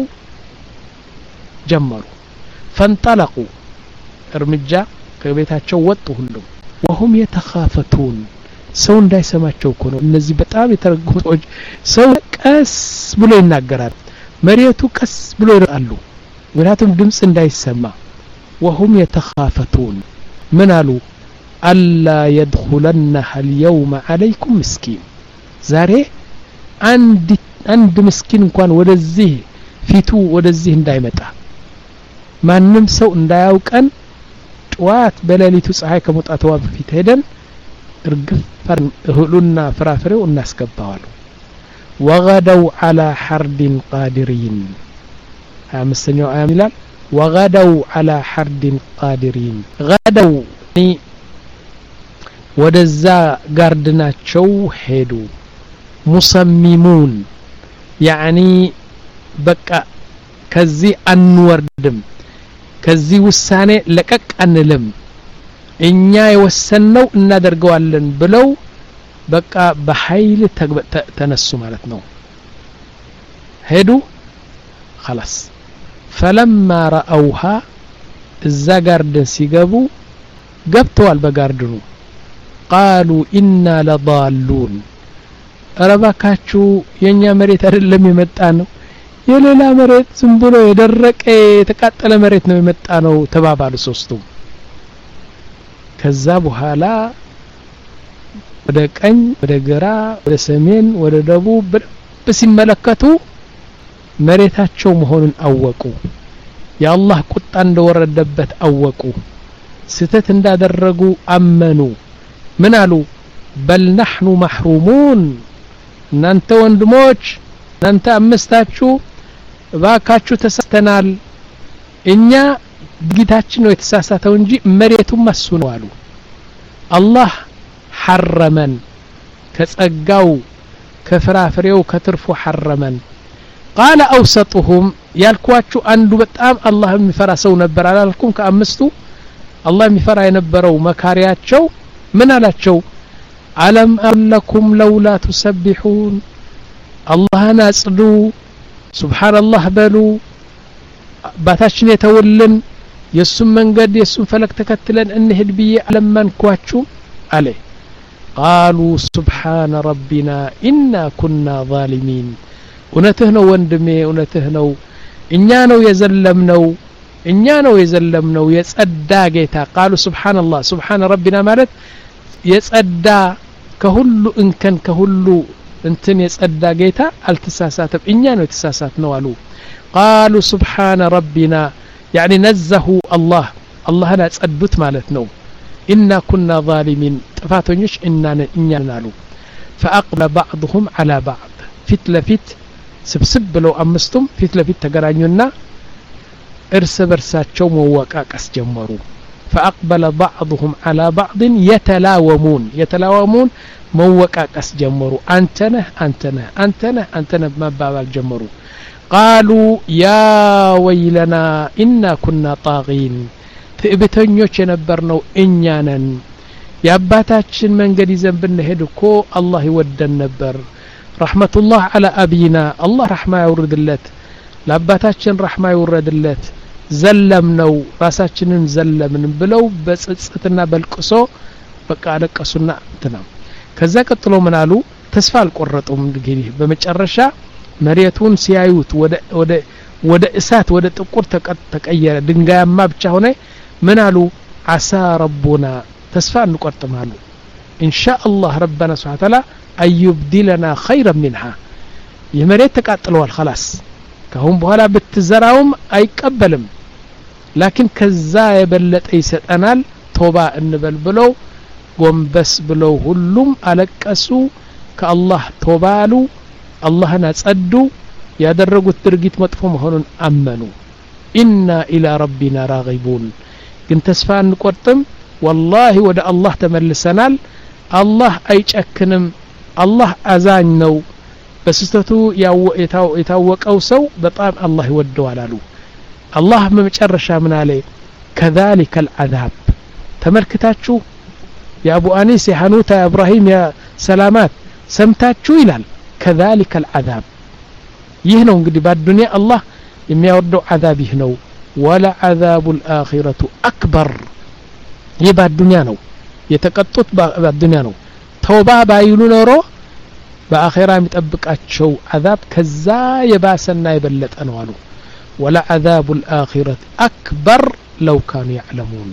ጀመሩ فانطلقوا እርምጃ ከቤታቸው ወጡ ሁሉም وهم يتخافتون ሰው እንዳይሰማቸው እኮ ነው እነዚህ በጣም የተረገሙት ሰው ቀስ ብሎ ይናገራል መሬቱ ቀስ ብሎ ይራሉ ምክንያቱም ድምጽ እንዳይሰማ وهم يتخافتون من قالوا ألا يدخلنها اليوم عليكم مسكين ዛሬ አንድ አንድ ምስኪን እንኳን ወደዚህ ፊቱ ወደዚህ እንዳይመጣ ማንንም ሰው እንዳያውቀን ጧት በሌሊቱ ፀሐይ ከመውጣቷ በፊት ሄደን እርግፍ እህሉና ፍራፍሬው እናስገባዋል وغدوا على حرد قادرين አምስተኛው አያም ይላል وغدوا على حرد قادرين غدوا ወደዛ ጋርድናቸው ሄዱ ሙሰሚሙን يعني በቃ ከዚህ አንወርድም ከዚህ ውሳኔ ለቀቅ አንልም እኛ የወሰነው እናደርገዋለን ብለው በቃ በኃይል ተነሱ ማለት ነው ሄዱ خلاص فلما رأوها እዛ ጋርደን ሲገቡ ገብተዋል በጋርድኑ قالوا إنا لضالون ረባካችሁ የኛ መሬት አይደለም የመጣነው የሌላ መሬት ዝም ብሎ የደረቀ የተቃጠለ መሬት ነው የመጣነው ተባባሉ ሶስቱም ከዛ በኋላ ወደ ቀኝ ወደ ግራ ወደ ሰሜን ወደ ደቡብ በሲመለከቱ መሬታቸው መሆኑን አወቁ የአላህ ቁጣ እንደወረደበት አወቁ ስተት እንዳደረጉ አመኑ ምን አሉ بل نحن محرومون እናንተ ወንድሞች እናንተ አምስታችሁ ባካችሁ ተሳስተናል እኛ ጌታችን ነው የተሳሳተው እንጂ መሬቱም ማሱ ነው አሉ አላህ حرمن ከጸጋው ከፍራፍሬው ከትርፉ حرمن قال اوسطهم ያልኳችሁ አንዱ በጣም አላህ የሚፈራ ሰው ነበር አላልኩም ከአምስቱ አላህ የሚፈራ የነበረው መካሪያቸው ምን አላቸው አለም አለኩም ለውላ ተሰቢሁን አላህን አጽዱ ሱብሃንአላህ በሉ ባታችን የተወልን የሱም መንገድ የሱም ፈለክ ተከትለን እንሄድ ብዬ አለማንኳችሁ አለ قالوا سبحان ربنا إنا كنا ظالمين እውነትህ ነው ወንድሜ እውነትህ ነው እኛ ነው የዘለምነው እኛ ነው የዘለምነው የጸዳ ጌታ قالوا سبحان الله سبحان ربنا ማለት የጸዳ ከሁሉ እንከን ከሁሉ እንትን የጸዳ ጌታ አልተሳሳተም እኛ ነው የተሳሳትነው አሉ قالوا سبحان ربنا يعني نزهوا الله الله لا ጸዱት ማለት ነው إنا كنا ظالمين ጥፋተኞች እናን እኛን አሉ فأقبل بعضهم على بعض ፊት ለፊት ስብስብ ብለው አምስቱም ፊት ለፊት ተገናኙና እርስ በርሳቸው መዋቃቀስ ጀመሩ فأقبل بعضهم على بعض يتلاومون يتلاومون موقاقس جمروا أنتنا أنتنا أنتنا أنتنا مبابال جمروا قالوا يا ويلنا إنا كنا طاغين ትዕቢተኞች የነበርነው እኛ ነን የአባታችን መንገድ ይዘን ብንሄድ እኮ አላህ ይወደን ነበር ረህመቱላህ ዐላ አቢና አላህ ረህማ ይውርድለት ለአባታችን ረህማ ይውረድለት ዘለም ነው ራሳችንን ዘለምን ብለው በጽጽትና በልቅሶ በቃ አለቀሱና እንትና ከዛ ቀጥሎ ምን አሉ ተስፋ አልቆረጡም እንግዲህ በመጨረሻ መሬቱን ሲያዩት ወደ ወደ ወደ እሳት ወደ ጥቁር ተቀየረ ድንጋያማ ብቻ ሆነ ምን አሉ አሳ ረቡና ተስፋ እንቆርጥም አሉ ኢንሻአላህ ረበና ሱብሓነሁ ወተዓላ አዩብዲለና ኸይረን ሚንሃ የመሬት ተቃጥሏል خلاص ካሁን በኋላ ብትዘራውም አይቀበልም ላኪን ከዛ የበለጠ ይሰጠናል ቶባ እንበል ብለው ጎንበስ ብለው ሁሉም አለቀሱ ከአላህ ቶባ አሉ አላህን አጸዱ ያደረጉት ድርጊት መጥፎ መሆኑን አመኑ ኢና ኢላ ረቢና ራጊቡን ግን ተስፋ እንቆርጥም والله ወደ አላህ ተመልሰናል አላህ አይጨክንም አላህ አዛኝ ነው በስተቱ የታወቀው ሰው በጣም አላህ ይወደዋል አሉ አላህ በመጨረሻ ምን አለ كذلك العذاب ተመልክታችሁ የአቡ አኒስ የሐኑታ ኢብራሂም ያ ሰላማት ሰምታችሁ ይላል كذلك العذاب ይህ ነው እንግዲህ በዱንያ አላህ የሚያወርደው عذاب ይህ ነው ولا عذاب الآخرة أكبر ይህ በዱንያ ነው የተቀጡት በዱንያ ነው ተውባ ባይሉ ኖሮ በአኺራ የሚጠብቃቸው عذاب ከዛ የባሰና የበለጠ ነው አሉ ولا عذاب الآخرة أكبر لو كانوا يعلمون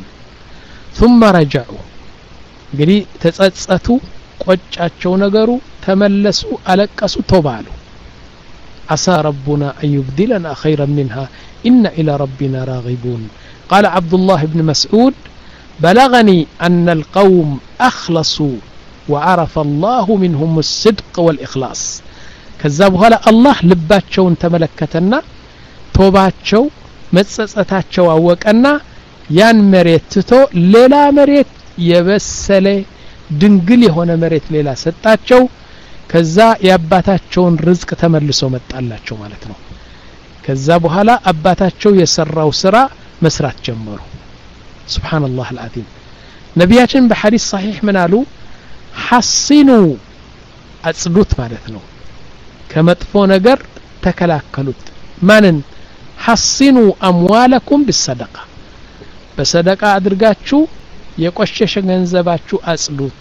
ثم رجعوا እንግዲህ ተጸጸቱ ቆጫቸው ነገሩ ተመለሱ አለቀሱ ተውባ አሉ عسى ربنا أن يبدلنا خيرا منها إن إلى ربنا راغبون قال عبد الله بن مسعود بلغني أن القوم أخلصوا وعرف الله منهم الصدق والإخلاص كذبوا هلا الله لباتشون تملكتنا توباتشو متصصتاچو አወቀና ያን መሬት ትቶ ሌላ መሬት የበሰለ ድንግል የሆነ መሬት ሌላ ሰጣቸው ከዛ ያባታቸውን ርዝቅ ተመልሶ መጣላቸው ማለት ነው ከዛ በኋላ አባታቸው የሰራው ስራ መስራት ጀመሩ ሱብሃንአላህ አልዓዚም ነቢያችን በሐዲስ صحيح ምን አሉ ሐሲኑ አጽዱት ማለት ነው ከመጥፎ ነገር ተከላከሉት ማንን ሐሲኑ አምዋለኩም بالصدقه በሰደቃ አድርጋችሁ የቆሸሸ ገንዘባችሁ አጽዱት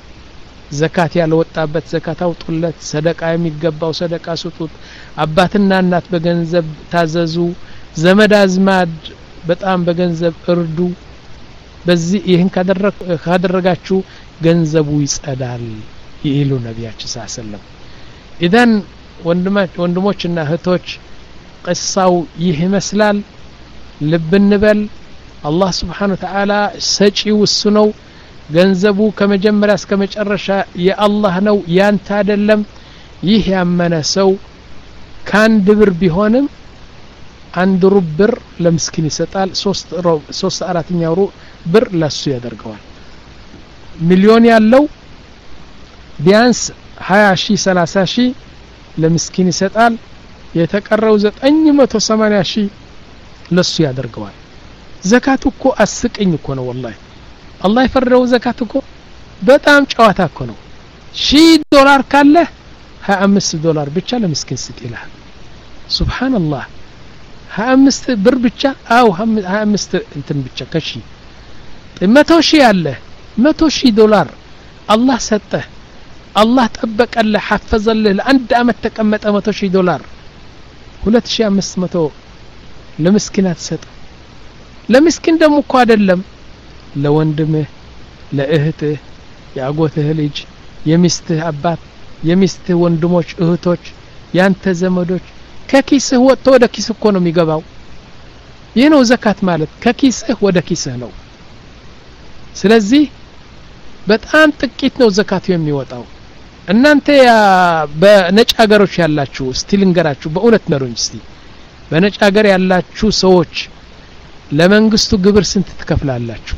ዘካት ያልወጣበት ዘካት አውጡለት ሰደቃ የሚገባው ሰደቃ ስጡት አባትና እናት በገንዘብ ታዘዙ ዘመድ አዝማድ በጣም በገንዘብ እርዱ በዚህ ይህን ካደረጋችሁ ገንዘቡ ይጸዳል ይሉ ነብያችን ሰለላሁ ኢዳን ወንድማች ወንድሞችና እህቶች ቅሳው ይህ ይመስላል ልብ እንበል አላህ Subhanahu Wa Ta'ala ሰጪው እሱ ነው ገንዘቡ ከመጀመሪያ እስከ መጨረሻ የአላህ ነው ያንተ አይደለም ይህ ያመነ ሰው ካንድ ብር ቢሆንም አንድ ሩብ ብር ለምስኪን ይሰጣል ሶስት ሶስት አራተኛው ሩብ ብር ለሱ ያደርገዋል ሚሊዮን ያለው ቢያንስ ሃያ ሺህ ሰላሳ ሺህ ለምስኪን ይሰጣል የተቀረው ዘጠኝ መቶ ሰማንያ ሺህ ለሱ ያደርገዋል ዘካቱ እኮ አስቀኝ እኮ ነው والله አላህ ይፈረው ዘካቱ እኮ በጣም ጨዋታ እኮ ነው ሺህ ዶላር ካለ ሃያ አምስት ዶላር ብቻ ለምስኪን ስጥ ይላል ሱብሃንአላህ ሃያ አምስት ብር ብቻ አው ሃያ አምስት እንትን ብቻ ከሺ መቶ ሺህ አለ መቶ ሺህ ዶላር አላህ ሰጠ አላህ ጠበቀልህ ሐፈዘልህ ለአንድ አመት ተቀመጠ መቶ ሺህ ዶላር ሁለት ሺህ አምስት መቶ ለምስኪናት ሰጠ ለምስኪን ደሞ እኮ አይደለም ለወንድምህ ለእህትህ ያጎትህ ልጅ የሚስትህ አባት የሚስትህ ወንድሞች እህቶች ያንተ ዘመዶች ከኪስህ ወጥቶ ወደ ኪስህ እኮ ነው የሚገባው ይህ ነው ዘካት ማለት ከኪስህ ወደ ኪስህ ነው ስለዚህ በጣም ጥቂት ነው ዘካቱ የሚወጣው እናንተ ያ በነጭ ሀገሮች ያላችሁ እስቲ ልንገራችሁ በእውነት ነሩኝ እስቲ በነጭ ሀገር ያላችሁ ሰዎች ለመንግስቱ ግብር ስንት ትከፍላላችሁ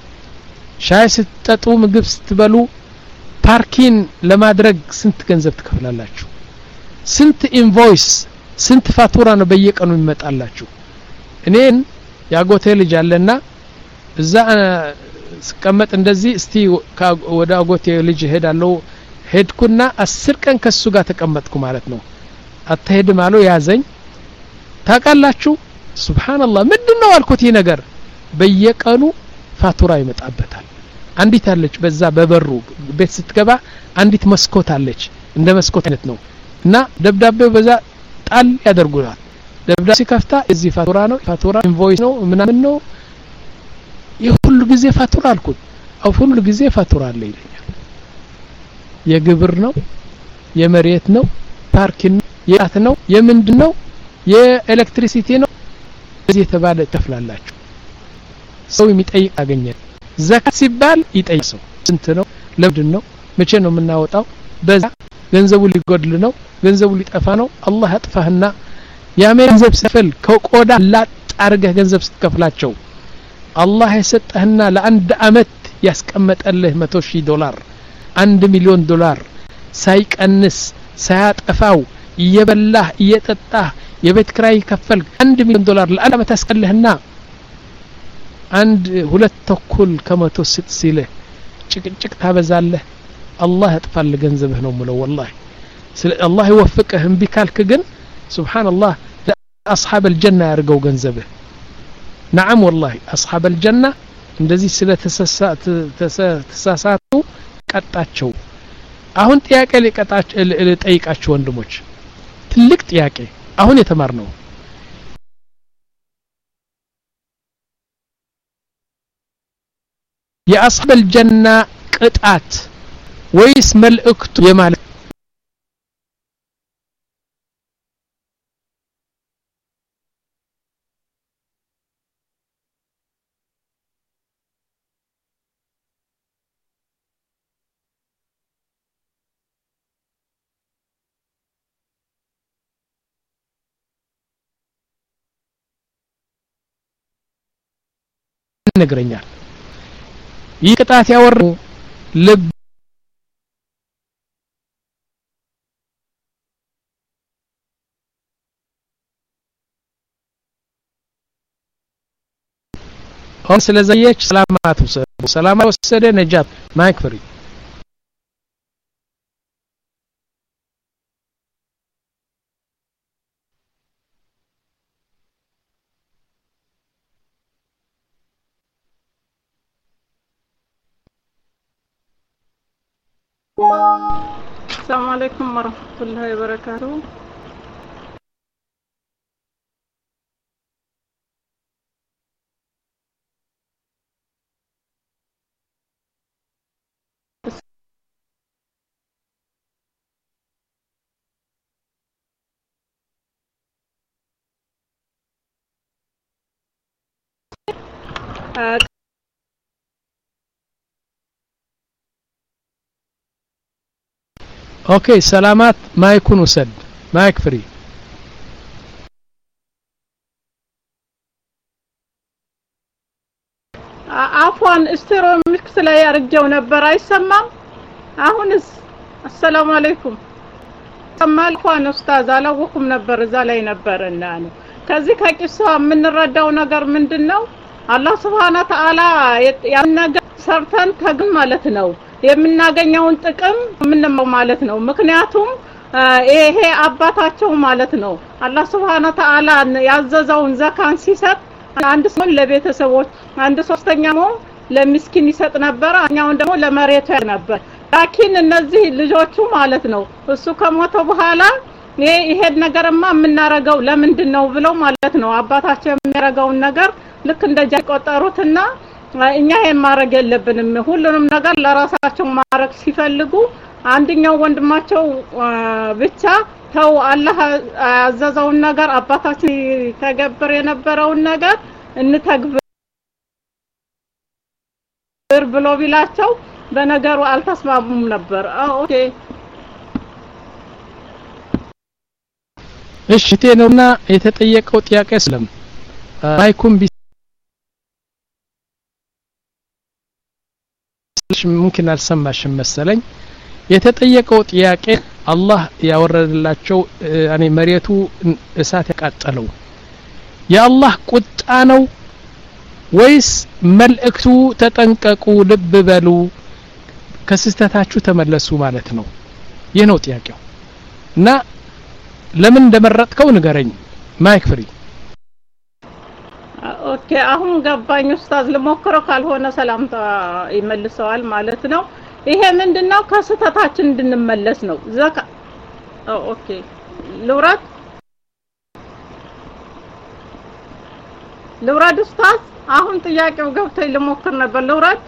ሻይ ስትጠጡ ምግብ ስትበሉ ፓርኪን ለማድረግ ስንት ገንዘብ ትከፍላላችሁ ስንት ኢንቮይስ ስንት ፋቱራ ነው በየቀኑ ይመጣላችሁ እኔን ያጎቴ ልጅ አለና እዛ ስቀመጥ እንደዚህ እስቲ ወደ አጎቴ ልጅ ሄዳለሁ ሄድኩና አስር ቀን ከሱ ጋር ተቀመጥኩ ማለት ነው አትሄድም አለው ያዘኝ ታውቃላችሁ ሱብሃንአላህ ምንድነው አልኩት ይሄ ነገር በየቀኑ ፋቱራ ይመጣበታል አንዲት አለች በዛ በበሩ ቤት ስትገባ አንዲት መስኮት አለች እንደ መስኮት አይነት ነው እና ደብዳቤው በዛ ጣል ያደርጉናል ደብዳቤ ሲከፍታ እዚህ ፋቱራ ነው ፋቱራ ኢንቮይስ ነው ምናምን ነው የሁሉ ጊዜ ፋቱራ አልኩት አው ሁሉ ጊዜ ፋቱራ አለ ይለኛል የግብር ነው የመሬት ነው ፓርኪንግ የአት ነው የምንድነው የኤሌክትሪሲቲ ነው እዚህ ተባለ ተፍላላችሁ ሰው የሚጠይቅ አገኘ ዘካት ሲባል ይጠይሰው ስንት ነው ለምንድን ነው መቼ ነው የምናወጣው በዛ ገንዘቡ ሊጎድል ነው ገንዘቡ ሊጠፋ ነው አላህ ያጥፋህና ያሜን ገንዘብ ሰፈል ከቆዳ ላጣርገህ ገንዘብ ስትከፍላቸው አላህ የሰጠህና ለአንድ አመት ያስቀመጠልህ መቶ ሺህ ዶላር አንድ ሚሊዮን ዶላር ሳይቀንስ ሳያጠፋው እየበላህ እየጠጣህ የቤት ክራይ ከፈል አንድ ሚሊዮን ዶላር ለአንድ አመት ያስቀልህና አንድ ሁለት ተኩል ከመቶ ስት ሲልህ ጭቅጭቅ ታበዛለህ አላህ ያጥፋል ገንዘብህ ነው ሙሉ والله አላህ ይወፍቅህ እምቢ ካልክ ግን ሱብሃንአላህ ለአስሐብ الجنة ያርገው ገንዘብህ نعم والله أصحاب الجنة እንደዚህ ስለ ተሳሳቱ ቀጣቸው አሁን ጥያቄ ለቀጣች ለጠይቃችሁ ወንድሞች ትልቅ ጥያቄ አሁን የተማርነው የአስሐብ الجنة ቅጣት ወይስ መልእክቱ የማለት ነገረኛል ይቅጣት ያወሩ ልብ አሁን ስለዘየች ሰላማቱ ሰላማ ወሰደ ነጃት ማይክፍሪ السلام عليكم ورحمة الله وبركاته اوكي سلامات ما يكون وسد ما يكفري عفوا استرو ملك سلا يرجو نبر አይሰማም አሁንስ السلام عليكم ሰማል ኳን ኡስታዝ አላወኩም ነበር እዛ ላይ ነበርና ነው ከዚህ ከቂሳው የምንረዳው ነገር ምንድነው አላህ Subhanahu Wa Ta'ala ያነገ ሰርተን ተግን ማለት ነው የምናገኘውን ጥቅም ምንነው ማለት ነው ምክንያቱም ይሄ አባታቸው ማለት ነው አላህ Subhanahu Wa Ta'ala ያዘዘውን ዘካን ሲሰጥ አንድ ሰው ለቤተሰቦች አንድ ሶስተኛው ለምስኪን ይሰጥ ነበር አኛው ደግሞ ለመሬቱ ነበር ላኪን እነዚህ ልጆቹ ማለት ነው እሱ ከሞተ በኋላ ይሄ ነገርማ የምናረጋው ለምንድነው ብለው ማለት ነው አባታቸው የሚያረጋውን ነገር ልክ እንደጃ ቆጠሩትና እኛ ይሄን ማረግ የለብንም ሁሉንም ነገር ለራሳቸው ማረግ ሲፈልጉ አንደኛው ወንድማቸው ብቻ ተው አላህ ያዘዘውን ነገር አባታችን ተገብር የነበረውን ነገር እንተግብር ብሎ ቢላቸው በነገሩ አልተስማሙም ነበር ኦኬ እሺ ተነውና የተጠየቀው ጥያቄ ስለም ማይኩም ممكن አልሰማሽም መሰለኝ የተጠየቀው ጥያቄ አላህ ያወረደላቸው ያኔ መሬቱ እሳት ያቃጠለው የአላህ ቁጣ ነው ወይስ መልእክቱ ተጠንቀቁ ልብ በሉ ከስተታችሁ ተመለሱ ማለት ነው? ይህ ነው ጥያቄው። እና ለምን እንደመረጥከው ንገረኝ። ማይክ ፍሪ። ኦኬ አሁን ገባኝ ኡስታዝ። ልሞክረው ካልሆነ ሰላምታ ይመልሰዋል ማለት ነው። ይሄ ምንድነው? ከስተታችን እንድንመለስ ነው። ዘካ ኦኬ ልውረድ ልውረድ ኡስታዝ። አሁን ጥያቄው ገብቶኝ ልሞክር ነበር። ልውረድ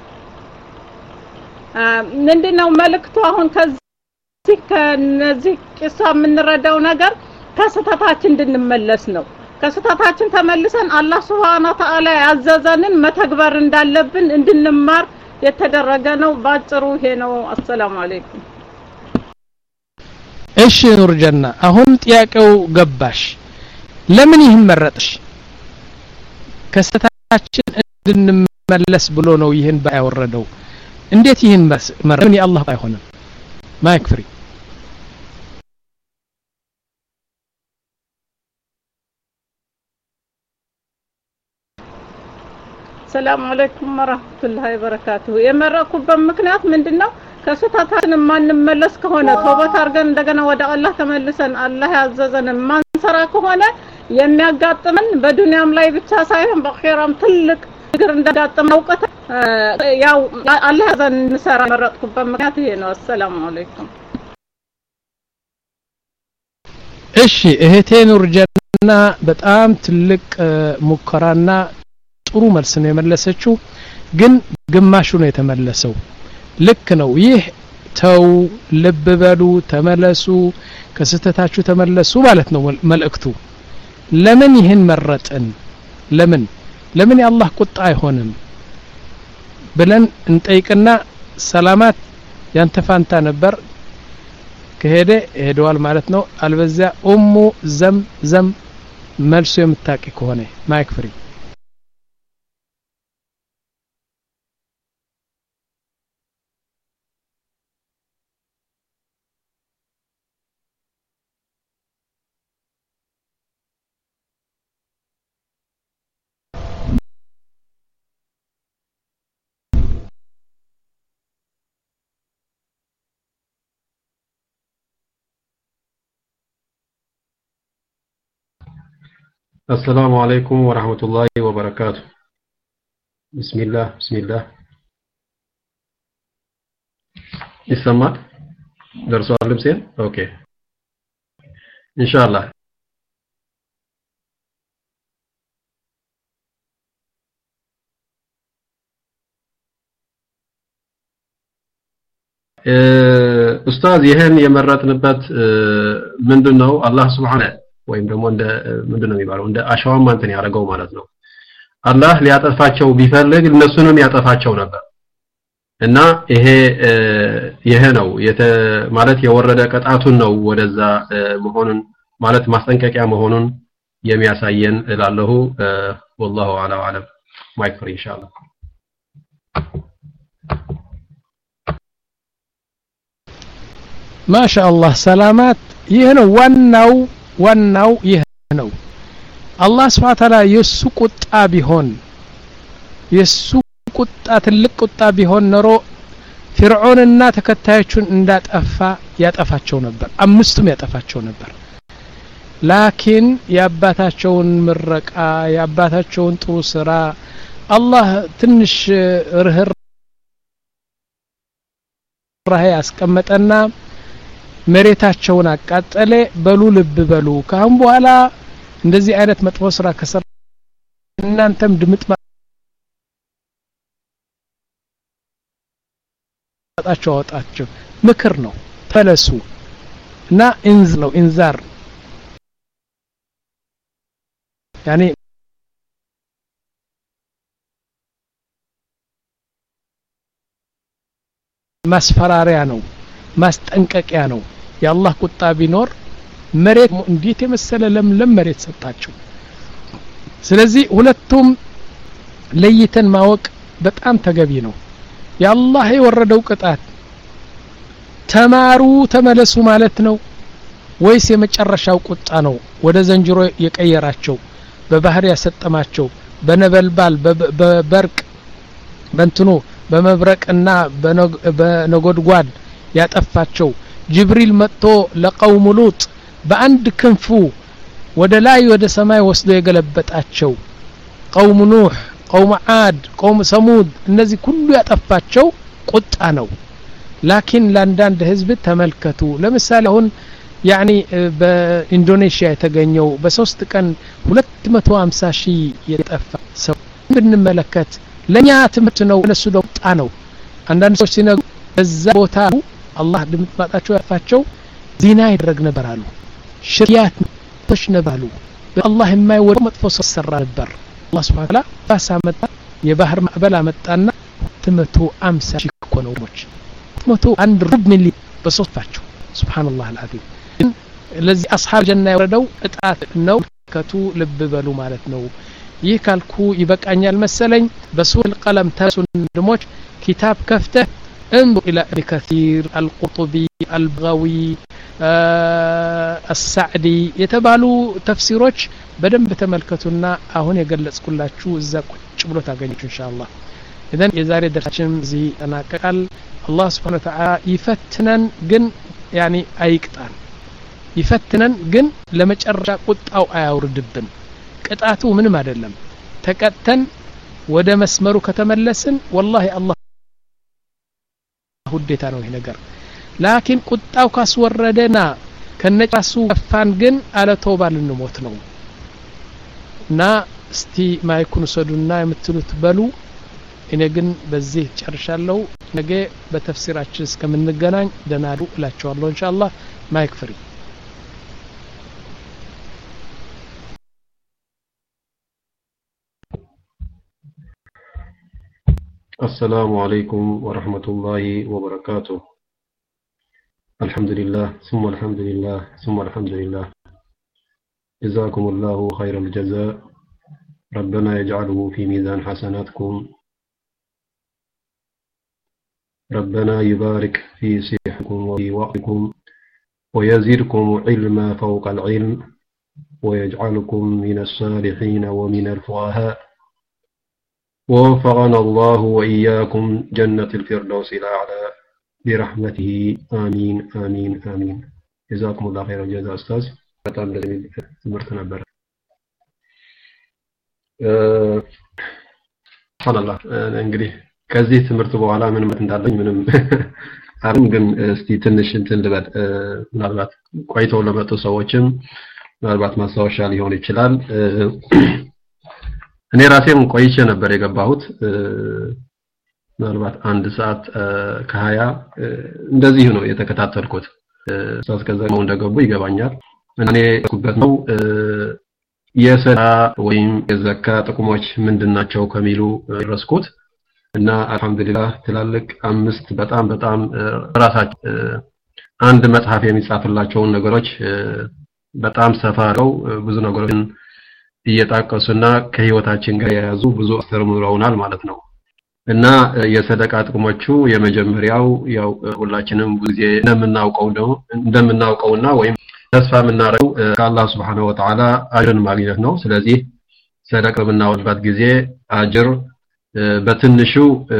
ምንድነው መልእክቱ? አሁን ከዚህ ከነዚህ ቂሳ የምንረዳው ነገር ከስተታችን እንድንመለስ ነው። ከስተታችን ተመልሰን አላህ Subhanahu Wa Ta'ala ያዘዘንን መተግበር እንዳለብን እንድንማር የተደረገ ነው። ባጭሩ ይሄ ነው። አሰላሙ አለይኩም። እሺ ኑር ጀና አሁን ጥያቄው ገባሽ። ለምን ይህን መረጥሽ? ከስተታችን እንድንመለስ ብሎ ነው ይህን ባያወረደው። እንዴት ይህን መረጥ? ምን የአላህ ባይሆንም ማይክ ፍሪ። ሰላም አለይኩም ወራህመቱላሂ ወበረካቱሁ። የመረኩበት ምክንያት ምንድነው? ከስተታችን ማንመለስ ከሆነ ተውበት አድርገን እንደገና ወደ አላህ ተመልሰን አላህ ያዘዘንን ማንሰራ ከሆነ የሚያጋጥመን በዱንያም ላይ ብቻ ሳይሆን በአኺራም ትልቅ ችግር እንዳጋጥም አውቀት ያው አላህ ያዘዘን እንሰራ መረጥኩበት ምክንያት ይሄ ነው። አሰላሙ አለይኩም። እሺ እህቴ ኑር ጀና በጣም ትልቅ ሙከራና ጥሩ መልስ ነው የመለሰችው። ግን ግማሹ ነው የተመለሰው። ልክ ነው። ይህ ተው ልብ በሉ ተመለሱ ከስተታችሁ ተመለሱ ማለት ነው መልእክቱ። ለምን ይህን መረጥን? ለምን ለምን የአላህ ቁጣ አይሆንም ብለን እንጠይቅና ሰላማት ያንተ ፋንታ ነበር ከሄደ ሄደዋል ማለት ነው። አልበዚያ ኡሙ ዘም ዘም መልሱ የምታቂ ከሆነ ማይክ ፍሪ። السلام عليكم ورحمة الله وبركاته. بسم الله بسم الله. يسمع درس علم سين؟ أوكي إن شاء الله. أستاذ يهن يمرت نبات من دونه الله سبحانه ወይም ደግሞ እንደ ምንድነው የሚባለው እንደ አሻዋማ እንትን ያረጋው ማለት ነው። አላህ ሊያጠፋቸው ቢፈልግ እነሱንም ያጠፋቸው ነበር። እና ይሄ ይሄ ነው ማለት የወረደ ቅጣቱን ነው ወደዛ መሆኑን ማለት ማስጠንቀቂያ መሆኑን የሚያሳየን እላለሁ። والله اعلم اعلم ማይክ ፍሪ ኢንሻአላህ። ማሻአላህ ሰላማት። ይሄ ነው ዋናው ዋናው ይሄ ነው። አላህ Subhanahu Ta'ala የሱ ቁጣ ቢሆን የሱ ቁጣ ትልቅ ቁጣ ቢሆን ኖሮ ፍርዖንና ተከታዮቹን እንዳጠፋ ያጠፋቸው ነበር። አምስቱም ያጠፋቸው ነበር። ላኪን ያባታቸውን ምረቃ ያባታቸውን ጥሩ ስራ አላህ ትንሽ ርህራሄ አስቀመጠና መሬታቸውን አቃጠለ። በሉ ልብ በሉ ካሁን በኋላ እንደዚህ አይነት መጥፎ ስራ ከሰራ እናንተም ድምጥ ማጣቸው አወጣቸው ምክር ነው። ተለሱ እና እንዝ ነው እንዛር ያኔ ማስፈራሪያ ነው ማስጠንቀቂያ ነው። የአላህ ቁጣ ቢኖር መሬት እንዴት የመሰለ ለምለም መሬት ሰጣቸው። ስለዚህ ሁለቱም ለይተን ማወቅ በጣም ተገቢ ነው። የአላህ የወረደው ቅጣት ተማሩ ተመለሱ ማለት ነው ወይስ የመጨረሻው ቁጣ ነው ወደ ዘንጅሮ የቀየራቸው በባህር ያሰጠማቸው በነበልባል በበርቅ በእንትኑ በመብረቅና በነጎድጓድ ያጠፋቸው ጅብሪል መጥቶ ለቀውሙ ሉጥ በአንድ ክንፉ ወደ ላይ ወደ ሰማይ ወስዶ የገለበጣቸው ቀውሙ ኑህ ቀውሙ ዓድ ቀውሙ ሰሙድ እነዚህ ሁሉ ያጠፋቸው ቁጣ ነው ላኪን ለአንዳንድ ህዝብ ተመልከቱ ለምሳሌ አሁን ያኒ በኢንዶኔሽያ የተገኘው በሶስት ቀን ሁለት መቶ ሃምሳ ሺህ የጠፋ ሰው ብንመለከት ለኛ ትምህርት ነው እነሱ ቁጣ ነው አንዳንድ ሰዎች ሲነጉ በዛ ቦታ አላህ ድምጣቸው ያፋቸው ዚና ይደረግ ነበር አሉ ሽሪያት ተሽ ነበሩ በአላህ የማይወድ መጥፎ ሰው ሰራ ነበር አላህ Subhanahu Wa Ta'ala ባሳመጣ የባህር ማዕበል አመጣና ሁለት መቶ ሃምሳ ሺህ ኮኖች ሁለት መቶ አንድ ሩብ ሚሊዮን በሶፋቸው ሱብሃንአላህ አልዓዚም ለዚህ አስሐብ ጀና የወረደው እጣት ነው ከቱ ልብ በሉ ማለት ነው ይህ ካልኩ ይበቃኛል መሰለኝ በሱል ቀለም ተሱን ደሞች ኪታብ ከፍተ انظر الى ابن كثير القرطبي البغوي السعدي የተባሉ ተፍሲሮች በደንብ ተመልከቱና አሁን የገለጽኩላችሁ እዛ ቁጭ ብሎ ታገኙት ኢንሻአላህ اذا የዛሬ ደርሳችን እዚህ ተናቀቃል አላህ Subhanahu Wa Ta'ala ይፈትነን ግን ያኒ አይቅጣን ይፈትነን ግን ለመጨረሻ ቁጣው አያውርድብን ቅጣቱ ምንም አይደለም ተቀጥተን ወደ መስመሩ ከተመለስን والله አላህ ሁዴታ ነው ይሄ ነገር ላኪን ቁጣው ካስወረደና ከነጫሱ ከፋን ግን አለ ተውባ ልንሞት ነው እና እስቲ ማይኩን ሰዱና የምትሉት በሉ እኔ ግን በዚህ ጨርሻለሁ ነገ በተፍሲራችን እስከምንገናኝ ደናዱ እላችኋለሁ ኢንሻአላህ ማይክ ፍሪ السلام عليكم ورحمة الله وبركاته الحمد لله ثم الحمد لله ثم الحمد لله جزاكم الله خير الجزاء ربنا يجعله في ميزان حسناتكم ربنا يبارك في صحتكم وفي وقتكم ويزيدكم علما فوق العلم ويجعلكم من الصالحين ومن الفقهاء ووفقنا الله وإياكم جنة الفردوس الأعلى برحمته آمين آمين آمين جزاكم الله خير الجزاء أستاذ በጣም ለዚህ ትምህርት ነበር ሱብሃንአላህ እንግዲህ ከዚህ ትምህርት በኋላ ምን ማለት እንዳለኝ ምንም አሁን ግን እስቲ ትንሽ እንትን ልበል ምናልባት ቆይተው ለመጡ ሰዎችም ምናልባት ማስታወሻ ሊሆን ይችላል እኔ ራሴም ቆይቼ ነበር የገባሁት ምናልባት አንድ ሰዓት ከሀያ እንደዚህ ነው የተከታተልኩት ሳስከዛው እንደገቡ ይገባኛል እኔ ኩበት ነው የሰራ ወይም የዘካ ጥቅሞች ምንድናቸው ከሚሉ ረስኩት እና አልহামዱሊላህ ትላልቅ አምስት በጣም በጣም ራሳቸው አንድ መጽሐፍ የሚጻፍላቸው ነገሮች በጣም ሰፋው ብዙ ነገሮችን እየጣቀሱና ከህይወታችን ጋር ያያዙ ብዙ አስተምረውናል ማለት ነው እና የሰደቃ ጥቅሞቹ የመጀመሪያው ያው ሁላችንም ጊዜ እንደምናውቀው ነው እንደምናውቀውና ወይም ተስፋ የምናረው ከአላህ Subhanahu Wa Ta'ala አጅርን ማግኘት ነው ስለዚህ ሰደቃ በምናወጣበት ጊዜ አጅር በትንሹ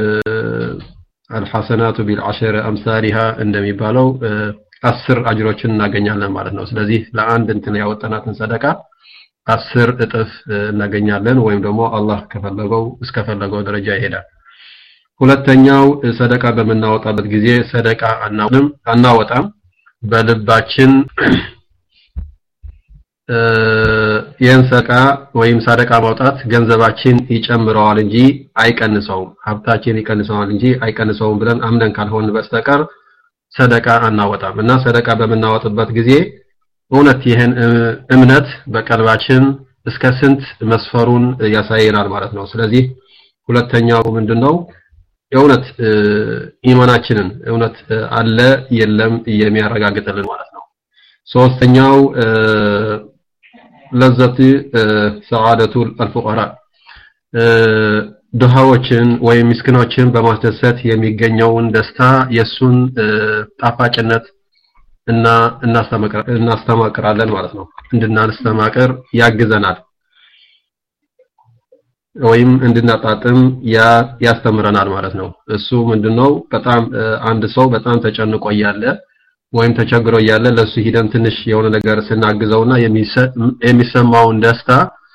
الحسنات بالعشر امثالها እንደሚባለው አስር አጅሮችን እናገኛለን ማለት ነው ስለዚህ ለአንድ እንትን ያወጣናትን ሰደቃ አስር እጥፍ እናገኛለን ወይም ደግሞ አላህ ከፈለገው እስከፈለገው ደረጃ ይሄዳል ሁለተኛው ሰደቃ በመናወጣበት ጊዜ ሰደቃ አናውንም አናወጣም በልባችን የንሰቃ ወይም ሰደቃ ማውጣት ገንዘባችን ይጨምረዋል እንጂ አይቀንሰውም ሀብታችን ይቀንሰዋል እንጂ አይቀንሰውም ብለን አምነን ካልሆነ በስተቀር ሰደቃ አናወጣም እና ሰደቃ በመናወጥበት ጊዜ እውነት ይሄን እምነት በቀልባችን እስከ ስንት መስፈሩን ያሳየናል ማለት ነው ስለዚህ ሁለተኛው ምንድነው የእውነት ኢማናችንን እውነት አለ የለም የሚያረጋግጥልን ማለት ነው ሶስተኛው ለዘቲ ሰዓደቱ الفقراء ድሃዎችን ወይም ምስኪኖችን በማስደሰት የሚገኘውን ደስታ የሱን ጣፋጭነት እና እናስተማክራለን ማለት ነው እንድናስተማክር ያግዘናል ወይም እንድናጣጥም ያስተምረናል ማለት ነው። እሱ ምንድነው በጣም አንድ ሰው በጣም ተጨንቆ ያለ ወይም ተቸግሮ ያለ ለሱ ሂደን ትንሽ የሆነ ነገር ስናግዘውና የሚሰማውን ደስታ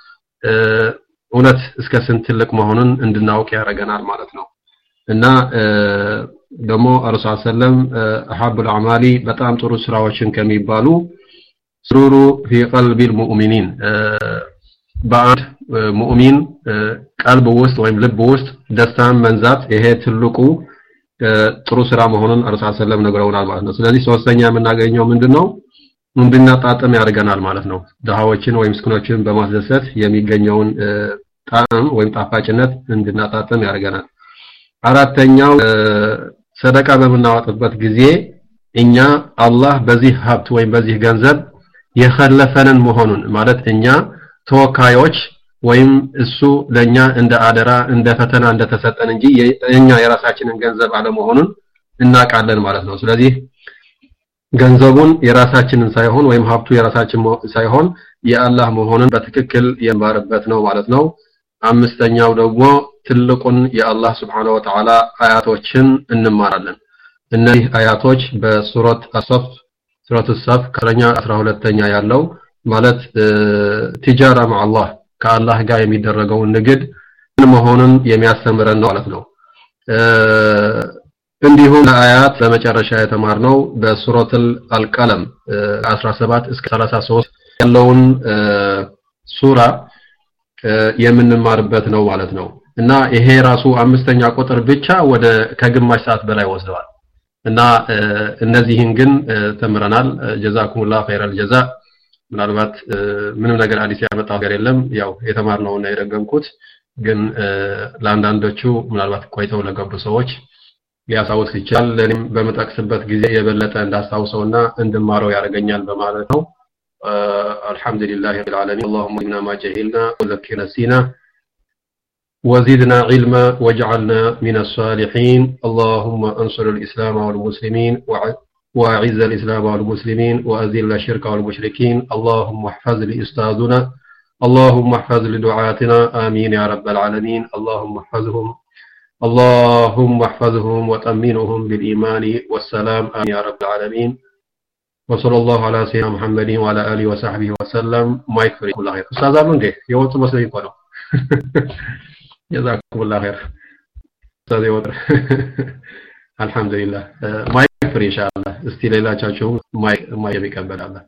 እውነት እስከ ስንት ትልቅ መሆኑን እንድናውቅ ያደርገናል ማለት ነው። እና ደግሞ ረሱል ሰለም አሐቡል አዕማሊ በጣም ጥሩ ስራዎችን ከሚባሉ ሱሩሩ ፊ ቀልቢል ሙእሚኒን በአንድ ሙእሚን ቀልብ ውስጥ ወይም ልብ ውስጥ ደስታን መንዛት ይሄ ትልቁ ጥሩ ስራ መሆኑን ረሱል ሰለም ነግረውናል ማለት ነው። ስለዚህ ሶስተኛ የምናገኘው ምንድነው እንድናጣጥም ያደርገናል ማለት ነው። ድሃዎችን ወይም ምስኪኖችን በማስደሰት የሚገኘውን ጣዕም ወይም ጣፋጭነት እንድናጣጥም ያደርገናል። አራተኛው ሰደቃ በምናወጣበት ጊዜ እኛ አላህ በዚህ ሀብት ወይም በዚህ ገንዘብ የኸለፈንን መሆኑን ማለት እኛ ተወካዮች ወይም እሱ ለኛ እንደ አደራ እንደ ፈተና እንደተሰጠን እንጂ እኛ የራሳችንን ገንዘብ አለመሆኑን እናቃለን ማለት ነው። ስለዚህ ገንዘቡን የራሳችንን ሳይሆን ወይም ሀብቱ የራሳችን ሳይሆን የአላህ መሆኑን በትክክል የማረበት ነው ማለት ነው። አምስተኛው ደግሞ ትልቁን የአላህ Subhanahu Wa Ta'ala አያቶችን እንማራለን። እነዚህ አያቶች በሱረት አስፍ ሱረት አስፍ ከረኛ አስራ ሁለተኛ ያለው ማለት ትጃራ مع الله ከአላህ ጋር የሚደረገው ንግድ መሆኑን የሚያስተምረን ነው ማለት ነው። እንዲሁም አያት በመጨረሻ የተማርነው በሱረቱል አልቀለም አስራ ሰባት እስከ ሰላሳ ሶስት ያለውን ሱራ የምንማርበት ነው ማለት ነው። እና ይሄ ራሱ አምስተኛ ቁጥር ብቻ ወደ ከግማሽ ሰዓት በላይ ወስደዋል። እና እነዚህን ግን ተምረናል። ጀዛኩሙላህ ኸይረል ጀዛ። ምናልባት ምንም ነገር አዲስ ያመጣው ነገር የለም። ያው የተማርነው እና የደገምኩት ግን ለአንዳንዶቹ ምናልባት ቆይተው ለገቡ ሰዎች ሊያሳውስ ይችላል። ለኔም በመጠቅስበት ጊዜ የበለጠ እንዳስታውሰውና እንድማረው ያደርገኛል በማለት ነው። አልহামዱሊላሂ ረቢል ዓለሚን اللهم إنا ما جهلنا وذكرنا نسينا وزدنا علما واجعلنا من الصالحين اللهم انصر الإسلام والمسلمين وأعز الإسلام والمسلمين وأذل الشرك والمشركين اللهم احفظ لأستاذنا اللهم احفظ لدعاتنا آمين يا رب العالمين اللهم احفظهم اللهم احفظهم وتأمينهم بالإيمان والسلام آمين يا رب العالمين وصلى الله على سيدنا محمد وعلى آله وصحبه وسلم ما يكفي كل خير أستاذ أبن دي يوم مسلمين قالوا جزاكم الله خير أستاذ يوتر الحمد لله ما يكفي إن شاء الله استيلالا تشاچو ما ما يبيكبل الله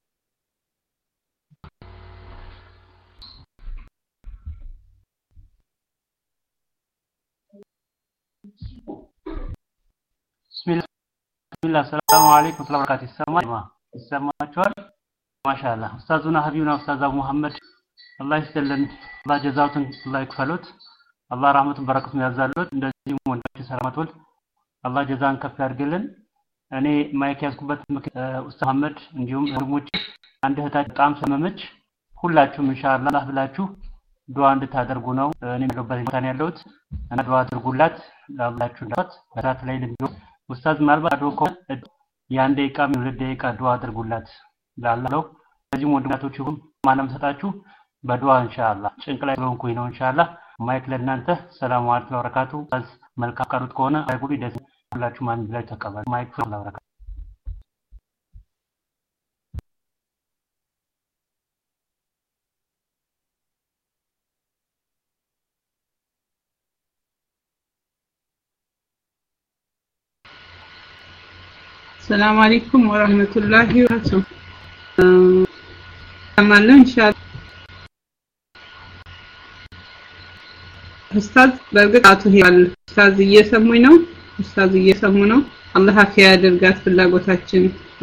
بسم الله بسم الله السلام عليكم ورحمة الله وبركاته السماء السماء ما شاء الله أستاذنا حبيبنا أستاذ أبو محمد الله يسلم الله جزاكم الله يكفلوت الله رحمة وبركاته يزالوت እንደዚህም ወንዶች ሰላማቶል الله جزاን ከፍ ያርግልን። እኔ ማይክ ያስኩበት ኡስታዝ መሐመድ እንዲሁም ወንድሞች አንድ እህታችን በጣም ሰመመች። ሁላችሁም ኢንሻአላህ ብላችሁ ዱዓ እንድታደርጉ ነው። እኔ የምለበት ቦታ ነው ያለሁት እና ዱዓ አድርጉላት ለአላችሁ እንዳት በራት ላይ ልንገው ኡስታዝ ማልባዶ ኮ ያን ደቂቃ ሁለት ደቂቃ ዱዓ አድርጉላት ላለው ለዚህ ወንድማቶች ሁሉ ማንም ሰጣችሁ በዱዓ ኢንሻአላህ ጭንቅላይ ሆንኩኝ ነው ኢንሻአላህ ማይክ ለእናንተ ሰላም አለይኩም ወራካቱ መልካም ቀሩት ከሆነ አይጉዲ ደስ ሁላችሁ ማን ብላይ ተቀበሉ ማይክ ሰላም ወራካቱ السلام عليكم ورحمة الله وبركاته. أمالنا إن شاء الله. أستاذ برجع أتوهي الأستاذ يسمونه أستاذ يسمونه الله خير درجات في الله قطعتين.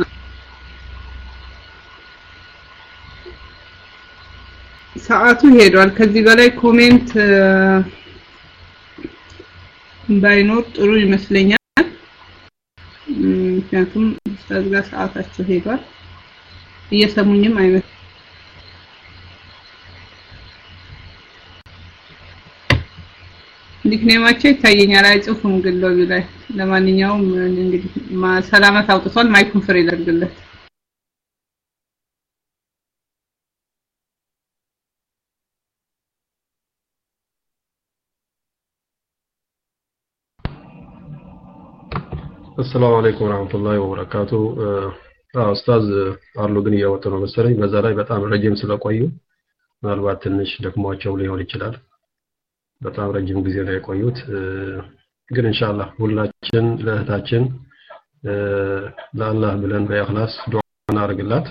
ساعته هيدوال كذي بالي كومنت باينوت روي مسلينيا. ምክንያቱም ኡስታዝ ጋር ሰዓታቸው ሄዷል እየሰሙኝም አይመስ ኒክኔማቸው ይታየኛል አይጽፉም ግን ሎቢ ላይ ለማንኛውም እንግዲህ ሰላማት አውጥቷል ማይኩን ፍሬ ያደርግለት السلام عليكم ورحمة الله وبركاته አዎ ኡስታዝ አሉ ግን እያወጡ ነው መሰለኝ በዛ ላይ በጣም ረጅም ስለቆዩ ምናልባት ትንሽ ደክሟቸው ሊሆን ይችላል በጣም ረጅም ጊዜ ነው የቆዩት ግን ኢንሻአላህ ሁላችን ለእህታችን ለአላህ ብለን በእኽላስ ዱዓ እናርግላት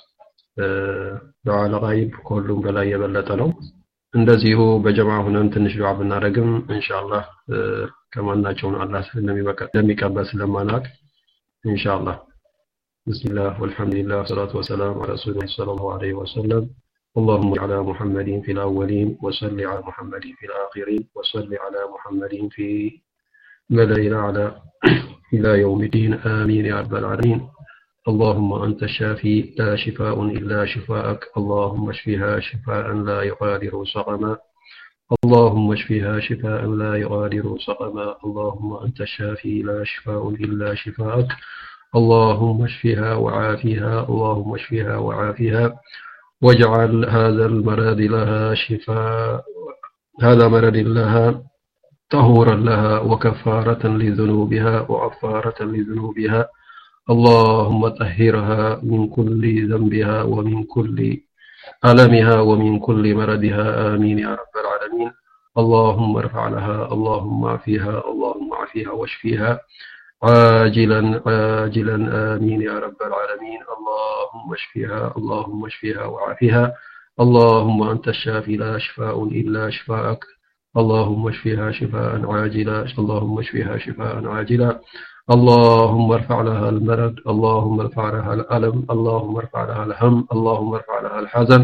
ዱዓ ለጋይብ ሁሉም በላይ የበለጠ ነው እንደዚሁ በጀማዓ ሆነን ትንሽ ዱዓ ብናደርግም ኢንሻአላህ ከማናቸውን አላህ ስለሚቀበል ስለማናቅ ኢንሻአላህ بسم الله والحمد لله والصلاة والسلام على رسول الله صلى الله عليه وسلم اللهم على محمد في الأولين وصل على محمد في الآخرين وصل على محمد في ملأ الأعلى إلى يوم الدين آمين يا رب العالمين اللهم أنت الشافي لا شفاء إلا شفاءك اللهم اشفها شفاء لا يغادر سقما اللهم اشفها شفاء لا يغادر سقما اللهم أنت الشافي لا شفاء إلا شفاءك اللهم اشفها وعافها اللهم اشفها وعافها واجعل هذا المرض لها شفاء هذا مرض لها طهورا لها وكفارة لذنوبها وعفارة لذنوبها اللهم طهرها من كل ذنبها ومن كل ألمها ومن كل مرضها آمين يا رب العالمين اللهم ارفع لها اللهم عافيها اللهم عافيها واشفيها عاجلا عاجلا آمين يا رب العالمين اللهم اشفيها اللهم اشفيها وعافيها اللهم أنت الشافي لا شفاء إلا شفاءك اللهم اشفيها شفاء عاجلا اللهم اشفيها شفاء عاجلا اللهم ارفع لها المرض اللهم ارفع لها الألم اللهم ارفع لها الهم اللهم ارفع لها الحزن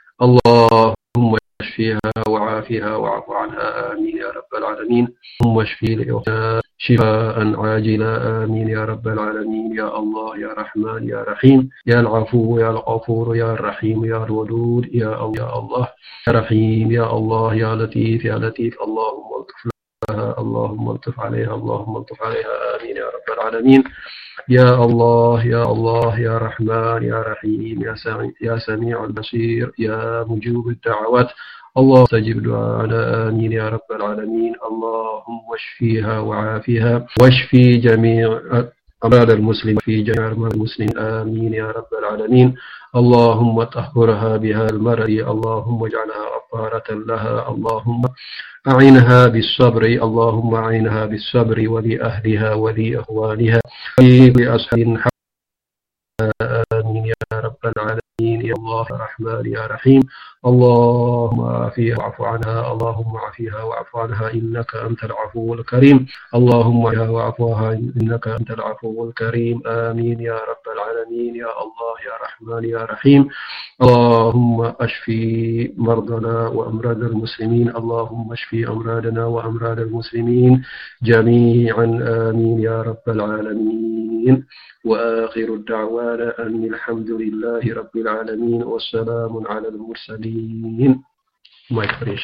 اللهم اشفيها وعافيها واعف عنها آمين يا رب العالمين اللهم اشفي لأختها شفاء عاجلا آمين يا رب العالمين يا الله يا رحمن يا رحيم يا العفو يا الغفور يا الرحيم يا الودود يا الله يا الله يا رحيم يا الله يا لطيف يا لطيف اللهم الطف لها اللهم الطف عليها اللهم الطف عليها آمين يا رب العالمين يا الله يا الله يا رحمن يا رحيم يا سميع يا سميع البصير يا مجيب الدعوات اللهم استجب دعاءنا آمين يا رب العالمين اللهم اشفيها وعافيها واشفي جميع أمراض المسلمين في جميع أمراض المسلمين آمين يا رب العالمين اللهم طهرها بها المرض اللهم اجعلها غفارة لها اللهم أعينها بالصبر اللهم أعينها بالصبر ولأهلها ولأخوانها ولأصحاب آمين يا رب العالمين يا الله يا رحمن يا رحيم اللهم عافيها واعف عنها اللهم عافيها واعف عنها إنك أنت العفو الكريم اللهم عافيها واعف عنها إنك أنت العفو الكريم آمين يا رب العالمين يا الله يا رحمن يا رحيم اللهم اشفي مرضنا وأمراض المسلمين اللهم اشفي أمراضنا وأمراض المسلمين جميعا آمين يا رب العالمين وآخر الدعوانا أن الحمد لله رب العالمين والسلام على المرسلين ما يفرش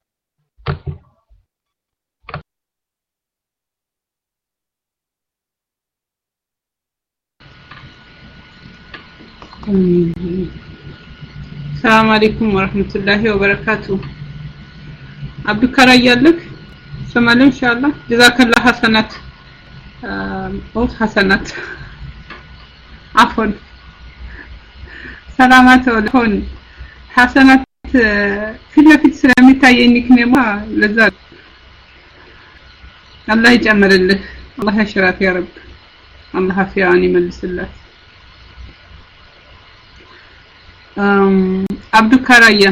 السلام عليكم ورحمة الله وبركاته عبد الكريم لك سمعنا إن شاء الله جزاك الله حسنات أوف حسنات عفوا سلامات ولكن حسنات في لفت سلامي تاينك نما لذات الله يجمل لك الله يشرف يا رب الله عافياني من الله عبد الكريم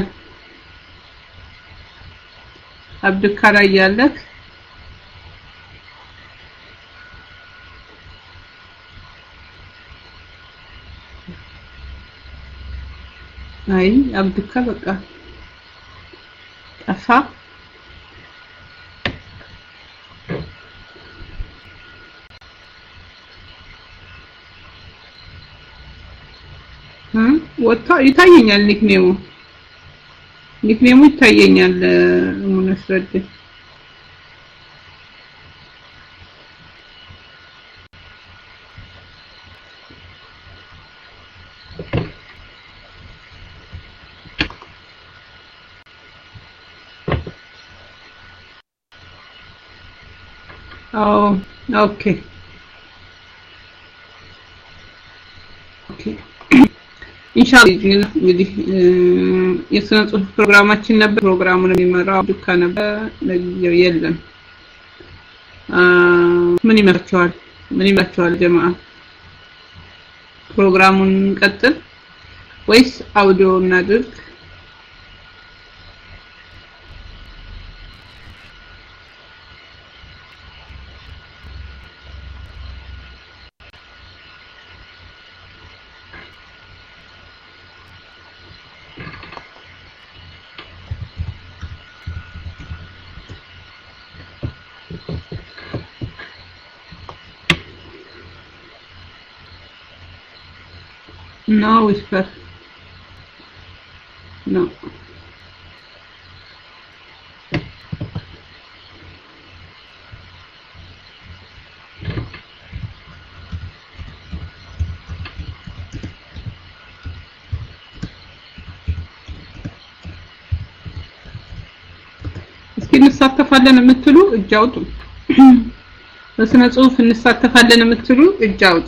عبد الكريم لك أي عبد الكريم أفا هم وطا يتاينيال ኒክኔሙ ኒክኔሙ ይታየኛል ሙነስረድ Oh, okay. ኢንሻአላህ እንግዲህ የስነ ጽሁፍ ፕሮግራማችን ነበር ፕሮግራሙን የሚመራው ዱካ ነበር ለጊዜው የለም ምን ይመርጫዋል ምን ይመርጫዋል ጀማዓ ፕሮግራሙን ቀጥል ወይስ አውዲዮ እናድርግ No whisper. No. እስኪ እንሳተፋለን የምትሉ እጅ አውጡ በስነ ጽሁፍ እንሳተፋለን የምትሉ እጅ አውጡ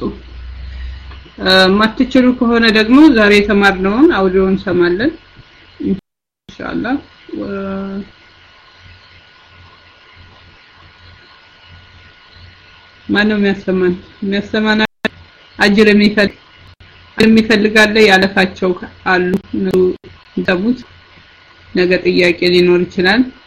ማትችሉ ከሆነ ደግሞ ዛሬ ተማርነውን አውዲዮን ሰማለን ኢንሻአላህ ማንም ያሰማን የሚያሰማና አጅር የሚፈልግ የሚፈልጋለ ያለፋቸው አሉ ነው ደቡት ነገ ጥያቄ ሊኖር ይችላል